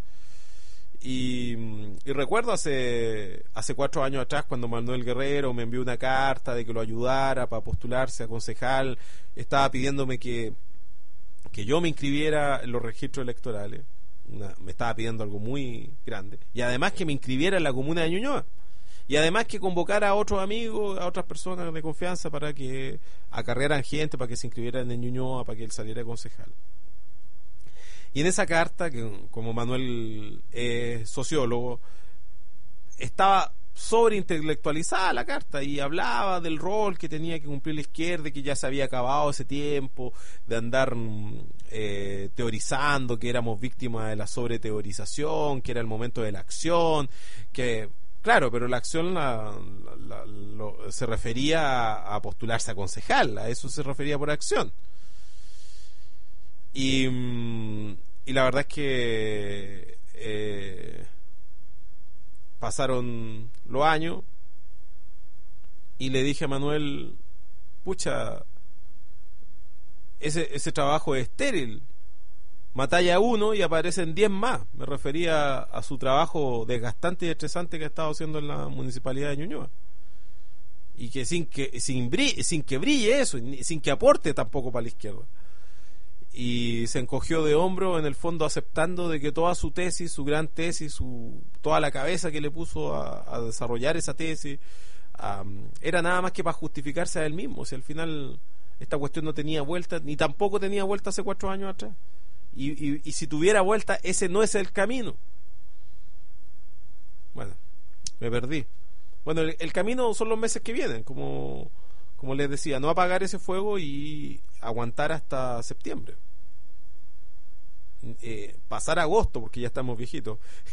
Y, y recuerdo hace hace cuatro años atrás, cuando Manuel Guerrero me envió una carta de que lo ayudara para postularse a concejal, estaba pidiéndome que que yo me inscribiera en los registros electorales. Una, me estaba pidiendo algo muy grande, y además que me inscribiera en la comuna de Ñuñoa, y además que convocara a otros amigos, a otras personas de confianza para que acarrearan gente, para que se inscribieran en Ñuñoa, para que él saliera concejal. Y en esa carta, que como Manuel es sociólogo, estaba sobreintelectualizada la carta y hablaba del rol que tenía que cumplir la izquierda, que ya se había acabado ese tiempo de andar eh, teorizando, que éramos víctimas de la sobreteorización, que era el momento de la acción, que claro, pero la acción la, la, la, lo, se refería a, a postularse a concejal, a eso se refería por acción. Y, y la verdad es que eh, pasaron los años y le dije a Manuel, pucha, ese, ese trabajo es estéril, matáis a uno y aparecen diez más. Me refería a su trabajo desgastante y estresante que ha estado haciendo en la municipalidad de Ñuñoa, y que sin que sin, brille, sin que brille eso, sin que aporte tampoco para la izquierda. Y se encogió de hombro, en el fondo aceptando de que toda su tesis, su gran tesis, su, toda la cabeza que le puso a, a desarrollar esa tesis, um, era nada más que para justificarse a él mismo. Si al final esta cuestión no tenía vuelta, ni tampoco tenía vuelta hace cuatro años atrás. Y, y, y si tuviera vuelta, ese no es el camino. Bueno, me perdí. Bueno, el, el camino son los meses que vienen, como, como les decía, no apagar ese fuego y aguantar hasta septiembre. Eh, pasar agosto, porque ya estamos viejitos,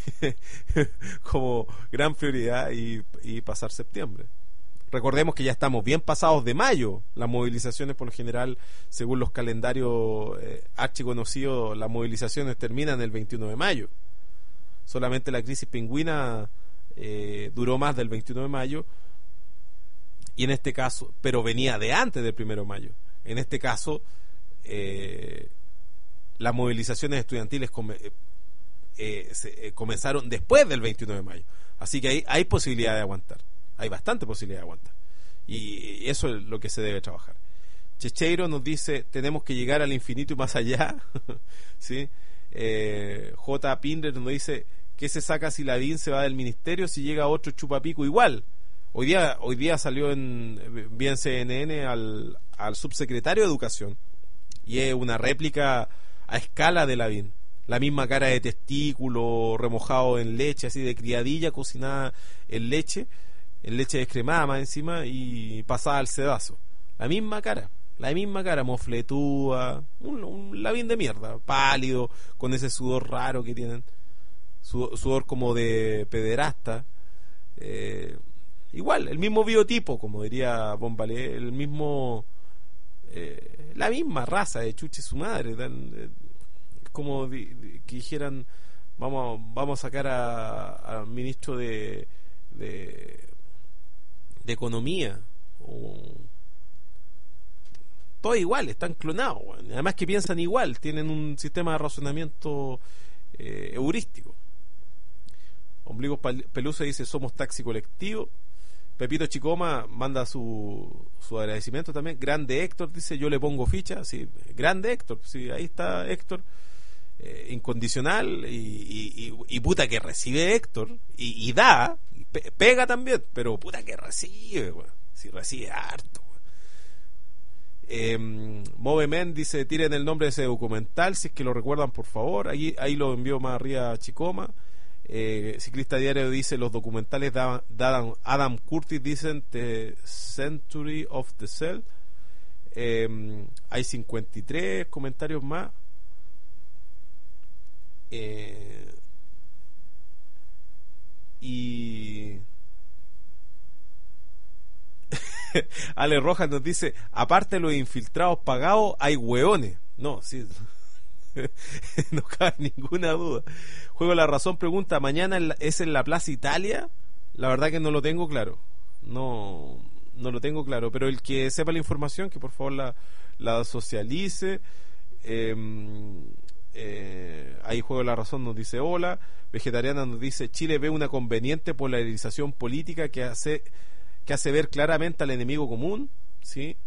como gran prioridad, y, y pasar septiembre. Recordemos que ya estamos bien pasados de mayo. Las movilizaciones, por lo general, según los calendarios eh, archiconocidos, las movilizaciones terminan el veintiuno de mayo. Solamente la crisis pingüina eh, duró más del veintiuno de mayo, y en este caso, pero venía de antes del primero de mayo. En este caso, eh, las movilizaciones estudiantiles come, eh, se, eh, comenzaron después del veintiuno de mayo. Así que hay, hay posibilidad de aguantar. Hay bastante posibilidad de aguantar. Y eso es lo que se debe trabajar. Checheiro nos dice, tenemos que llegar al infinito y más allá. ¿Sí? eh, J. Pinder nos dice, ¿qué se saca si Lavín se va del ministerio si llega otro chupapico igual? Hoy día hoy día salió en bien C N N al, al subsecretario de Educación, y es una réplica a escala de Lavín. La misma cara de testículo remojado en leche, así de criadilla cocinada en leche, en leche descremada más encima y pasada al sedazo. La misma cara, la misma cara, mofletúa, un, un Lavín de mierda, pálido, con ese sudor raro que tienen, sudor, sudor como de pederasta. Eh, igual, el mismo biotipo, como diría Bombalé, el mismo, eh, la misma raza de chuche su madre, tan, eh, como di, di, que dijeran, vamos, vamos a sacar al ministro de, de de economía, o... todos igual, están clonados, bueno. Además que piensan igual, tienen un sistema de razonamiento eh, heurístico. Ombligos Pelusa dice, somos taxi colectivo. Pepito Chicoma manda su, su agradecimiento también. Grande Héctor dice, yo le pongo ficha. Sí, grande Héctor, sí, ahí está Héctor, eh, incondicional, y, y, y, y puta que recibe Héctor, y, y da, pe, pega también, pero puta que recibe, bueno, si recibe harto. Eh, Movemen dice, tiren el nombre de ese documental si es que lo recuerdan, por favor. Ahí, ahí lo envió más arriba a Chicoma. eh, Ciclista Diario dice, los documentales de Adam, de Adam, Adam Curtis dicen The Century of the Cell. eh, Hay cincuenta y tres comentarios más. eh, Y Ale Rojas nos dice, aparte de los infiltrados pagados, hay hueones. No, sí, no cabe ninguna duda. Juego La Razón pregunta, ¿mañana es en la Plaza Italia? La verdad que no lo tengo claro. No, no lo tengo claro, pero el que sepa la información, que por favor la, la socialice. Eh, eh, ahí Juego La Razón nos dice hola. Vegetariana nos dice, Chile ve una conveniente polarización política que hace que hace ver claramente al enemigo común. Sí,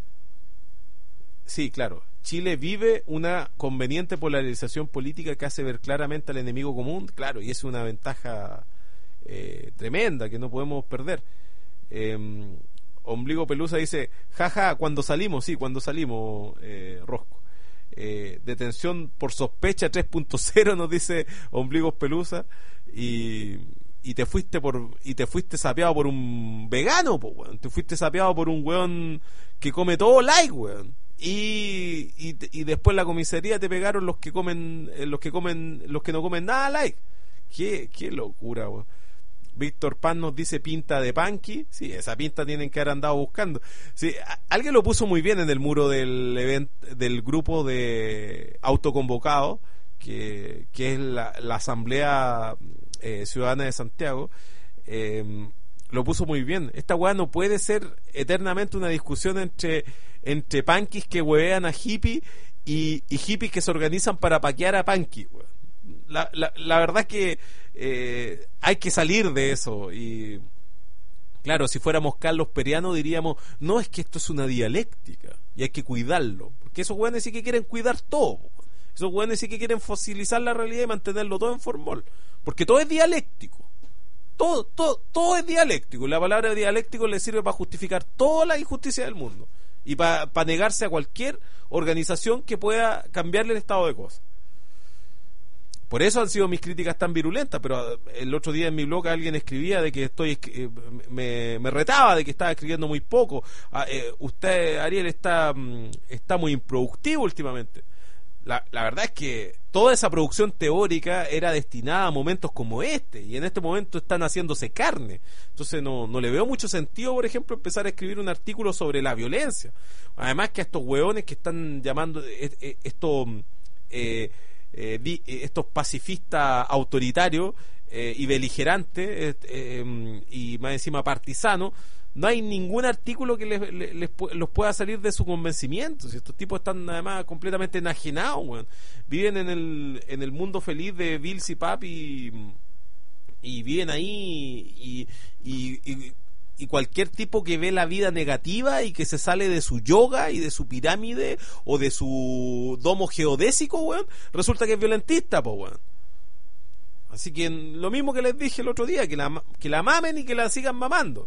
sí, claro, Chile vive una conveniente polarización política que hace ver claramente al enemigo común, claro, y es una ventaja eh, tremenda que no podemos perder. eh, Ombligo Pelusa dice, jaja, cuando salimos, sí, cuando salimos, eh, Rosco. Eh, detención por sospecha tres punto cero nos dice Ombligos Pelusa, y, y te fuiste por y te fuiste sapeado por un vegano, po, weón. Te fuiste sapeado por un weón que come todo like, weón. Y, y, y después la comisaría te pegaron los que comen los que comen los que no comen nada like. Qué, qué locura, weón. Víctor Pan nos dice pinta de punky. Sí, esa pinta tienen que haber andado buscando. Sí, a, alguien lo puso muy bien en el muro del event, del grupo de autoconvocados, que, que es la, la Asamblea eh, Ciudadana de Santiago, eh, lo puso muy bien. Esta weá no puede ser eternamente una discusión entre, entre punkis que huevean a hippies y, y hippies que se organizan para paquear a punkis. La, la, la verdad es que eh, hay que salir de eso. Y claro, si fuéramos Carlos Periano diríamos, no, es que esto es una dialéctica y hay que cuidarlo, porque esos weones sí que quieren cuidar todo. Esos weones sí que quieren fosilizar la realidad y mantenerlo todo en formol, porque todo es dialéctico. Todo, todo, todo es dialéctico. La palabra dialéctico le sirve para justificar toda la injusticia del mundo y para pa negarse a cualquier organización que pueda cambiarle el estado de cosas. Por eso han sido mis críticas tan virulentas. Pero el otro día en mi blog alguien escribía de que estoy eh, me, me retaba de que estaba escribiendo muy poco. Ah, eh, usted, Ariel, está, está muy improductivo últimamente. La, la verdad es que toda esa producción teórica era destinada a momentos como este, y en este momento están haciéndose carne. Entonces no, no le veo mucho sentido, por ejemplo, empezar a escribir un artículo sobre la violencia. Además que a estos hueones que están llamando eh, estos eh, eh, di, estos pacifistas autoritarios eh, y beligerantes eh, eh, y más encima partisanos, no hay ningún artículo que les, les, les los pueda salir de su convencimiento. Si estos tipos están además completamente enajenados, bueno. Viven en el en el mundo feliz de Bills y Pap y, y viven ahí y, y, y, y cualquier tipo que ve la vida negativa y que se sale de su yoga y de su pirámide o de su domo geodésico, bueno, resulta que es violentista, pues, bueno. Así que lo mismo que les dije el otro día, que la, que la mamen y que la sigan mamando.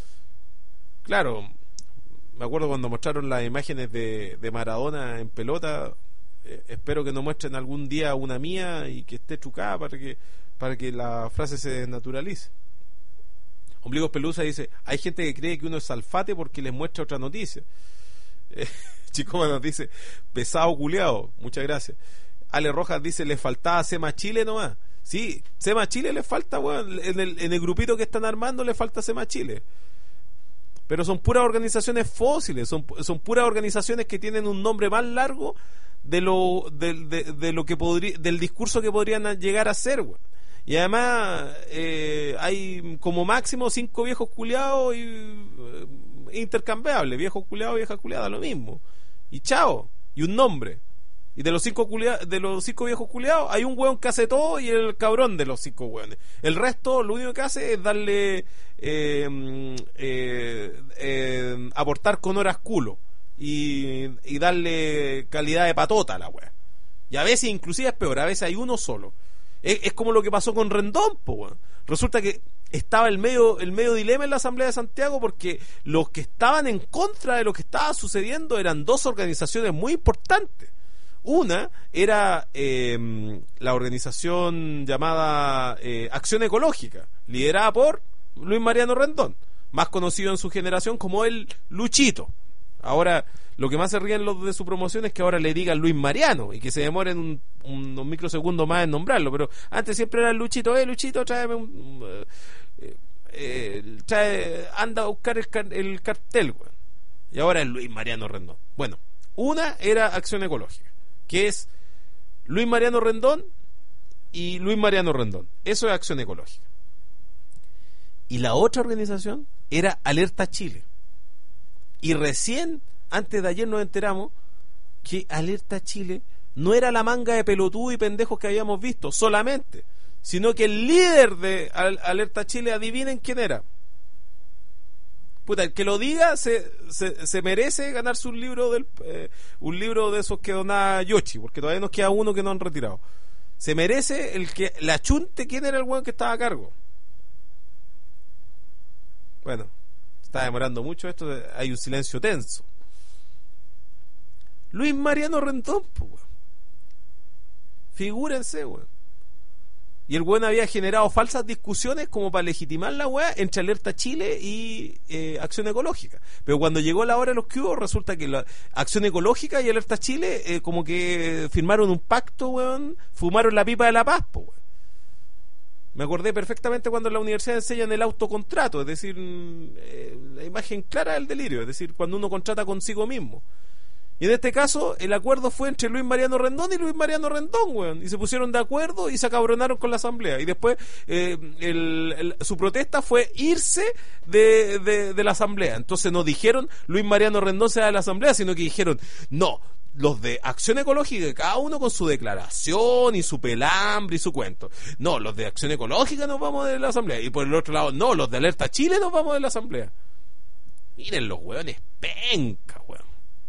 Claro, me acuerdo cuando mostraron las imágenes de, de Maradona en pelota. Eh, espero que no muestren algún día una mía y que esté trucada para que para que la frase se desnaturalice. Ombligos Pelusa dice, hay gente que cree que uno es Salfate porque les muestra otra noticia. Eh, Chicoma nos dice, pesado culiao, muchas gracias. Ale Rojas dice, le faltaba Sema Chile nomás. Sí, Sema Chile le falta, bueno, en el, en el grupito que están armando le falta Sema Chile. Pero son puras organizaciones fósiles, son, son puras organizaciones que tienen un nombre más largo de lo de, de, de lo que podría, del discurso que podrían llegar a ser, güey. Y además eh, hay como máximo cinco viejos culiados y eh, intercambiables, viejos culiados, viejas culiadas, lo mismo. Y chao, y un nombre. Y de los cinco culia, de los cinco viejos culiados hay un hueón que hace todo y el cabrón de los cinco hueones. El resto lo único que hace es darle eh, eh, eh, aportar con horas culo y, y darle calidad de patota a la wea. Y a veces inclusive es peor, a veces hay uno solo. Es, es como lo que pasó con Rendón, po, weón. Resulta que estaba el medio, el medio dilema en la Asamblea de Santiago porque los que estaban en contra de lo que estaba sucediendo eran dos organizaciones muy importantes. Una era eh, la organización llamada eh, Acción Ecológica, liderada por Luis Mariano Rendón, más conocido en su generación como el Luchito. Ahora, lo que más se ríen los de su promoción es que ahora le digan Luis Mariano y que se demoren un, un, unos microsegundos más en nombrarlo, pero antes siempre era el Luchito. Eh, Luchito, tráeme un... Eh, eh, trae, anda a buscar el, el cartel, güey. Y ahora es Luis Mariano Rendón. Bueno, una era Acción Ecológica, que es Luis Mariano Rendón y Luis Mariano Rendón. Eso es Acción Ecológica. Y la otra organización era Alerta Chile. Y recién, antes de ayer, nos enteramos que Alerta Chile no era la manga de pelotudos y pendejos que habíamos visto solamente, sino que el líder de Alerta Chile, adivinen quién era. Puta, el que lo diga se, se, se merece ganarse un libro del eh, un libro de esos que donaba Yoshi, porque todavía nos queda uno que no han retirado. Se merece el que la chunte quién era el weón que estaba a cargo. Bueno, está demorando mucho esto, hay un silencio tenso. Luis Mariano Rendón, pues, weón. Figúrense, weón. Y el weón había generado falsas discusiones como para legitimar la weá entre Alerta Chile y eh, Acción Ecológica. Pero cuando llegó la hora de los que hubo, resulta que la Acción Ecológica y Alerta Chile eh, como que firmaron un pacto, weón, fumaron la pipa de la paz, po, weón. Me acordé perfectamente cuando en la universidad enseñan el autocontrato, es decir, eh, la imagen clara del delirio, es decir, cuando uno contrata consigo mismo. Y en este caso, el acuerdo fue entre Luis Mariano Rendón y Luis Mariano Rendón, weón. Y se pusieron de acuerdo y se acabronaron con la asamblea. Y después, eh, el, el, su protesta fue irse de, de, de la asamblea. Entonces no dijeron Luis Mariano Rendón se va de la asamblea, sino que dijeron, no, los de Acción Ecológica, cada uno con su declaración y su pelambre y su cuento. No, los de Acción Ecológica nos vamos de la asamblea. Y por el otro lado, no, los de Alerta Chile nos vamos de la asamblea. Miren los weones penca, weón.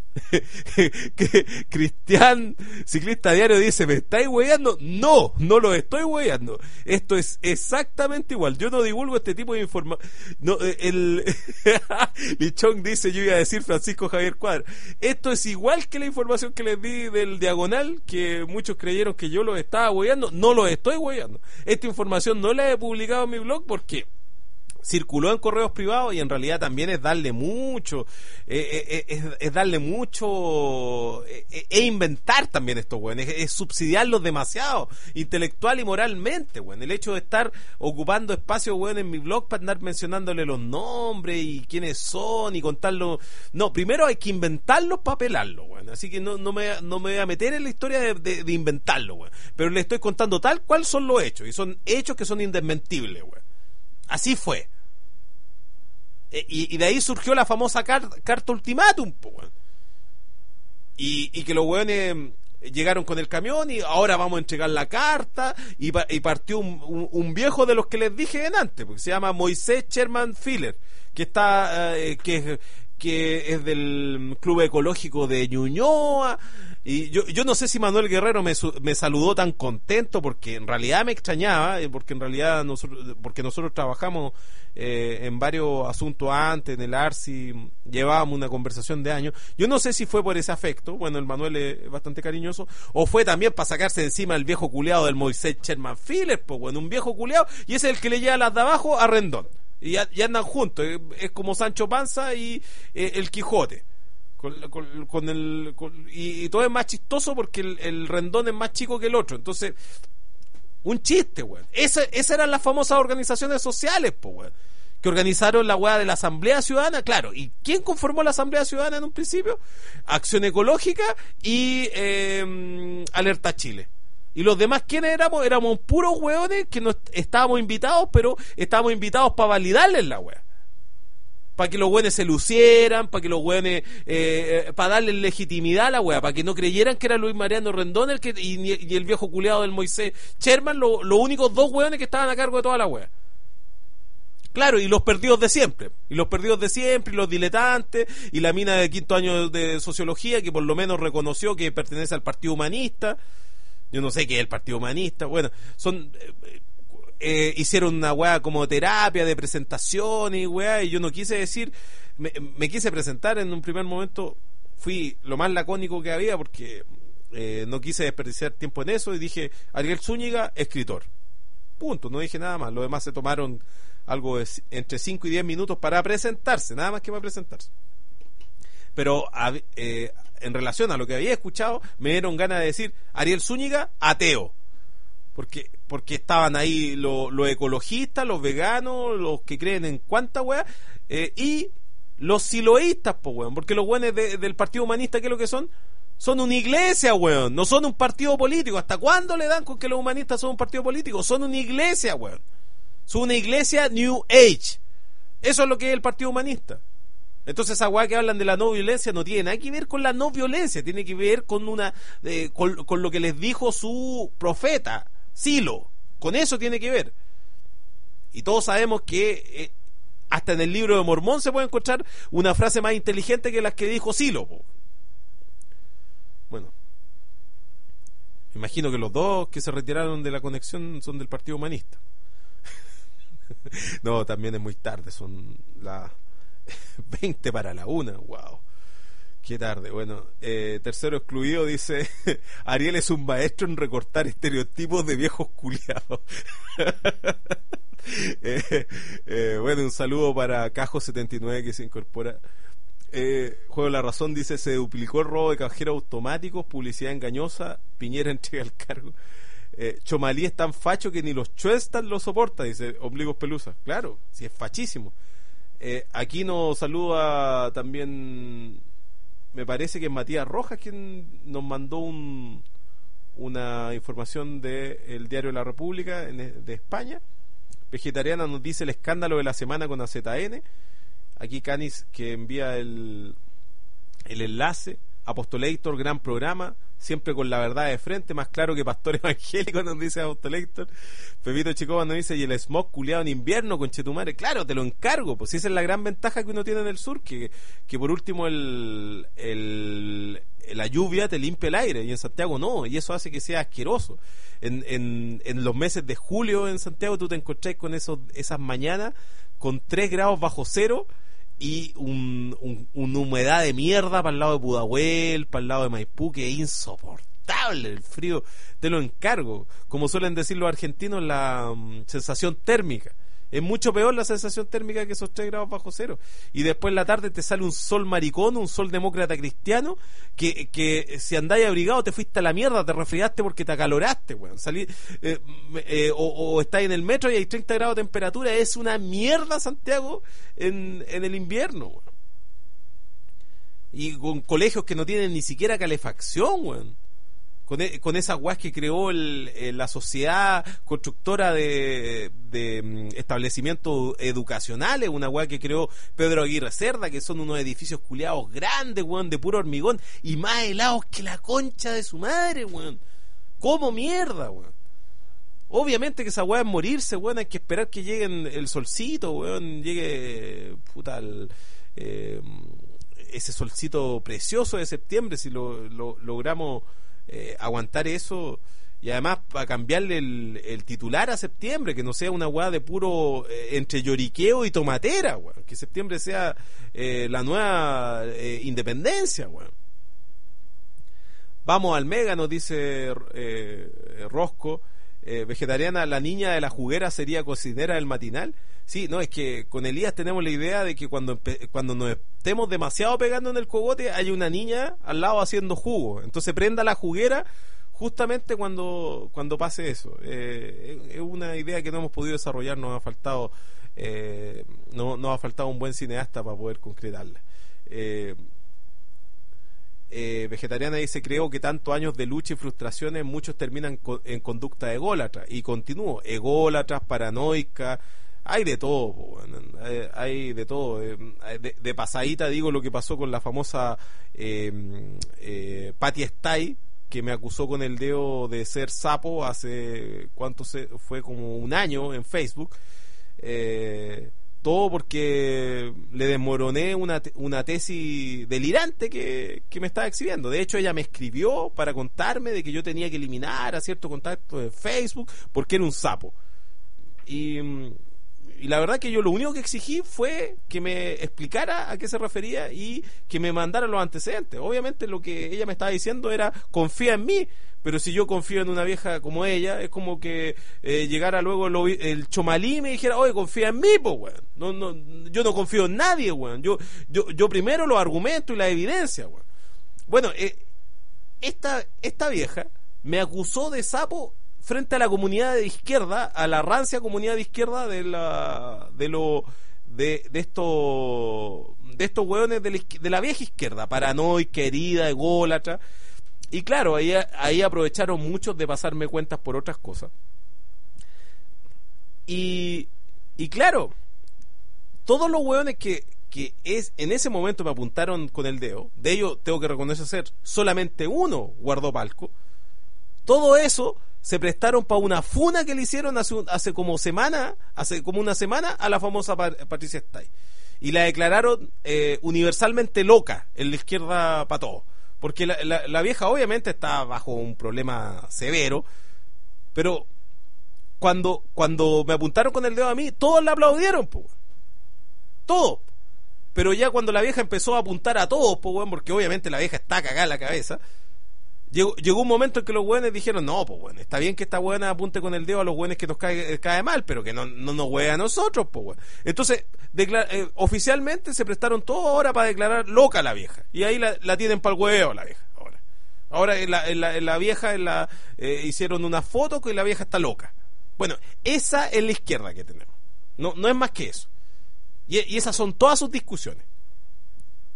Que Cristian, ciclista diario, dice, ¿me estáis hueveando? No, no lo estoy hueveando. Esto es exactamente igual. Yo no divulgo este tipo de información. No, el Lichón dice, yo iba a decir Francisco Javier Cuadra. Esto es igual que la información que les di del Diagonal, que muchos creyeron que yo lo estaba hueveando. No lo estoy hueveando. Esta información no la he publicado en mi blog porque circuló en correos privados y en realidad también es darle mucho eh, eh, es, es darle mucho eh, eh, e inventar también estos weones, es, es subsidiarlos demasiado intelectual y moralmente, weón. El hecho de estar ocupando espacio, weón, en mi blog para andar mencionándole los nombres y quiénes son y contarlo, no, primero hay que inventarlos para pelarlos, weón. Así que no, no, me, no me voy a meter en la historia de, de, de inventarlo, weón, pero le estoy contando tal cual son los hechos y son hechos que son indesmentibles, weón. Así fue. Y, y de ahí surgió la famosa car- carta ultimátum, po, weón. Y, y que los weones llegaron con el camión y ahora vamos a entregar la carta. Y, pa- y partió un, un, un viejo de los que les dije antes, porque se llama Moisés Sherman Filler, que está eh, que, que es del Club Ecológico de Ñuñoa. Y yo, yo no sé si Manuel Guerrero me, me saludó tan contento, porque en realidad me extrañaba, porque en realidad nosotros, porque nosotros trabajamos eh, en varios asuntos antes, en el ARSI, llevábamos una conversación de años. Yo no sé si fue por ese afecto, bueno, el Manuel es bastante cariñoso, o fue también para sacarse de encima el viejo culeado del Moisés Sherman Filler, pues bueno, un viejo culeado, y ese es el que le lleva las de abajo a Rendón. Y ya, ya andan juntos, es, es como Sancho Panza y eh, el Quijote. Con, con, con el con, y, y todo es más chistoso porque el, el Rendón es más chico que el otro. Entonces, un chiste, weón. Esa, esas eran las famosas organizaciones sociales, pues, weón, que organizaron la weá de la Asamblea Ciudadana. Claro, ¿y quién conformó la Asamblea Ciudadana en un principio? Acción Ecológica y eh, Alerta Chile. Y los demás, ¿quiénes éramos? Éramos puros weones que no estábamos invitados, pero estábamos invitados para validarles la weá, para que los güeyes se lucieran, para que los güeyes, eh, eh, para darle legitimidad a la wea, para que no creyeran que era Luis Mariano Rendón el que, y, y el viejo culeado del Moisés Sherman, lo, los únicos dos güeyes que estaban a cargo de toda la wea. Claro, y los perdidos de siempre, y los perdidos de siempre, y los diletantes, y la mina de quinto año de sociología, que por lo menos reconoció que pertenece al Partido Humanista. Yo no sé qué es el Partido Humanista. Bueno, son... Eh, Eh, hicieron una weá como terapia de presentación y weá, y yo no quise decir, me, me quise presentar en un primer momento, fui lo más lacónico que había porque eh, no quise desperdiciar tiempo en eso y dije, Ariel Zúñiga, escritor, punto, no dije nada más. Los demás se tomaron algo de, entre cinco y diez minutos para presentarse, nada más que para presentarse, pero eh, en relación a lo que había escuchado me dieron ganas de decir Ariel Zúñiga, ateo, porque porque estaban ahí los, los ecologistas, los veganos, los que creen en cuánta weá, eh, y los siloístas, pues weón, porque los weones de, del Partido Humanista, ¿qué es lo que son? Son una iglesia, weón, no son un partido político. ¿Hasta cuándo le dan con que los humanistas son un partido político? Son una iglesia, weón, son una iglesia New Age. Eso es lo que es el Partido Humanista. Entonces esa weá que hablan de la no violencia no tiene nada que ver con la no violencia, tiene que ver con una eh, con, con lo que les dijo su profeta Silo, con eso tiene que ver. Y todos sabemos que eh, hasta en el libro de Mormón se puede encontrar una frase más inteligente que las que dijo Silo, po. Bueno, imagino que los dos que se retiraron de la conexión son del Partido Humanista. No, también es muy tarde, son las veinte para la una. Wow, qué tarde. Bueno, eh, tercero excluido dice Ariel es un maestro en recortar estereotipos de viejos culiados. eh, eh, bueno, un saludo para Cajo setenta y nueve que se incorpora. eh, Juego La Razón dice se duplicó el robo de cajeros automáticos, publicidad engañosa, Piñera entrega el cargo. eh, Chomalí es tan facho que ni los chuestas lo soporta, dice Ombligos Pelusa. Claro, si es fachísimo. eh, Aquí nos saluda también me parece que es Matías Rojas quien nos mandó un, una información del diario La República en, de España. Vegetariana nos dice el escándalo de la semana con A Z N. Aquí Canis que envía el, el enlace. Apostolator, gran programa, siempre con la verdad de frente, más claro que pastor evangélico, nos dice Apostolator. Pepito Chicoba nos dice, y el smog culiado en invierno, conchetumare. Claro, te lo encargo, pues esa es la gran ventaja que uno tiene en el sur, que, que por último el, el, la lluvia te limpia el aire, y en Santiago no, y eso hace que sea asqueroso. En, en, en los meses de julio en Santiago tú te encontrás con esos, esas mañanas con tres grados bajo cero, y un, un, una humedad de mierda para el lado de Pudahuel, para el lado de Maipú, que es insoportable el frío, te lo encargo. Como suelen decir los argentinos, la um, sensación térmica. Es mucho peor la sensación térmica que esos tres grados bajo cero. Y después en la tarde te sale un sol maricón, un sol demócrata cristiano, que, que si andáis abrigado te fuiste a la mierda, te resfriaste porque te acaloraste, weón. Salí, eh, eh, o, o estáis en el metro y hay treinta grados de temperatura. Es una mierda Santiago en, en el invierno, weón. Y con colegios que no tienen ni siquiera calefacción, weón. Con, e, con esas weas que creó el, el, la sociedad constructora de, de um, establecimientos educacionales, una wea que creó Pedro Aguirre Cerda, que son unos edificios culiados grandes, weón, de puro hormigón, y más helados que la concha de su madre, weón. ¿Cómo mierda, weón? Obviamente que esa wea es morirse, weón, hay que esperar que llegue el solcito, weón, llegue, puta, el, eh, ese solcito precioso de septiembre, si lo, lo logramos... Eh, aguantar eso, y además para cambiarle el, el titular a septiembre, que no sea una weá de puro eh, entre lloriqueo y tomatera, weón. Que septiembre sea eh, la nueva eh, independencia, weón. Vamos al mega, nos dice eh, Rosco. eh, vegetariana, la niña de la juguera sería cocinera del matinal. Sí, no, es que con Elías tenemos la idea de que cuando cuando nos estemos demasiado pegando en el cogote hay una niña al lado haciendo jugo, entonces prenda la juguera justamente cuando cuando pase eso. Eh, es una idea que no hemos podido desarrollar, nos ha faltado eh, no nos ha faltado un buen cineasta para poder concretarla. Eh, Eh, vegetariana dice, creo que tantos años de lucha y frustraciones muchos terminan co- en conducta ególatra, y continúo, ególatras, paranoicas, hay de todo, bueno, hay, hay de todo, eh, de, de pasadita digo lo que pasó con la famosa eh, eh, Patti Stay, que me acusó con el dedo de ser sapo hace, ¿cuánto se, fue? Como un año en Facebook. eh Todo porque le desmoroné una, una tesis delirante que, que me estaba exhibiendo. De hecho, ella me escribió para contarme de que yo tenía que eliminar a cierto contacto de Facebook porque era un sapo. Y, y la verdad que yo lo único que exigí fue que me explicara a qué se refería y que me mandara los antecedentes. Obviamente lo que ella me estaba diciendo era, confía en mí. Pero si yo confío en una vieja como ella, es como que eh, llegara luego lo, el Chomalí y me dijera, oye, confía en mí, pues, weón. No, no, yo no confío en nadie, weón. Yo, yo, yo primero los argumentos y la evidencia, weón. Bueno, eh, esta, esta vieja me acusó de sapo frente a la comunidad de izquierda, a la rancia comunidad de izquierda de la, de lo, de, de estos, de estos weones de la, de la vieja izquierda, paranoica, herida, ególatra. Y claro, ahí, ahí aprovecharon muchos de pasarme cuentas por otras cosas. Y, y claro, todos los hueones que, que es, en ese momento me apuntaron con el dedo, de ellos tengo que reconocer, solamente uno guardó palco. Todo eso se prestaron para una funa que le hicieron hace, hace como semana, hace como una semana a la famosa Patricia Stay. Y la declararon eh, universalmente loca en la izquierda para todos. Porque la, la, la vieja obviamente está bajo un problema severo, pero cuando cuando me apuntaron con el dedo a mí, todos la aplaudieron, po, todos. Pero ya cuando la vieja empezó a apuntar a todos, po, porque obviamente la vieja está cagada en la cabeza, llegó, llegó un momento en que los güeyes dijeron, no, pues bueno, está bien que esta buena apunte con el dedo a los güeyes que nos cae, cae mal, pero que no, no nos güey a nosotros, pues bueno. Entonces, declara, eh, oficialmente se prestaron todo ahora para declarar loca a la vieja. Y ahí la, la tienen para el huevo la vieja. Ahora, ahora en la, en la, en la vieja en la, eh, hicieron una foto que la vieja está loca. Bueno, esa es la izquierda que tenemos. No, no es más que eso. Y, y esas son todas sus discusiones.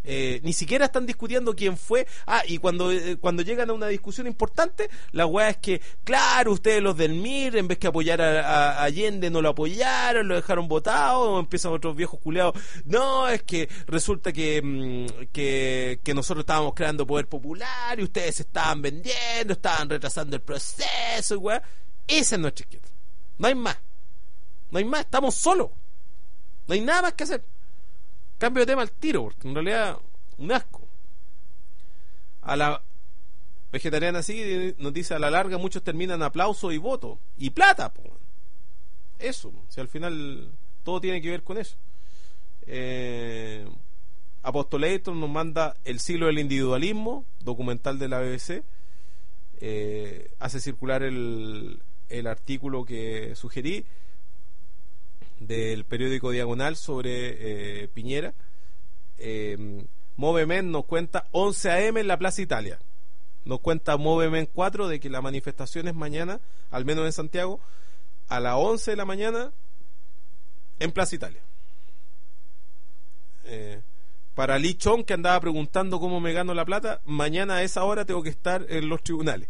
Eh, ni siquiera están discutiendo quién fue. Ah, y cuando eh, cuando llegan a una discusión importante, la weá es que, claro, ustedes los del M I R, en vez que apoyar a, a Allende, no lo apoyaron, lo dejaron votado, o empiezan otros viejos culeados. No, es que resulta que, mmm, que, que nosotros estábamos creando poder popular y ustedes se estaban vendiendo, estaban retrasando el proceso, weá. Esa es nuestra izquierda. No hay más. No hay más, estamos solos. No hay nada más que hacer. Cambio de tema al tiro, porque en realidad un asco. A la vegetariana sí nos dice, a la larga muchos terminan aplauso y voto y plata, po. Eso, si al final todo tiene que ver con eso. eh, Apostolator nos manda El siglo del individualismo, documental de la B B C. eh, hace circular el, el artículo que sugerí del periódico Diagonal sobre eh, Piñera. eh, Movement nos cuenta once a eme en la Plaza Italia. Nos cuenta Movement cuatro de que la manifestación es mañana, al menos en Santiago, a las once de la mañana en Plaza Italia. eh, Para Lee Chong, que andaba preguntando cómo me gano la plata, mañana a esa hora tengo que estar en los tribunales.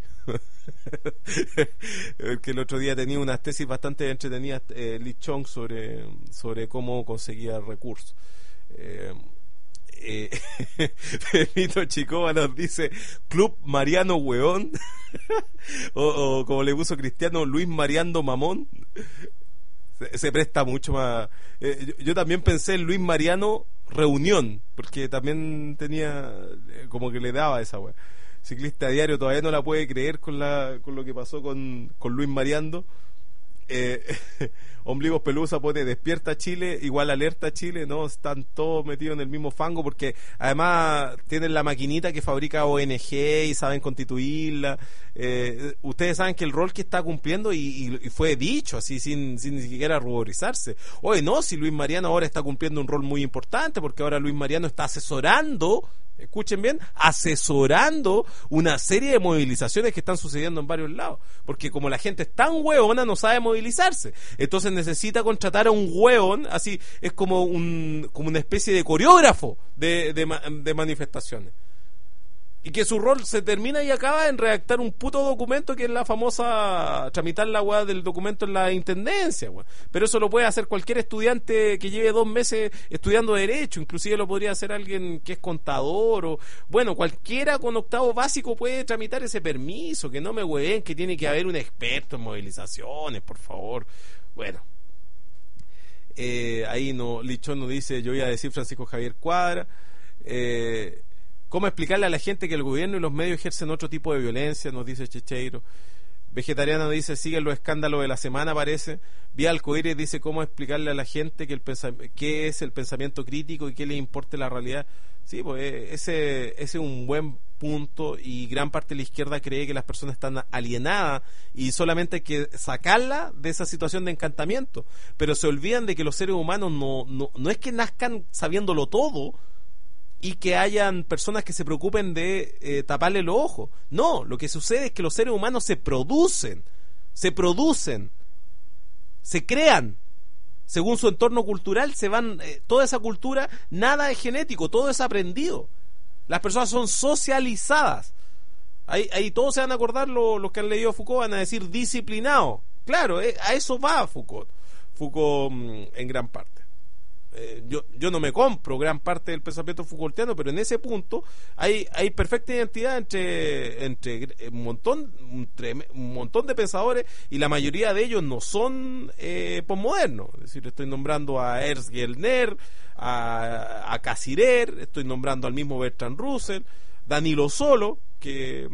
Que el otro día tenía unas tesis bastante entretenidas, eh, Lee Chong, sobre, sobre cómo conseguía recursos. Eh, eh, Benito Chicoba nos dice Club Mariano Hueón, o, o como le puso Cristiano, Luis Mariando Mamón. Se, se presta mucho más. Eh, yo, yo también pensé en Luis Mariano Reunión, porque también tenía, eh, como que le daba esa wea. Ciclista a diario todavía no la puede creer con la con lo que pasó con, con Luis Mariando. eh, Ombligos Pelusa pone despierta Chile igual alerta Chile. No, están todos metidos en el mismo fango, porque además tienen la maquinita que fabrica O N G y saben constituirla. eh, ustedes saben que el rol que está cumpliendo, y, y, y fue dicho así sin, sin ni siquiera ruborizarse, oye, no, si Luis Mariano ahora está cumpliendo un rol muy importante, porque ahora Luis Mariano está asesorando, escuchen bien, asesorando una serie de movilizaciones que están sucediendo en varios lados, porque como la gente es tan hueona, no sabe movilizarse, entonces necesita contratar a un hueón, así es como un como una especie de coreógrafo de, de, de manifestaciones, y que su rol se termina y acaba en redactar un puto documento, que es la famosa tramitar la weá del documento en la intendencia, weá. Pero eso lo puede hacer cualquier estudiante que lleve dos meses estudiando derecho, inclusive lo podría hacer alguien que es contador, o bueno, cualquiera con octavo básico puede tramitar ese permiso. Que no me hueen que tiene que haber un experto en movilizaciones, por favor. Bueno, eh, ahí no, Lichón nos dice, yo voy a decir Francisco Javier Cuadra. eh ¿Cómo explicarle a la gente que el gobierno y los medios ejercen otro tipo de violencia? Nos dice Checheiro. Vegetariano dice, siguen los escándalos de la semana, parece. Vía Alcoíris dice, ¿cómo explicarle a la gente que el pensam- qué es el pensamiento crítico y qué le importa la realidad? Sí, pues ese, ese es un buen punto, y gran parte de la izquierda cree que las personas están alienadas y solamente hay que sacarla de esa situación de encantamiento. Pero se olvidan de que los seres humanos no, no, no es que nazcan sabiéndolo todo, y que hayan personas que se preocupen de eh, taparle los ojos. No, lo que sucede es que los seres humanos se producen, se producen, se crean, según su entorno cultural, se van, eh, toda esa cultura, nada es genético, todo es aprendido. Las personas son socializadas. Ahí, ahí todos se van a acordar, lo, los que han leído a Foucault van a decir disciplinado. Claro, eh, a eso va Foucault. Foucault mmm, en gran parte. Eh, yo, yo no me compro gran parte del pensamiento Foucaultiano, pero en ese punto hay, hay perfecta identidad entre, entre un montón un, trem, un montón de pensadores, y la mayoría de ellos no son eh, posmodernos. Es decir, estoy nombrando a Ernst Gellner, a, a Cassirer, estoy nombrando al mismo Bertrand Russell, Danilo Solo, que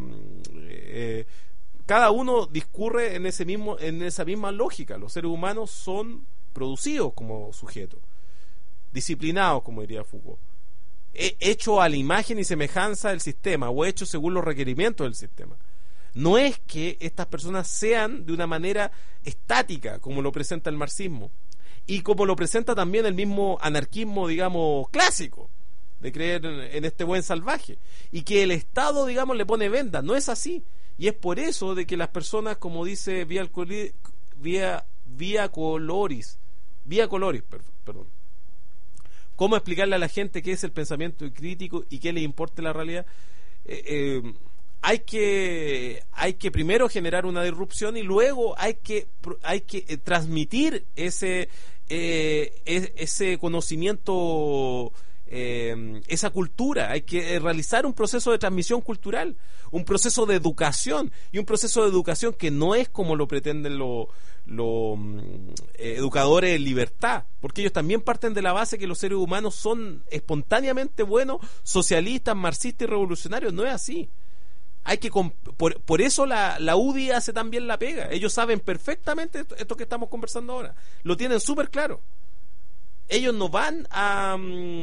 eh, cada uno discurre en ese mismo en esa misma lógica. Los seres humanos son producidos como sujetos, disciplinados, como diría Foucault, hecho a la imagen y semejanza del sistema, o hecho según los requerimientos del sistema. No es que estas personas sean de una manera estática, como lo presenta el marxismo, y como lo presenta también el mismo anarquismo, digamos, clásico, de creer en, en este buen salvaje, y que el Estado, digamos, le pone venda. No es así, y es por eso de que las personas, como dice Vía Vía Vía Coloris, Vía Coloris, perdón, cómo explicarle a la gente qué es el pensamiento crítico y qué le importa la realidad. Eh, eh, hay que hay que primero generar una disrupción y luego hay que hay que eh, transmitir ese eh, ese conocimiento, eh, esa cultura. Hay que realizar un proceso de transmisión cultural, un proceso de educación, y un proceso de educación que no es como lo pretenden los los eh, educadores en libertad, porque ellos también parten de la base que los seres humanos son espontáneamente buenos, socialistas, marxistas y revolucionarios. No es así. Hay que por, por eso la, la U D I hace también la pega. Ellos saben perfectamente esto, esto que estamos conversando ahora, lo tienen súper claro. Ellos no van a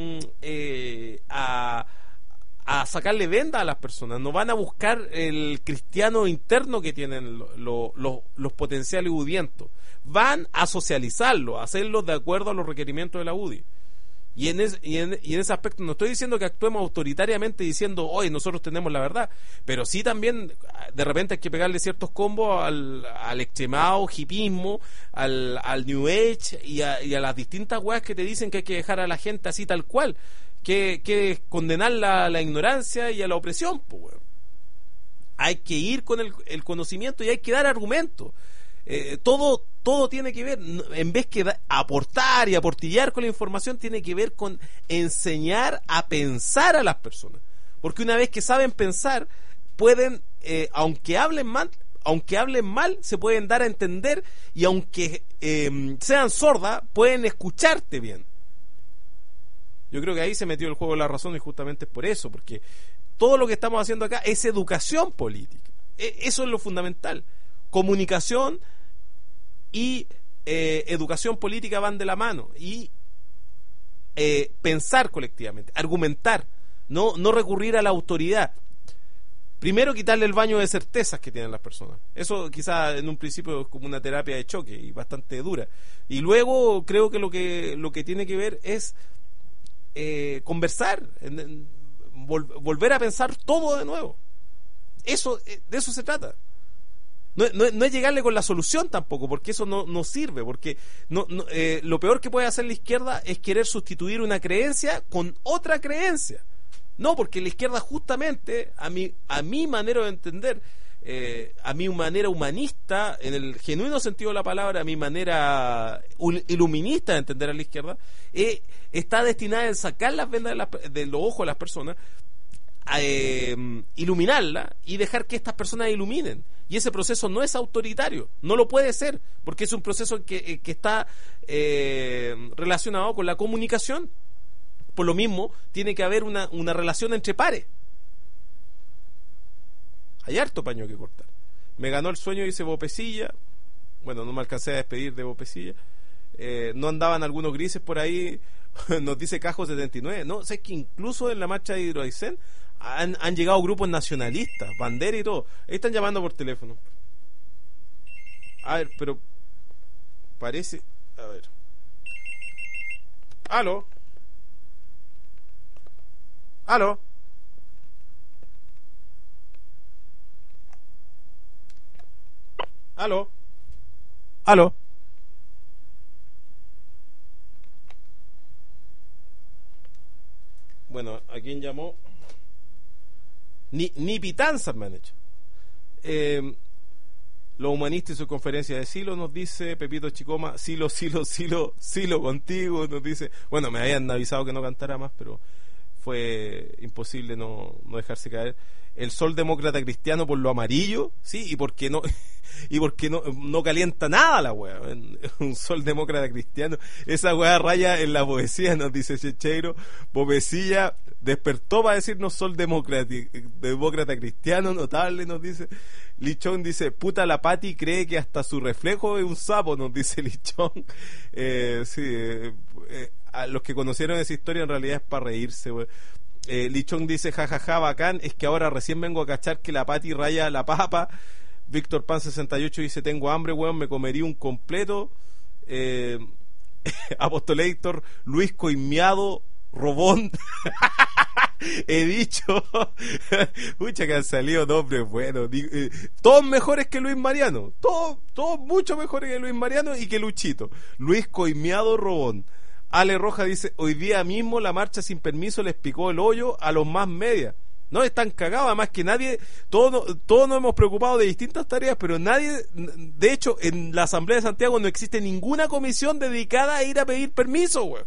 eh, a a sacarle venda a las personas, no van a buscar el cristiano interno que tienen lo, lo, lo, los potenciales udientos, van a socializarlo, a hacerlo de acuerdo a los requerimientos de la U D I. Y en, es, y, en, y en ese aspecto no estoy diciendo que actuemos autoritariamente diciendo, hoy nosotros tenemos la verdad, pero sí también de repente hay que pegarle ciertos combos al, al extremado hipismo, al, al New Age y a, y a las distintas weas que te dicen que hay que dejar a la gente así tal cual, que, que condenar la, la ignorancia y a la opresión. Pues, bueno. Hay que ir con el, el conocimiento y hay que dar argumentos. Eh, todo todo tiene que ver, en vez que da, aportar y aportillar con la información, tiene que ver con enseñar a pensar a las personas, porque una vez que saben pensar pueden, eh, aunque hablen mal aunque hablen mal, se pueden dar a entender, y aunque eh, sean sordas, pueden escucharte bien. Yo creo que ahí se metió el juego de la razón, y justamente es por eso, porque todo lo que estamos haciendo acá es educación política. E- eso es lo fundamental. Comunicación y eh, educación política van de la mano, y eh, pensar colectivamente, argumentar, no, no recurrir a la autoridad. Primero, quitarle el baño de certezas que tienen las personas. Eso quizás en un principio es como una terapia de choque y bastante dura. Y luego creo que lo que lo que tiene que ver es eh, conversar, en, en, vol, volver a pensar todo de nuevo. Eso, de eso se trata. No, no, no es llegarle con la solución tampoco, porque eso no, no sirve, porque no, no, eh, lo peor que puede hacer la izquierda es querer sustituir una creencia con otra creencia. No, porque la izquierda justamente, a mi, a mi manera de entender, eh, a mi manera humanista, en el genuino sentido de la palabra, a mi manera iluminista de entender a la izquierda, eh, está destinada a sacar las vendas de, la, de los ojos de las personas, a eh, iluminarla y dejar que estas personas iluminen. Y ese proceso no es autoritario, no lo puede ser, porque es un proceso que, que está eh, relacionado con la comunicación. Por lo mismo, tiene que haber una, una relación entre pares. Hay harto paño que cortar. Me ganó el sueño, dice Bopecilla. Bueno, no me alcancé a despedir de Bopecilla. Eh, no andaban algunos grises por ahí. Nos dice Cajo setenta y nueve. No, sé que incluso en la marcha de Hidroaicén han, han llegado grupos nacionalistas, bandera y todo. Ahí están llamando por teléfono. A ver, pero parece... A ver. ¿Aló? ¿Aló? ¿Aló? ¿Aló? Bueno, ¿a quién llamó? Ni, ni pitanzas me han hecho. Eh, los humanistas y su conferencia de Silo, nos dice Pepito Chicoma. Silo, Silo, Silo, Silo contigo, nos dice. Bueno, me habían avisado que no cantara más, pero fue imposible no, no dejarse caer. El sol demócrata cristiano por lo amarillo, sí, y porque no y porque no, no calienta nada la weá. Un sol demócrata cristiano, esa weá raya en la poesía, nos dice Checheiro. Bobecilla despertó para decirnos sol demócrata, demócrata cristiano, notable, nos dice Lichón. Dice, puta la Pati cree que hasta su reflejo es un sapo, nos dice Lichón. Eh, sí, eh, eh, a los que conocieron esa historia en realidad es para reírse, wey. Eh, Lichón dice, jajaja, ja, ja, bacán, es que ahora recién vengo a cachar que la Pati raya la papa. Víctor Pan sesenta y ocho dice, tengo hambre, weón, me comería un completo. eh, Apostolator Luis Coimiado Robón. He dicho, mucha que han salido nombres buenos, eh, todos mejores que Luis Mariano, todos, todos mucho mejores que Luis Mariano y que Luchito. Luis Coimiado Robón. Ale Roja dice, hoy día mismo la marcha sin permiso les picó el hoyo a los más media. No, están cagados, además que nadie, todos todos nos hemos preocupado de distintas tareas, pero nadie, de hecho, en la Asamblea de Santiago no existe ninguna comisión dedicada a ir a pedir permiso, güey.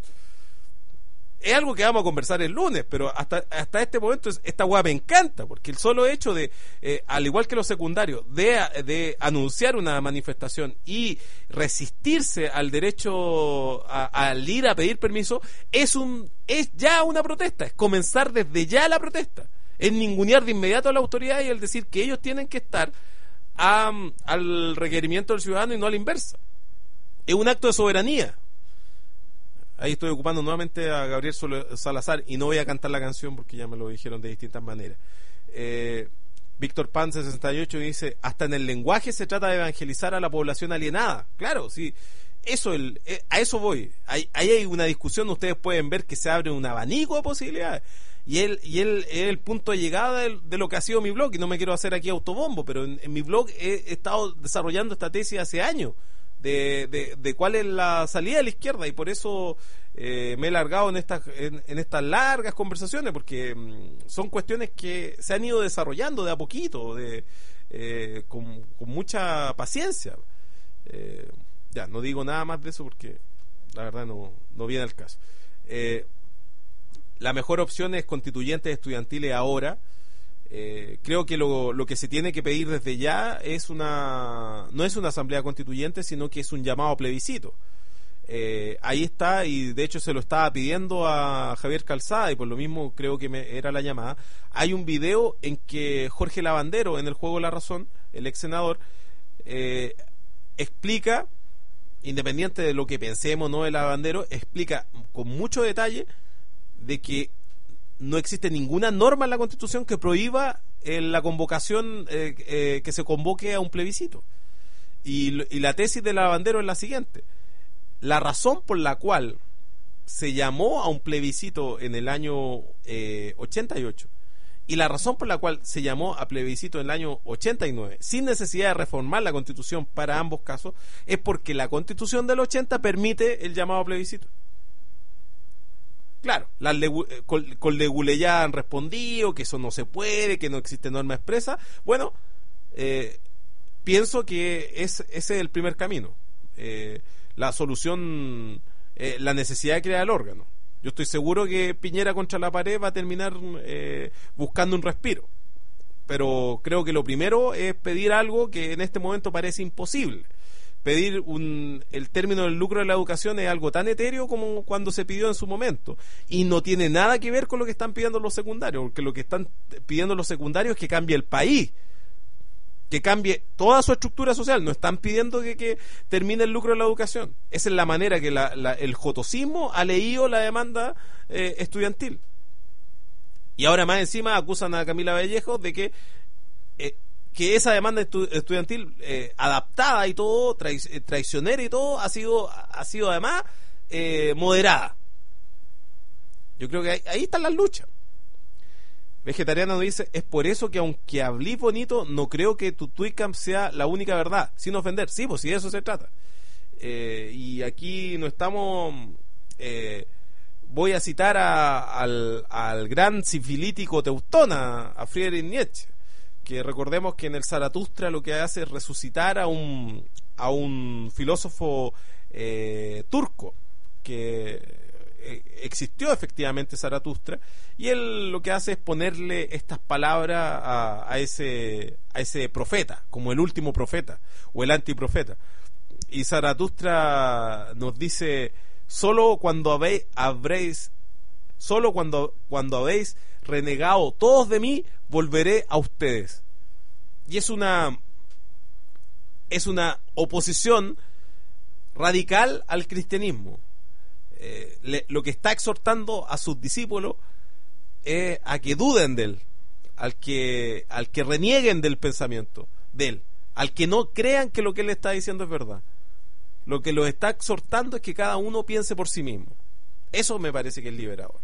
Es algo que vamos a conversar el lunes, pero hasta hasta este momento esta weá me encanta, porque el solo hecho de, eh, al igual que los secundarios, de, de anunciar una manifestación y resistirse al derecho a, al ir a pedir permiso, es un es ya una protesta, es comenzar desde ya la protesta, es ningunear de inmediato a la autoridad y el decir que ellos tienen que estar a, al requerimiento del ciudadano y no a la inversa. Es un acto de soberanía. Ahí estoy ocupando nuevamente a Gabriel Salazar y no voy a cantar la canción porque ya me lo dijeron de distintas maneras. eh, Víctor Pan sesenta y ocho dice, hasta en el lenguaje se trata de evangelizar a la población alienada. Claro, sí, eso el, eh, a eso voy. Ahí, ahí hay una discusión, ustedes pueden ver que se abre un abanico de posibilidades y él y él es el punto de llegada de, de lo que ha sido mi blog, y no me quiero hacer aquí autobombo, pero en, en mi blog he, he estado desarrollando esta tesis hace años De, de, de cuál es la salida de la izquierda, y por eso eh, me he largado en estas en, en estas largas conversaciones, porque mm, son cuestiones que se han ido desarrollando de a poquito, de eh, con, con mucha paciencia. Eh, ya, no digo nada más de eso porque la verdad no, no viene al caso. Eh, la mejor opción es constituyentes estudiantiles ahora. Eh, creo que lo, lo que se tiene que pedir desde ya es una no es una asamblea constituyente, sino que es un llamado a plebiscito. Eh, ahí está, y de hecho se lo estaba pidiendo a Javier Calzada, y por lo mismo creo que me, era la llamada. Hay un video en que Jorge Lavandero, en el Juego de la Razón, el ex senador, eh, explica, independiente de lo que pensemos no de Lavandero, explica con mucho detalle de que no existe ninguna norma en la Constitución que prohíba eh, la convocación, eh, eh, que se convoque a un plebiscito. Y, y la tesis de Lavandero es la siguiente: la razón por la cual se llamó a un plebiscito en el año eh, ochenta y ocho y la razón por la cual se llamó a plebiscito en el año ochenta y nueve, sin necesidad de reformar la Constitución para ambos casos, es porque la Constitución del ochenta permite el llamado a plebiscito. Claro, las legu- con, con Leguleyá han respondido que eso no se puede, que no existe norma expresa. Bueno, eh, pienso que es, ese es el primer camino. Eh, la solución, eh, la necesidad de crear el órgano. Yo estoy seguro que Piñera contra la pared va a terminar eh, buscando un respiro. Pero creo que lo primero es pedir algo que en este momento parece imposible. Pedir un, el término del lucro de la educación es algo tan etéreo como cuando se pidió en su momento, y no tiene nada que ver con lo que están pidiendo los secundarios, porque lo que están pidiendo los secundarios es que cambie el país, que cambie toda su estructura social. No están pidiendo que, que termine el lucro de la educación. Esa es la manera que la, la, el jotocismo ha leído la demanda eh, estudiantil, y ahora más encima acusan a Camila Vallejo de que eh, que esa demanda estu- estudiantil eh, adaptada y todo, trai- eh, traicionera y todo, ha sido ha sido además eh, moderada. Yo creo que ahí, ahí están las luchas. Vegetariano dice, es por eso que aunque hablé bonito, no creo que tu Twitcamp sea la única verdad, sin ofender. Sí, pues si de eso se trata. Eh, y aquí no estamos... Eh, voy a citar a, al, al gran sifilítico teutona, a Friedrich Nietzsche, que recordemos que en el Zaratustra lo que hace es resucitar a un a un filósofo eh, turco que eh, existió efectivamente Zaratustra, y él lo que hace es ponerle estas palabras a, a ese a ese profeta como el último profeta o el antiprofeta. Y Zaratustra nos dice: solo cuando habéis habréis solo cuando cuando habéis renegado todos de mí, volveré a ustedes. Y es una es una oposición radical al cristianismo. Eh, le, lo que está exhortando a sus discípulos es a que duden de él, al que al que renieguen del pensamiento de él, al que no crean que lo que él está diciendo es verdad. Lo que los está exhortando es que cada uno piense por sí mismo. Eso me parece que es liberador.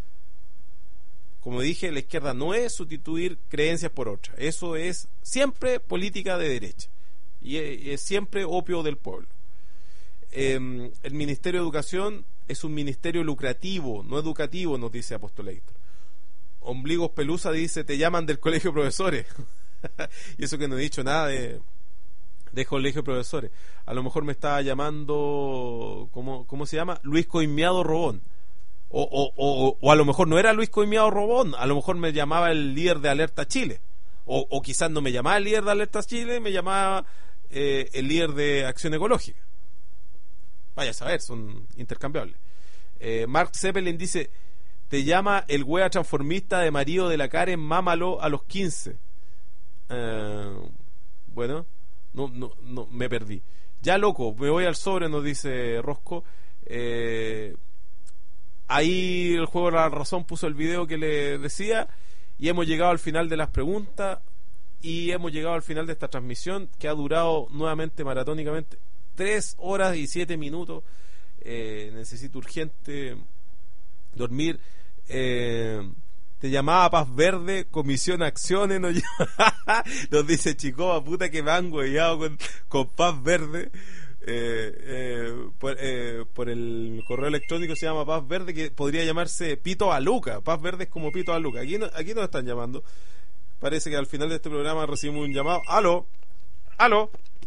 Como dije, la izquierda no es sustituir creencias por otras. Eso es siempre política de derecha. Y es, es siempre opio del pueblo. Eh, el Ministerio de Educación es un ministerio lucrativo, no educativo, nos dice Apostolator. Ombligos Pelusa dice, te llaman del colegio de profesores. Y eso que no he dicho nada de, de colegio de profesores. A lo mejor me estaba llamando, ¿cómo, cómo se llama? Luis Coimiado Robón. O, o, o, o a lo mejor no era Luis Coimiado Robón, a lo mejor me llamaba el líder de Alerta Chile. O, o quizás no me llamaba el líder de Alerta Chile, me llamaba eh, el líder de Acción Ecológica. Vaya a saber, son intercambiables. eh, Mark Zeppelin dice, te llama el wea transformista de marido de la Karen, mámalo a los quince. eh, bueno, no, no, no, me perdí. Ya loco, me voy al sobre, nos dice Rosco. eh, ahí el juego de la razón puso el video que le decía, y hemos llegado al final de las preguntas y hemos llegado al final de esta transmisión que ha durado nuevamente maratónicamente tres horas y siete minutos. eh, necesito urgente dormir. eh, te llamaba Paz Verde, Comisión Acciones, nos, nos dice Chicoba, puta que me han hueveado con, con Paz Verde. eh, eh, por, eh, por el correo electrónico se llama Paz Verde, que podría llamarse Pito a Luca. Paz Verde es como Pito a Luca. Aquí, no, aquí nos están llamando. Parece que al final de este programa recibimos un llamado. ¡Aló! ¡Aló!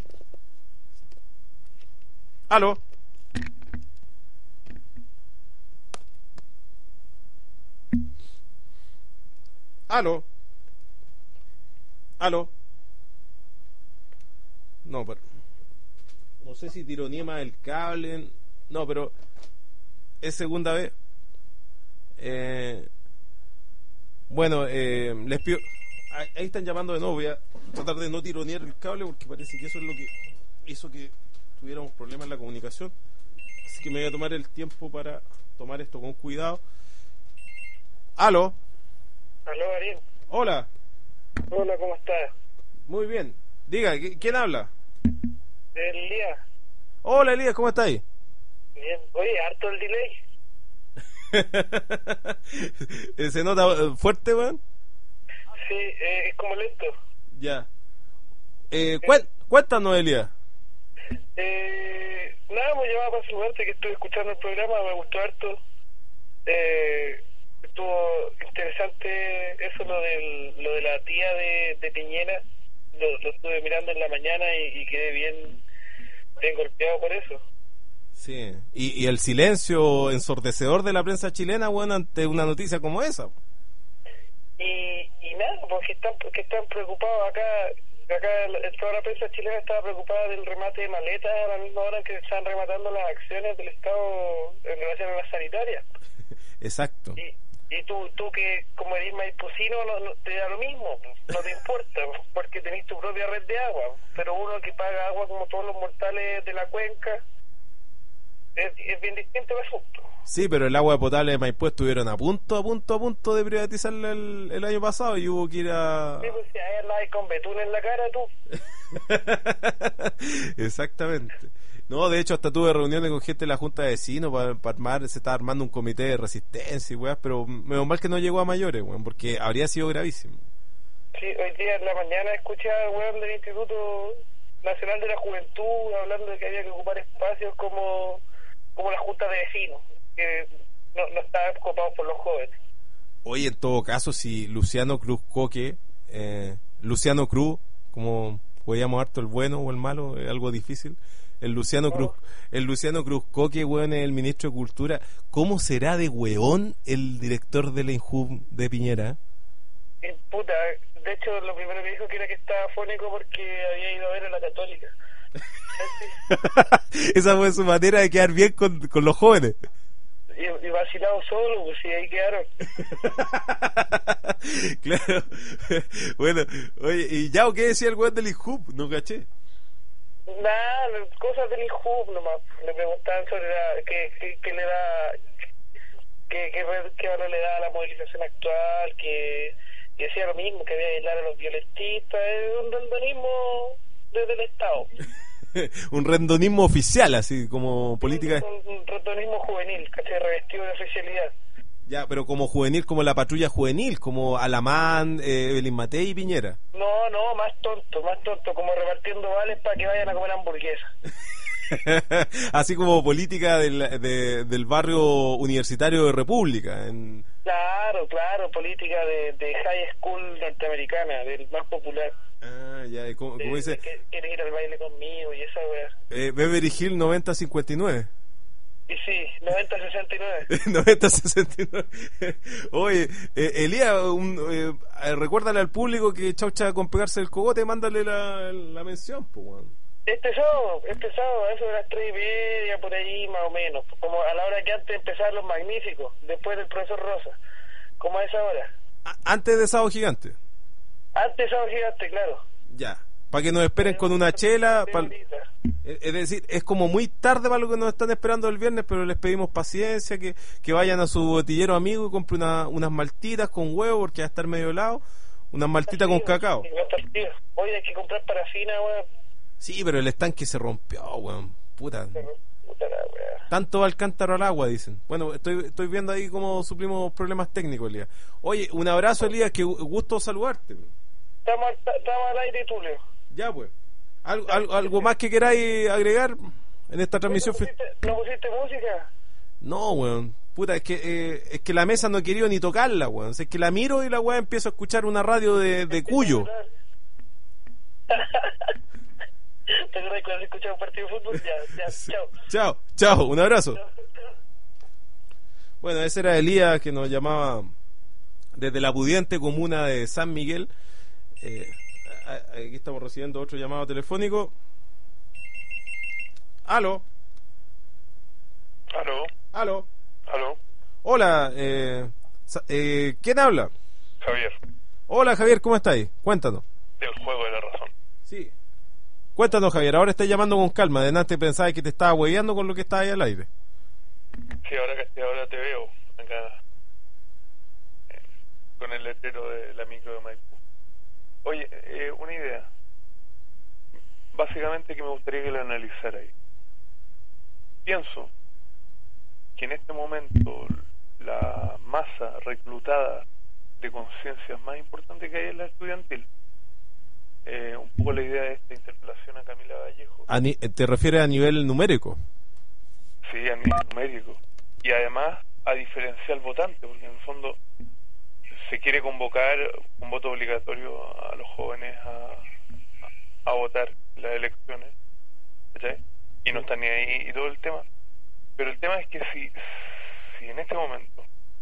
¡Aló! ¡Aló! ¡Aló! No, pero no sé si tironía más el cable. No, pero es segunda vez. Eh, bueno, eh, les pido. Ahí, ahí están llamando de nuevo. Voy a tratar de no tironear el cable porque parece que eso es lo que hizo que tuviéramos problemas en la comunicación. Así que me voy a tomar el tiempo para tomar esto con cuidado. ¿Aló? Aló, Ariel. Hola. Hola, ¿cómo estás? Muy bien. Diga, ¿quién habla? Elías. Hola, Elías, ¿cómo estás ahí? Bien. Oye, harto el delay. ¿Se nota fuerte, weón? Sí, eh, es como lento. Ya. Eh, cué- cuéntanos, Elías. Eh, nada, me llamaba para saludarte, que estoy escuchando el programa, me gustó harto. Eh, estuvo interesante eso, lo del, lo de la tía de, de Piñera. Lo, lo estuve mirando en la mañana y, y quedé bien, bien golpeado por eso. Sí. Y, y el silencio ensordecedor de la prensa chilena, weón, ante una noticia como esa. Y, y nada, porque están, porque están preocupados acá. Acá toda la prensa chilena estaba preocupada del remate de maletas a la misma hora que se están rematando las acciones del Estado en relación a las sanitarias. Exacto. Y, y tú, tú que como eres maipusino, no, no, te da lo mismo, no te importa, porque tenés tu propia red de agua. Pero uno que paga agua como todos los mortales de la cuenca, es, es bien distinto el asunto. Sí, pero el agua potable de Maipú estuvieron a punto, a punto, a punto de privatizarla el, el año pasado y hubo que ir a... Sí, pues si ahí andabas con betún en la cara tú. Exactamente. No, de hecho hasta tuve reuniones con gente de la Junta de Vecinos para, para armar, se estaba armando un comité de resistencia y weas, pero menos mal que no llegó a mayores, weón, porque habría sido gravísimo. Sí, hoy día en la mañana escuché al weón del Instituto Nacional de la Juventud hablando de que había que ocupar espacios como, como la Junta de Vecinos, que no, no estaban ocupados por los jóvenes. Oye, en todo caso, si Luciano Cruz Coque, eh, Luciano Cruz, como podíamos harto el bueno o el malo, es algo difícil. El Luciano Cruz, el Luciano Cruz Coque, weón, es el ministro de Cultura. ¿Cómo será de weón el director de la INJUV de Piñera? Y puta, de hecho lo primero que dijo que era que estaba afónico porque había ido a ver a la Católica. Esa fue su manera de quedar bien con, con los jóvenes. Y, y vacilado solo, pues sí, ahí quedaron. Claro. Bueno, oye, ¿y ya o qué decía el weón del INJUV? No caché. Nada, cosas del INJUV nomás. Le preguntaban sobre la, que, que, que le da, que, que, que valor le da a la movilización actual, que, que decía lo mismo, que había que aislar a los violentistas, es un rendonismo desde el Estado. Un rendonismo oficial, así como política. Un, un, un rendonismo juvenil, ¿cachai? Revestido de oficialidad. Ya, pero como juvenil, como la patrulla juvenil, como Alamán, eh, Evelyn Matei y Piñera. No, no, más tonto, más tonto, como repartiendo vales para que vayan a comer hamburguesa. Así como política del, de, del barrio universitario de República. En... Claro, claro, política de, de high school norteamericana, del más popular. Ah, ya, ¿cómo, cómo dice? Que quiere ir al baile conmigo y esa weá. Eh, Beverly Hills noventa cincuenta y nueve. Y sí, noventa sesenta y nueve. noventa sesenta y nueve. Oye, eh, Elías, un, eh, recuérdale al público que Chaucha con pegarse el cogote, mándale la, la mención, pues, bueno. Este sábado, este sábado, eso de las tres y media, por ahí más o menos, como a la hora que antes empezaban los magníficos, después del profesor Rosa, como a esa hora. A- antes de Sábado Gigante. Antes de Sábado Gigante, claro. Ya, para que nos esperen con una chela. Pa... Es decir, es como muy tarde para lo que nos están esperando el viernes, pero les pedimos paciencia, que, que vayan a su botillero amigo y compren una, unas maltitas con huevo, porque va a estar medio helado, unas maltitas con cacao. Hoy hay que comprar parafina, weón. Sí, pero el estanque se rompió, weón. Puta. Puta la weá. Tanto va el cántaro al agua, dicen. Bueno, estoy estoy viendo ahí cómo suplimos problemas técnicos, Elías. Oye, un abrazo, Elías, que gusto saludarte. Estamos, estamos al aire, Tulio. Ya, pues. ¿Algo, algo, algo más que queráis agregar en esta transmisión? ¿No pusiste, ¿no pusiste música? No, weón. Puta, es que eh, es que la mesa no he querido ni tocarla, weón. Es que la miro y la weón empiezo a escuchar una radio de, de Cuyo. ¿Te acuerdas cuando escuchaba un partido de fútbol? Ya, ya, chao. Chao, chao, un abrazo. Bueno, ese era Elías, que nos llamaba desde la pudiente comuna de San Miguel. Eh, aquí estamos recibiendo otro llamado telefónico. Aló. Aló. Aló. Aló. Hola, eh, eh, ¿quién habla? Javier. Hola, Javier, ¿cómo estáis? Cuéntanos. Del juego de la razón. Sí. Cuéntanos, Javier, ahora estás llamando con calma. Adelante pensabas que te estaba hueveando con lo que estaba ahí al aire. Sí, ahora que ahora te veo acá eh, con el letrero de la micro de Maipú. Oye, eh, una idea. Básicamente que me gustaría que la analizara ahí. Pienso que en este momento la masa reclutada de conciencias más importante que hay es la estudiantil. Eh, un poco la idea de esta interpelación a Camila Vallejo. A ni, ¿Te refieres a nivel numérico? Sí, a nivel numérico. Y además a diferencial votante, porque en el fondo se quiere convocar un voto obligatorio a los jóvenes a, a, a votar en las elecciones, ¿cachai? Y no están ni ahí y todo el tema. Pero el tema es que si, si en este momento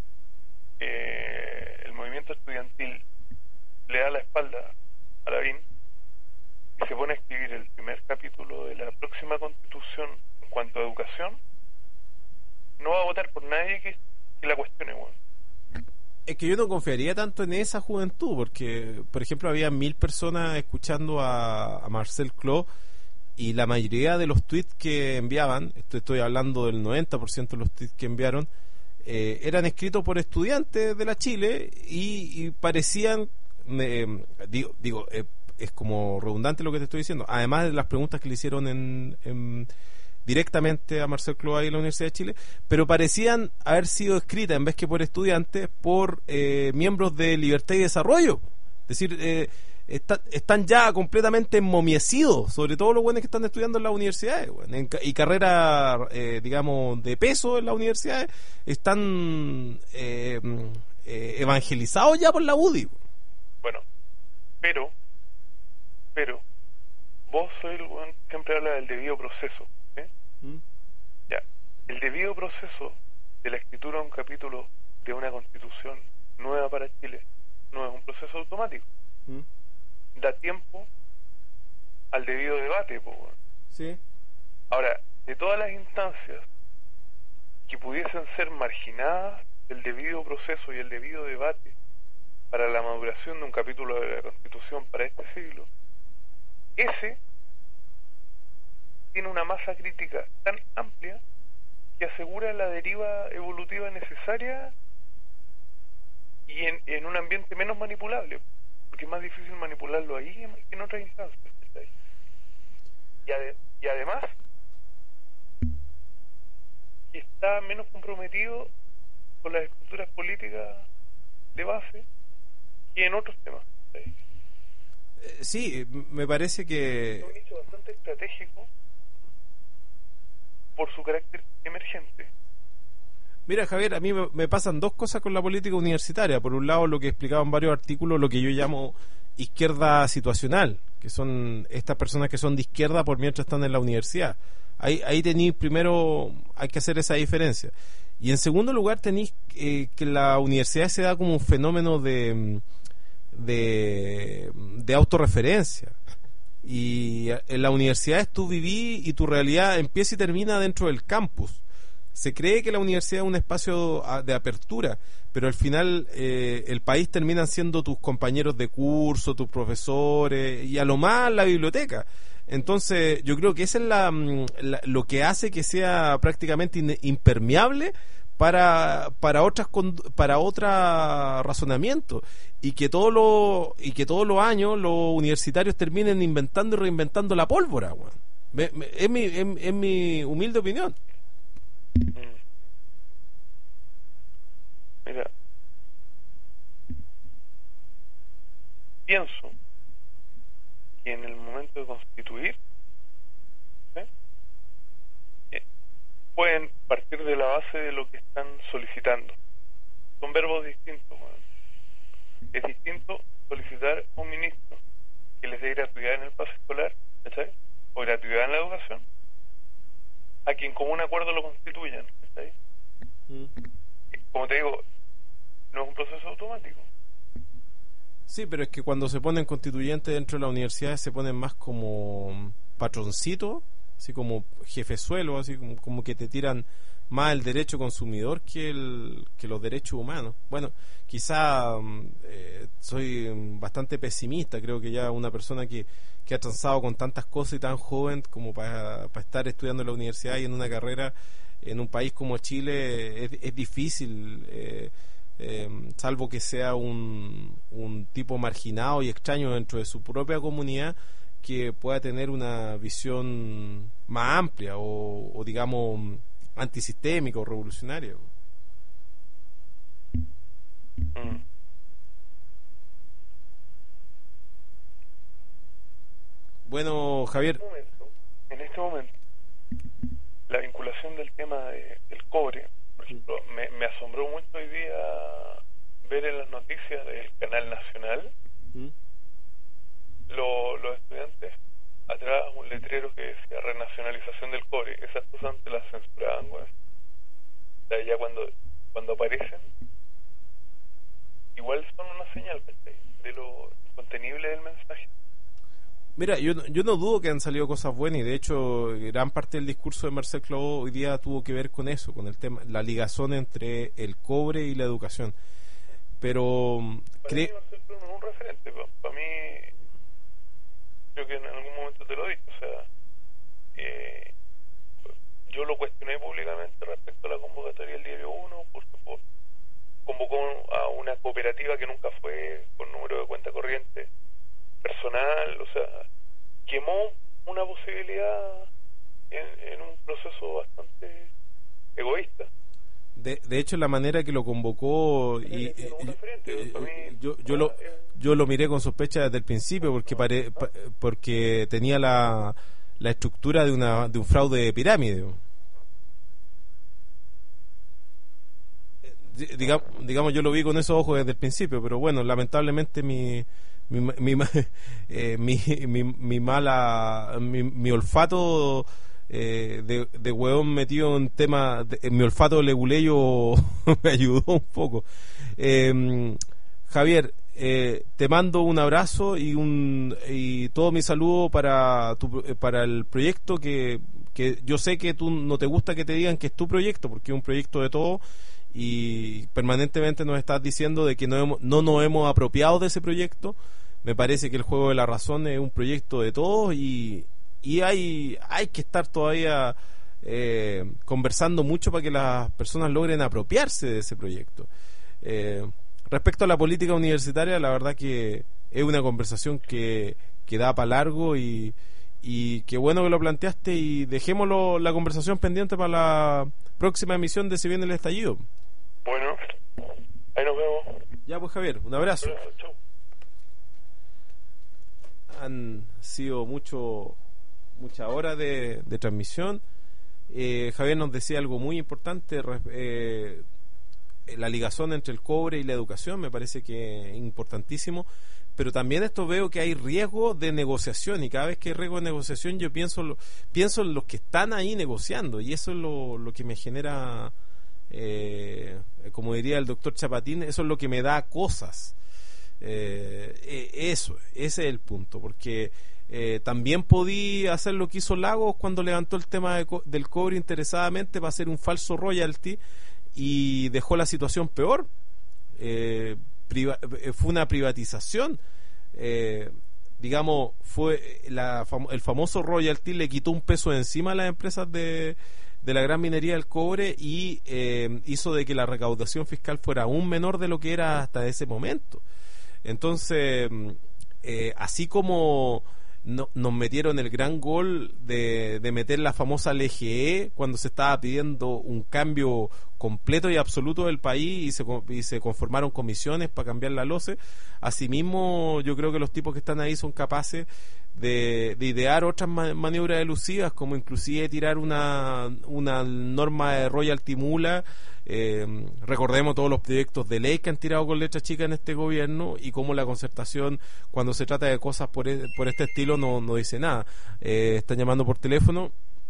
eh, el movimiento estudiantil le da la espalda a Lavín y se pone a escribir el primer capítulo de la próxima constitución en cuanto a educación, no va a votar por nadie que, que la cuestione, bueno. Es que yo no confiaría tanto en esa juventud, porque, por ejemplo, había mil personas escuchando a, a Marcel Clos, y la mayoría de los tweets que enviaban, esto estoy hablando del noventa por ciento de los tweets que enviaron, eh, eran escritos por estudiantes de la Chile y, y parecían, eh, digo, digo eh, es como redundante lo que te estoy diciendo, además de las preguntas que le hicieron en, en directamente a Marcel Clos ahí en la Universidad de Chile, pero parecían haber sido escritas, en vez que por estudiantes, por eh, miembros de Libertad y Desarrollo. Es decir, eh, está, están ya completamente enmomiecidos, sobre todo los buenos que están estudiando en las universidades, bueno, en, y carreras, eh, digamos, de peso en las universidades, están eh, eh, evangelizados ya por la U D I. Bueno, pero, pero, vos sois el buen que siempre habla del debido proceso. ¿eh? ¿Mm? Ya, el debido proceso de la escritura de un capítulo de una constitución nueva para Chile no es un proceso automático. ¿Mm? Da tiempo al debido debate, po, bueno. Sí. Ahora, de todas las instancias que pudiesen ser marginadas del debido proceso y el debido debate para la maduración de un capítulo de la Constitución para este siglo, ese tiene una masa crítica tan amplia que asegura la deriva evolutiva necesaria y en, en un ambiente menos manipulable, porque es más difícil manipularlo ahí que en otras instancias. Y, ade- y además está menos comprometido con las estructuras políticas de base que en otros temas. ¿Sí? Sí, me parece que... Es un nicho bastante estratégico por su carácter emergente. Mira, Javier, a mí me, me pasan dos cosas con la política universitaria. Por un lado, lo que explicaban varios artículos, lo que yo llamo izquierda situacional, que son estas personas que son de izquierda por mientras están en la universidad. Ahí, ahí tenéis, primero, hay que hacer esa diferencia. Y en segundo lugar, tenéis eh, que la universidad se da como un fenómeno de, de, de autorreferencia. Y en la universidad tú viví y tu realidad empieza y termina dentro del campus. Se cree que la universidad es un espacio de apertura, pero al final eh, el país terminan siendo tus compañeros de curso, tus profesores y a lo más la biblioteca. Entonces yo creo que eso es la, la, lo que hace que sea prácticamente in, impermeable para para otras para otro razonamiento, y que todos los y que todos los años los universitarios terminen inventando y reinventando la pólvora. Bueno. Me, me, es mi es, es mi humilde opinión. Mira, pienso que en el momento de constituir, ¿sí?, eh, pueden partir de la base de lo que están solicitando. Son verbos distintos. Bueno. Es distinto solicitar a un ministro que les dé gratuidad en el pase escolar, ¿sí?, o gratuidad en la educación, a quien como un acuerdo lo constituyan. ¿Está ahí? Mm. Como te digo, no es un proceso automático. Sí, pero es que cuando se ponen constituyentes dentro de la universidad se ponen más como patroncitos, así como jefezuelo, así como, como que te tiran más el derecho consumidor que el que los derechos humanos. Bueno, quizá eh, soy bastante pesimista. Creo que ya una persona que, que ha transado con tantas cosas y tan joven como para, para estar estudiando en la universidad y en una carrera en un país como Chile es, es difícil, eh, eh, salvo que sea un, un tipo marginado y extraño dentro de su propia comunidad, que pueda tener una visión más amplia o, o digamos antisistémica o revolucionaria. Mm. Bueno, Javier, en este momento, en este momento la vinculación del tema de, del cobre, por ejemplo, me, me asombró mucho hoy día ver en las noticias del canal nacional ¿Mm? lo, los estudiantes atrás un letrero que decía renacionalización del cobre. Esas cosas antes las censuraban, bueno. O sea, ya cuando cuando aparecen igual son una señal de lo contenible del mensaje. Mira, yo, yo no dudo que han salido cosas buenas, y de hecho gran parte del discurso de Marcel Clau hoy día tuvo que ver con eso, con el tema, la ligazón entre el cobre y la educación. Pero creo que Marcel Clau no es un referente, para, para mí, creo que en algún momento te lo dije, o sea, eh, yo lo cuestioné públicamente respecto a la convocatoria del Diario uno, porque por, convocó a una cooperativa que nunca fue, con número de cuenta corriente personal, o sea, quemó una posibilidad en, en un proceso bastante egoísta. De, de hecho, la manera que lo convocó y, y, y, y yo yo lo yo lo miré con sospecha desde el principio, porque pare, pa, porque tenía la la estructura de una de un fraude de pirámide. Digamos, digamos, yo lo vi con esos ojos desde el principio, pero bueno, lamentablemente mi mi mi eh, mi, mi, mi mala mi, mi olfato eh, de, de huevón metido en tema de, en mi olfato leguleyo me ayudó un poco. eh, Javier, eh, te mando un abrazo y un y todo mi saludo para tu, para el proyecto, que, que yo sé que tú no te gusta que te digan que es tu proyecto, porque es un proyecto de todos, y permanentemente nos estás diciendo de que no, hemos, no nos hemos apropiado de ese proyecto. Me parece que el Juego de la Razón es un proyecto de todos, y, y hay, hay que estar todavía eh, conversando mucho para que las personas logren apropiarse de ese proyecto. Eh, respecto a la política universitaria, la verdad que es una conversación que, que da para largo, y, y qué bueno que lo planteaste, y dejémoslo la conversación pendiente para la próxima emisión de Si Viene el Estallido. Bueno, ahí nos vemos. Ya pues, Javier, un abrazo. Un abrazo, chau. Han sido mucho muchas horas de, de transmisión. eh, Javier nos decía algo muy importante, eh, la ligazón entre el cobre y la educación, me parece que es importantísimo, pero también esto veo que hay riesgo de negociación, y cada vez que hay riesgo de negociación yo pienso pienso en los que están ahí negociando, y eso es lo, lo que me genera, eh, como diría el doctor Chapatín, eso es lo que me da cosas. Eh, eso, ese es el punto, porque eh, también podí hacer lo que hizo Lagos cuando levantó el tema de co- del cobre interesadamente para hacer un falso royalty y dejó la situación peor. eh, priva- fue una privatización, eh, digamos, fue la fam- el famoso royalty le quitó un peso de encima a las empresas de, de la gran minería del cobre y eh, hizo de que la recaudación fiscal fuera aún menor de lo que era hasta ese momento. Entonces, eh, así como no, nos metieron el gran gol de, de meter la famosa L G E cuando se estaba pidiendo un cambio completo y absoluto del país y se, y se conformaron comisiones para cambiar la LOCE, asimismo yo creo que los tipos que están ahí son capaces de, de idear otras ma- maniobras elusivas, como inclusive tirar una, una norma de royalty mula. Eh, recordemos todos los proyectos de ley que han tirado con letra chica en este gobierno y cómo la concertación, cuando se trata de cosas por, e- por este estilo, no, no dice nada. Eh, están llamando por teléfono.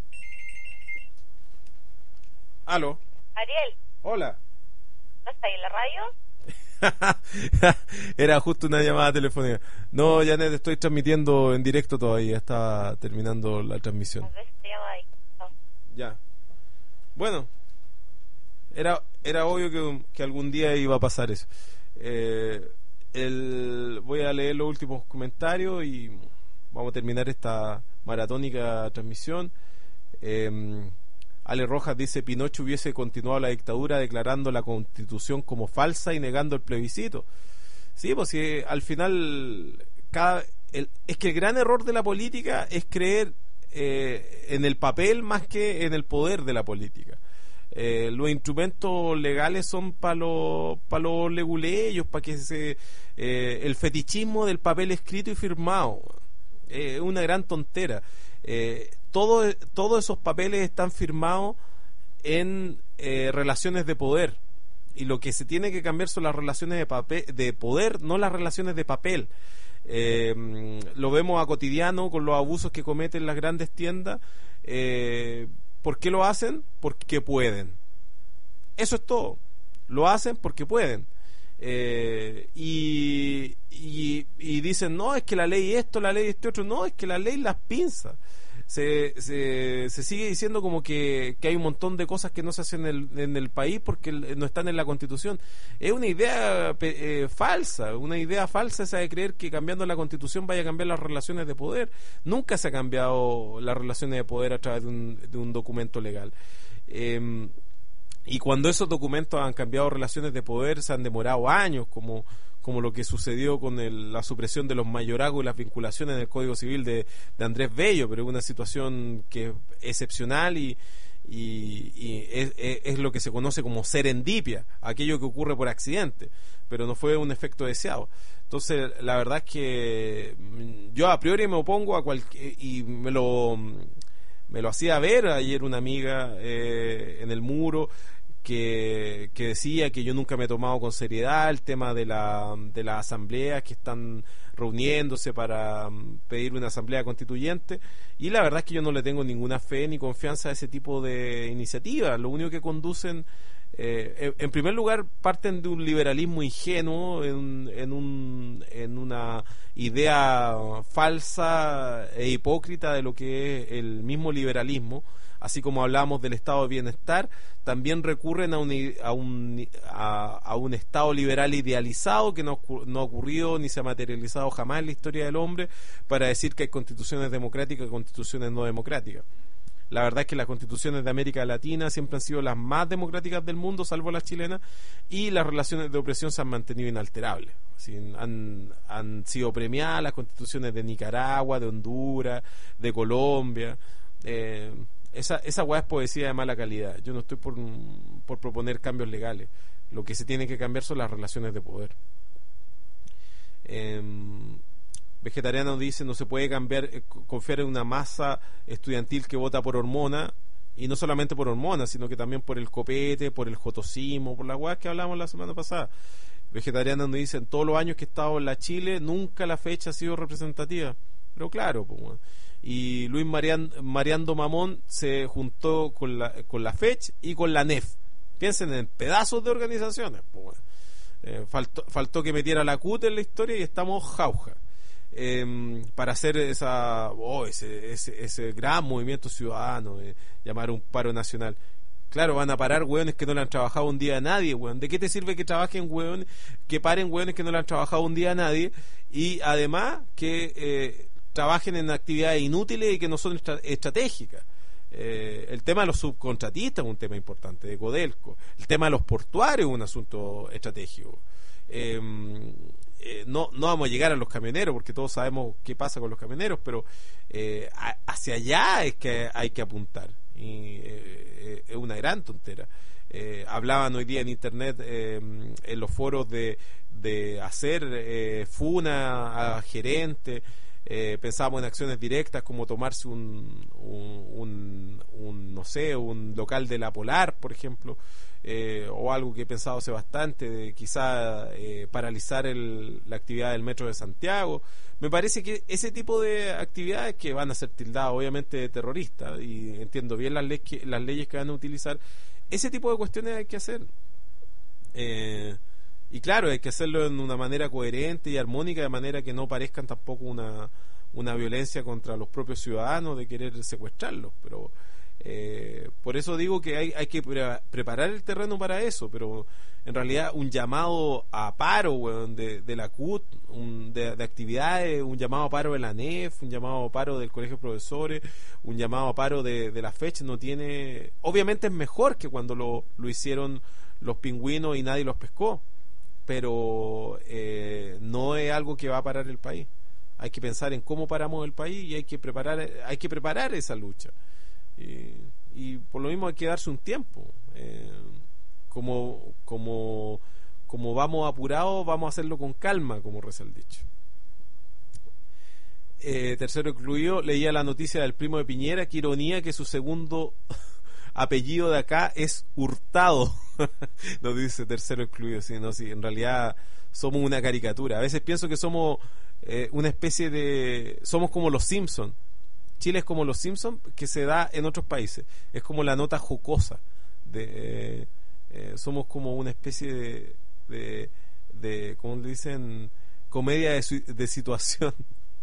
Aló. Ariel, Hola. ¿no está ahí en la radio? Era justo una llamada telefónica. No, Janet, estoy transmitiendo en directo todavía. Está terminando la transmisión. A ver si te llama ahí. No. Ya. Bueno, era era obvio que, que algún día iba a pasar eso. Eh, el, voy a leer los últimos comentarios y vamos a terminar esta maratónica transmisión. Eh, Ale Rojas dice: Pinocho hubiese continuado la dictadura declarando la Constitución como falsa y negando el plebiscito. Sí, pues si al final cada, el, es que el gran error de la política es creer eh, en el papel más que en el poder de la política. Eh, los instrumentos legales son para los pa los leguleyos, para que se eh, el fetichismo del papel escrito y firmado es eh, una gran tontera. Eh, todo, todos esos papeles están firmados en eh, relaciones de poder, y lo que se tiene que cambiar son las relaciones de papel, de poder, no las relaciones de papel. Eh, lo vemos a cotidiano con los abusos que cometen las grandes tiendas. Eh, ¿por qué lo hacen? Porque pueden. Eso es todo. Lo hacen porque pueden. Eh, y, y, y dicen, no, es que la ley esto, la ley este otro. No, es que la ley las pinza. Se, se, se sigue diciendo como que, que hay un montón de cosas que no se hacen en el, en el país porque no están en la Constitución. Es una idea eh, falsa, una idea falsa esa de creer que cambiando la Constitución vaya a cambiar las relaciones de poder. Nunca se ha cambiado las relaciones de poder a través de un, de un documento legal. Eh, y cuando esos documentos han cambiado relaciones de poder, se han demorado años, como como lo que sucedió con el, la supresión de los mayorazgos y las vinculaciones en el Código Civil de, de Andrés Bello, pero es una situación que es excepcional y, y, y es, es, es lo que se conoce como serendipia, aquello que ocurre por accidente, pero no fue un efecto deseado. Entonces, la verdad es que yo a priori me opongo a cualquier, y me lo, me lo hacía ver ayer una amiga eh, en el muro, Que, que decía que yo nunca me he tomado con seriedad el tema de la de las asambleas que están reuniéndose para um, pedir una asamblea constituyente, y la verdad es que yo no le tengo ninguna fe ni confianza a ese tipo de iniciativas. Lo único que conducen, eh, en primer lugar, parten de un liberalismo ingenuo, en, en, un, en una idea falsa e hipócrita de lo que es el mismo liberalismo. Así como hablamos del estado de bienestar, también recurren a un, a un, a, a un estado liberal idealizado que no, no ha ocurrido ni se ha materializado jamás en la historia del hombre, para decir que hay constituciones democráticas y constituciones no democráticas. La verdad es que las constituciones de América Latina siempre han sido las más democráticas del mundo, salvo las chilenas, y las relaciones de opresión se han mantenido inalterables. Así, han, han sido premiadas las constituciones de Nicaragua, de Honduras, de Colombia. Eh, Esa, esa weá es poesía de mala calidad. Yo no estoy por, por proponer cambios legales. Lo que se tiene que cambiar son las relaciones de poder. Eh, Vegetariano dice: no se puede cambiar, eh, confiar en una masa estudiantil que vota por hormona. y no solamente por hormonas, sino que también por el copete, por el jotosimo, por las weas que hablamos la semana pasada. Vegetarianos nos dicen, todos los años que he estado en la Chile, nunca la fecha ha sido representativa. Pero claro, pues, bueno. Y Luis Marian, Mariando Mamón se juntó con la, con la F E C y con la N E F. Piensen en pedazos de organizaciones. Pues, bueno. eh, faltó, faltó que metiera la C U T en la historia y estamos jauja. Eh, para hacer esa oh, ese, ese, ese gran movimiento ciudadano, eh, llamar un paro nacional. Claro, van a parar hueones que no le han trabajado un día a nadie, hueón. ¿De qué te sirve que trabajen hueones, que paren hueones que no le han trabajado un día a nadie? Y además que eh, trabajen en actividades inútiles y que no son estra- estratégicas. Eh, el tema de los subcontratistas es un tema importante, de Codelco. El tema de los portuarios es un asunto estratégico. Eh, eh, no, no vamos a llegar a los camioneros, porque todos sabemos qué pasa con los camioneros, pero eh, a, hacia allá es que hay que apuntar. Y eh, es una gran tontera. Eh, hablaban hoy día en internet, eh, en los foros, de, de hacer eh, funa a gerente. Eh, pensábamos en acciones directas como tomarse un, un, un, un no sé, un local de la Polar, por ejemplo, eh, o algo que he pensado hace bastante, de quizá eh, paralizar el, la actividad del Metro de Santiago. Me parece que ese tipo de actividades, que van a ser tildadas obviamente de terroristas, y entiendo bien las, le- que, las leyes que van a utilizar, ese tipo de cuestiones hay que hacer. Eh, y claro, hay que hacerlo en una manera coherente y armónica, de manera que no parezcan tampoco una, una violencia contra los propios ciudadanos de querer secuestrarlos. Pero eh, por eso digo que hay, hay que pre- preparar el terreno para eso, pero en realidad un llamado a paro, weón, de, de la C U T, un, de, de actividades, un llamado a paro de la N E F, un llamado a paro del Colegio de Profesores, un llamado a paro de, de la F E C, no tiene... Obviamente es mejor que cuando lo, lo hicieron los pingüinos y nadie los pescó, pero eh, no es algo que va a parar el país. Hay que pensar en cómo paramos el país y hay que preparar, hay que preparar esa lucha. Y, y por lo mismo hay que darse un tiempo. Eh, como como como vamos apurados, vamos a hacerlo con calma, como reza el dicho. Eh, tercero incluido, leía la noticia del primo de Piñera, qué ironía que su segundo apellido de acá es Hurtado. Nos dice tercero excluido. Sí, no, sí, en realidad somos una caricatura. A veces pienso que somos eh, una especie de... Somos como los Simpsons. Chile es como los Simpsons, que se da en otros países. Es como la nota jocosa. De, eh, eh, somos como una especie de... de, de ¿cómo le dicen? Comedia de, su- de situación.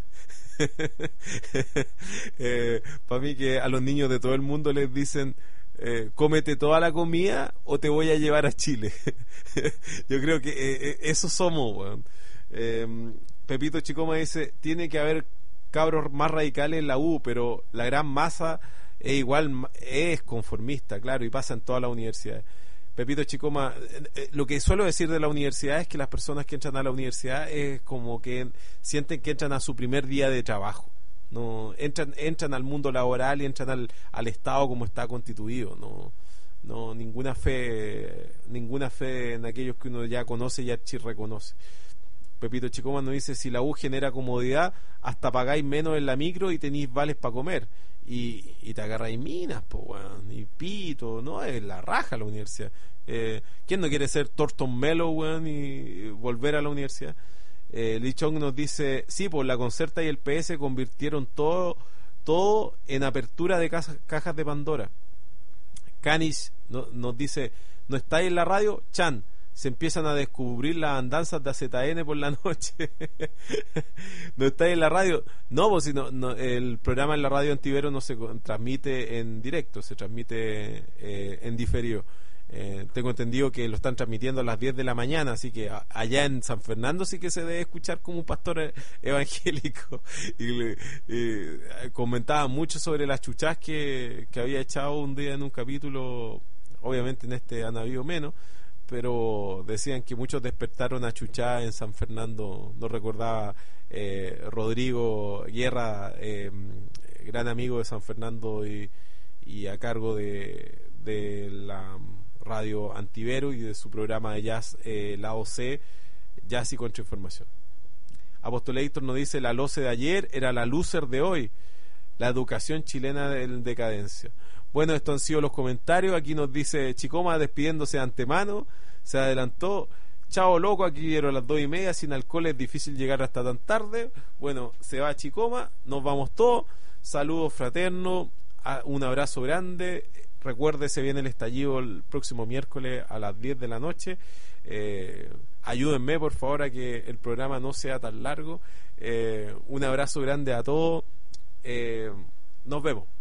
eh, para mí, que a los niños de todo el mundo les dicen... Eh, cómete toda la comida o te voy a llevar a Chile. Yo creo que eh, eh, eso somos, weón. eh, Pepito Chicoma dice, tiene que haber cabros más radicales en la U, pero la gran masa es igual, es conformista, claro, y pasa en todas las universidades. Pepito Chicoma, eh, eh, lo que suelo decir de la universidad es que las personas que entran a la universidad es como que sienten que entran a su primer día de trabajo. No entran entran al mundo laboral y entran al, al Estado como está constituido. No no ninguna fe ninguna fe en aquellos que uno ya conoce y archi reconoce. Pepito Chicoma nos dice, si la U genera comodidad, hasta pagáis menos en la micro y tenéis vales para comer y, y te agarráis minas, po, weón, y pito. No, es la raja la universidad. eh, ¿quién no quiere ser Thornton Mello, weón, y volver a la universidad? Eh, Lee Chong nos dice, sí, pues la Concerta y el P S convirtieron todo todo en apertura de cajas, cajas de Pandora. Canis no, nos dice, ¿no estáis en la radio? Chan, se empiezan a descubrir las andanzas de A Z N por la noche. ¿No estáis en la radio? No, pues si no, no, el programa en la radio Antivero no se transmite en directo, se transmite eh, en diferido. Eh, tengo entendido que lo están transmitiendo a las diez de la mañana, así que a, allá en San Fernando sí que se debe escuchar como un pastor evangélico. Y le, eh, comentaba mucho sobre las chuchas que, que había echado un día en un capítulo. Obviamente en este han habido menos, pero decían que muchos despertaron a chuchá en San Fernando. No recordaba eh, Rodrigo Guerra, eh, gran amigo de San Fernando y, y a cargo de, de la radio Antivero y de su programa de jazz, eh, la O C, Jazz y Contrainformación. Apostolator nos dice, la L O C E de ayer era la loser de hoy, la educación chilena en decadencia. Bueno, estos han sido los comentarios. Aquí nos dice Chicoma despidiéndose de antemano. Se adelantó. Chao loco, aquí vieron las dos y media. Sin alcohol es difícil llegar hasta tan tarde. Bueno, se va Chicoma. Nos vamos todos. Saludos fraternos. Un abrazo grande. Recuerde, se viene el estallido el próximo miércoles a las diez de la noche. Eh, ayúdenme por favor a que el programa no sea tan largo. Eh, un abrazo grande a todos. Eh, nos vemos.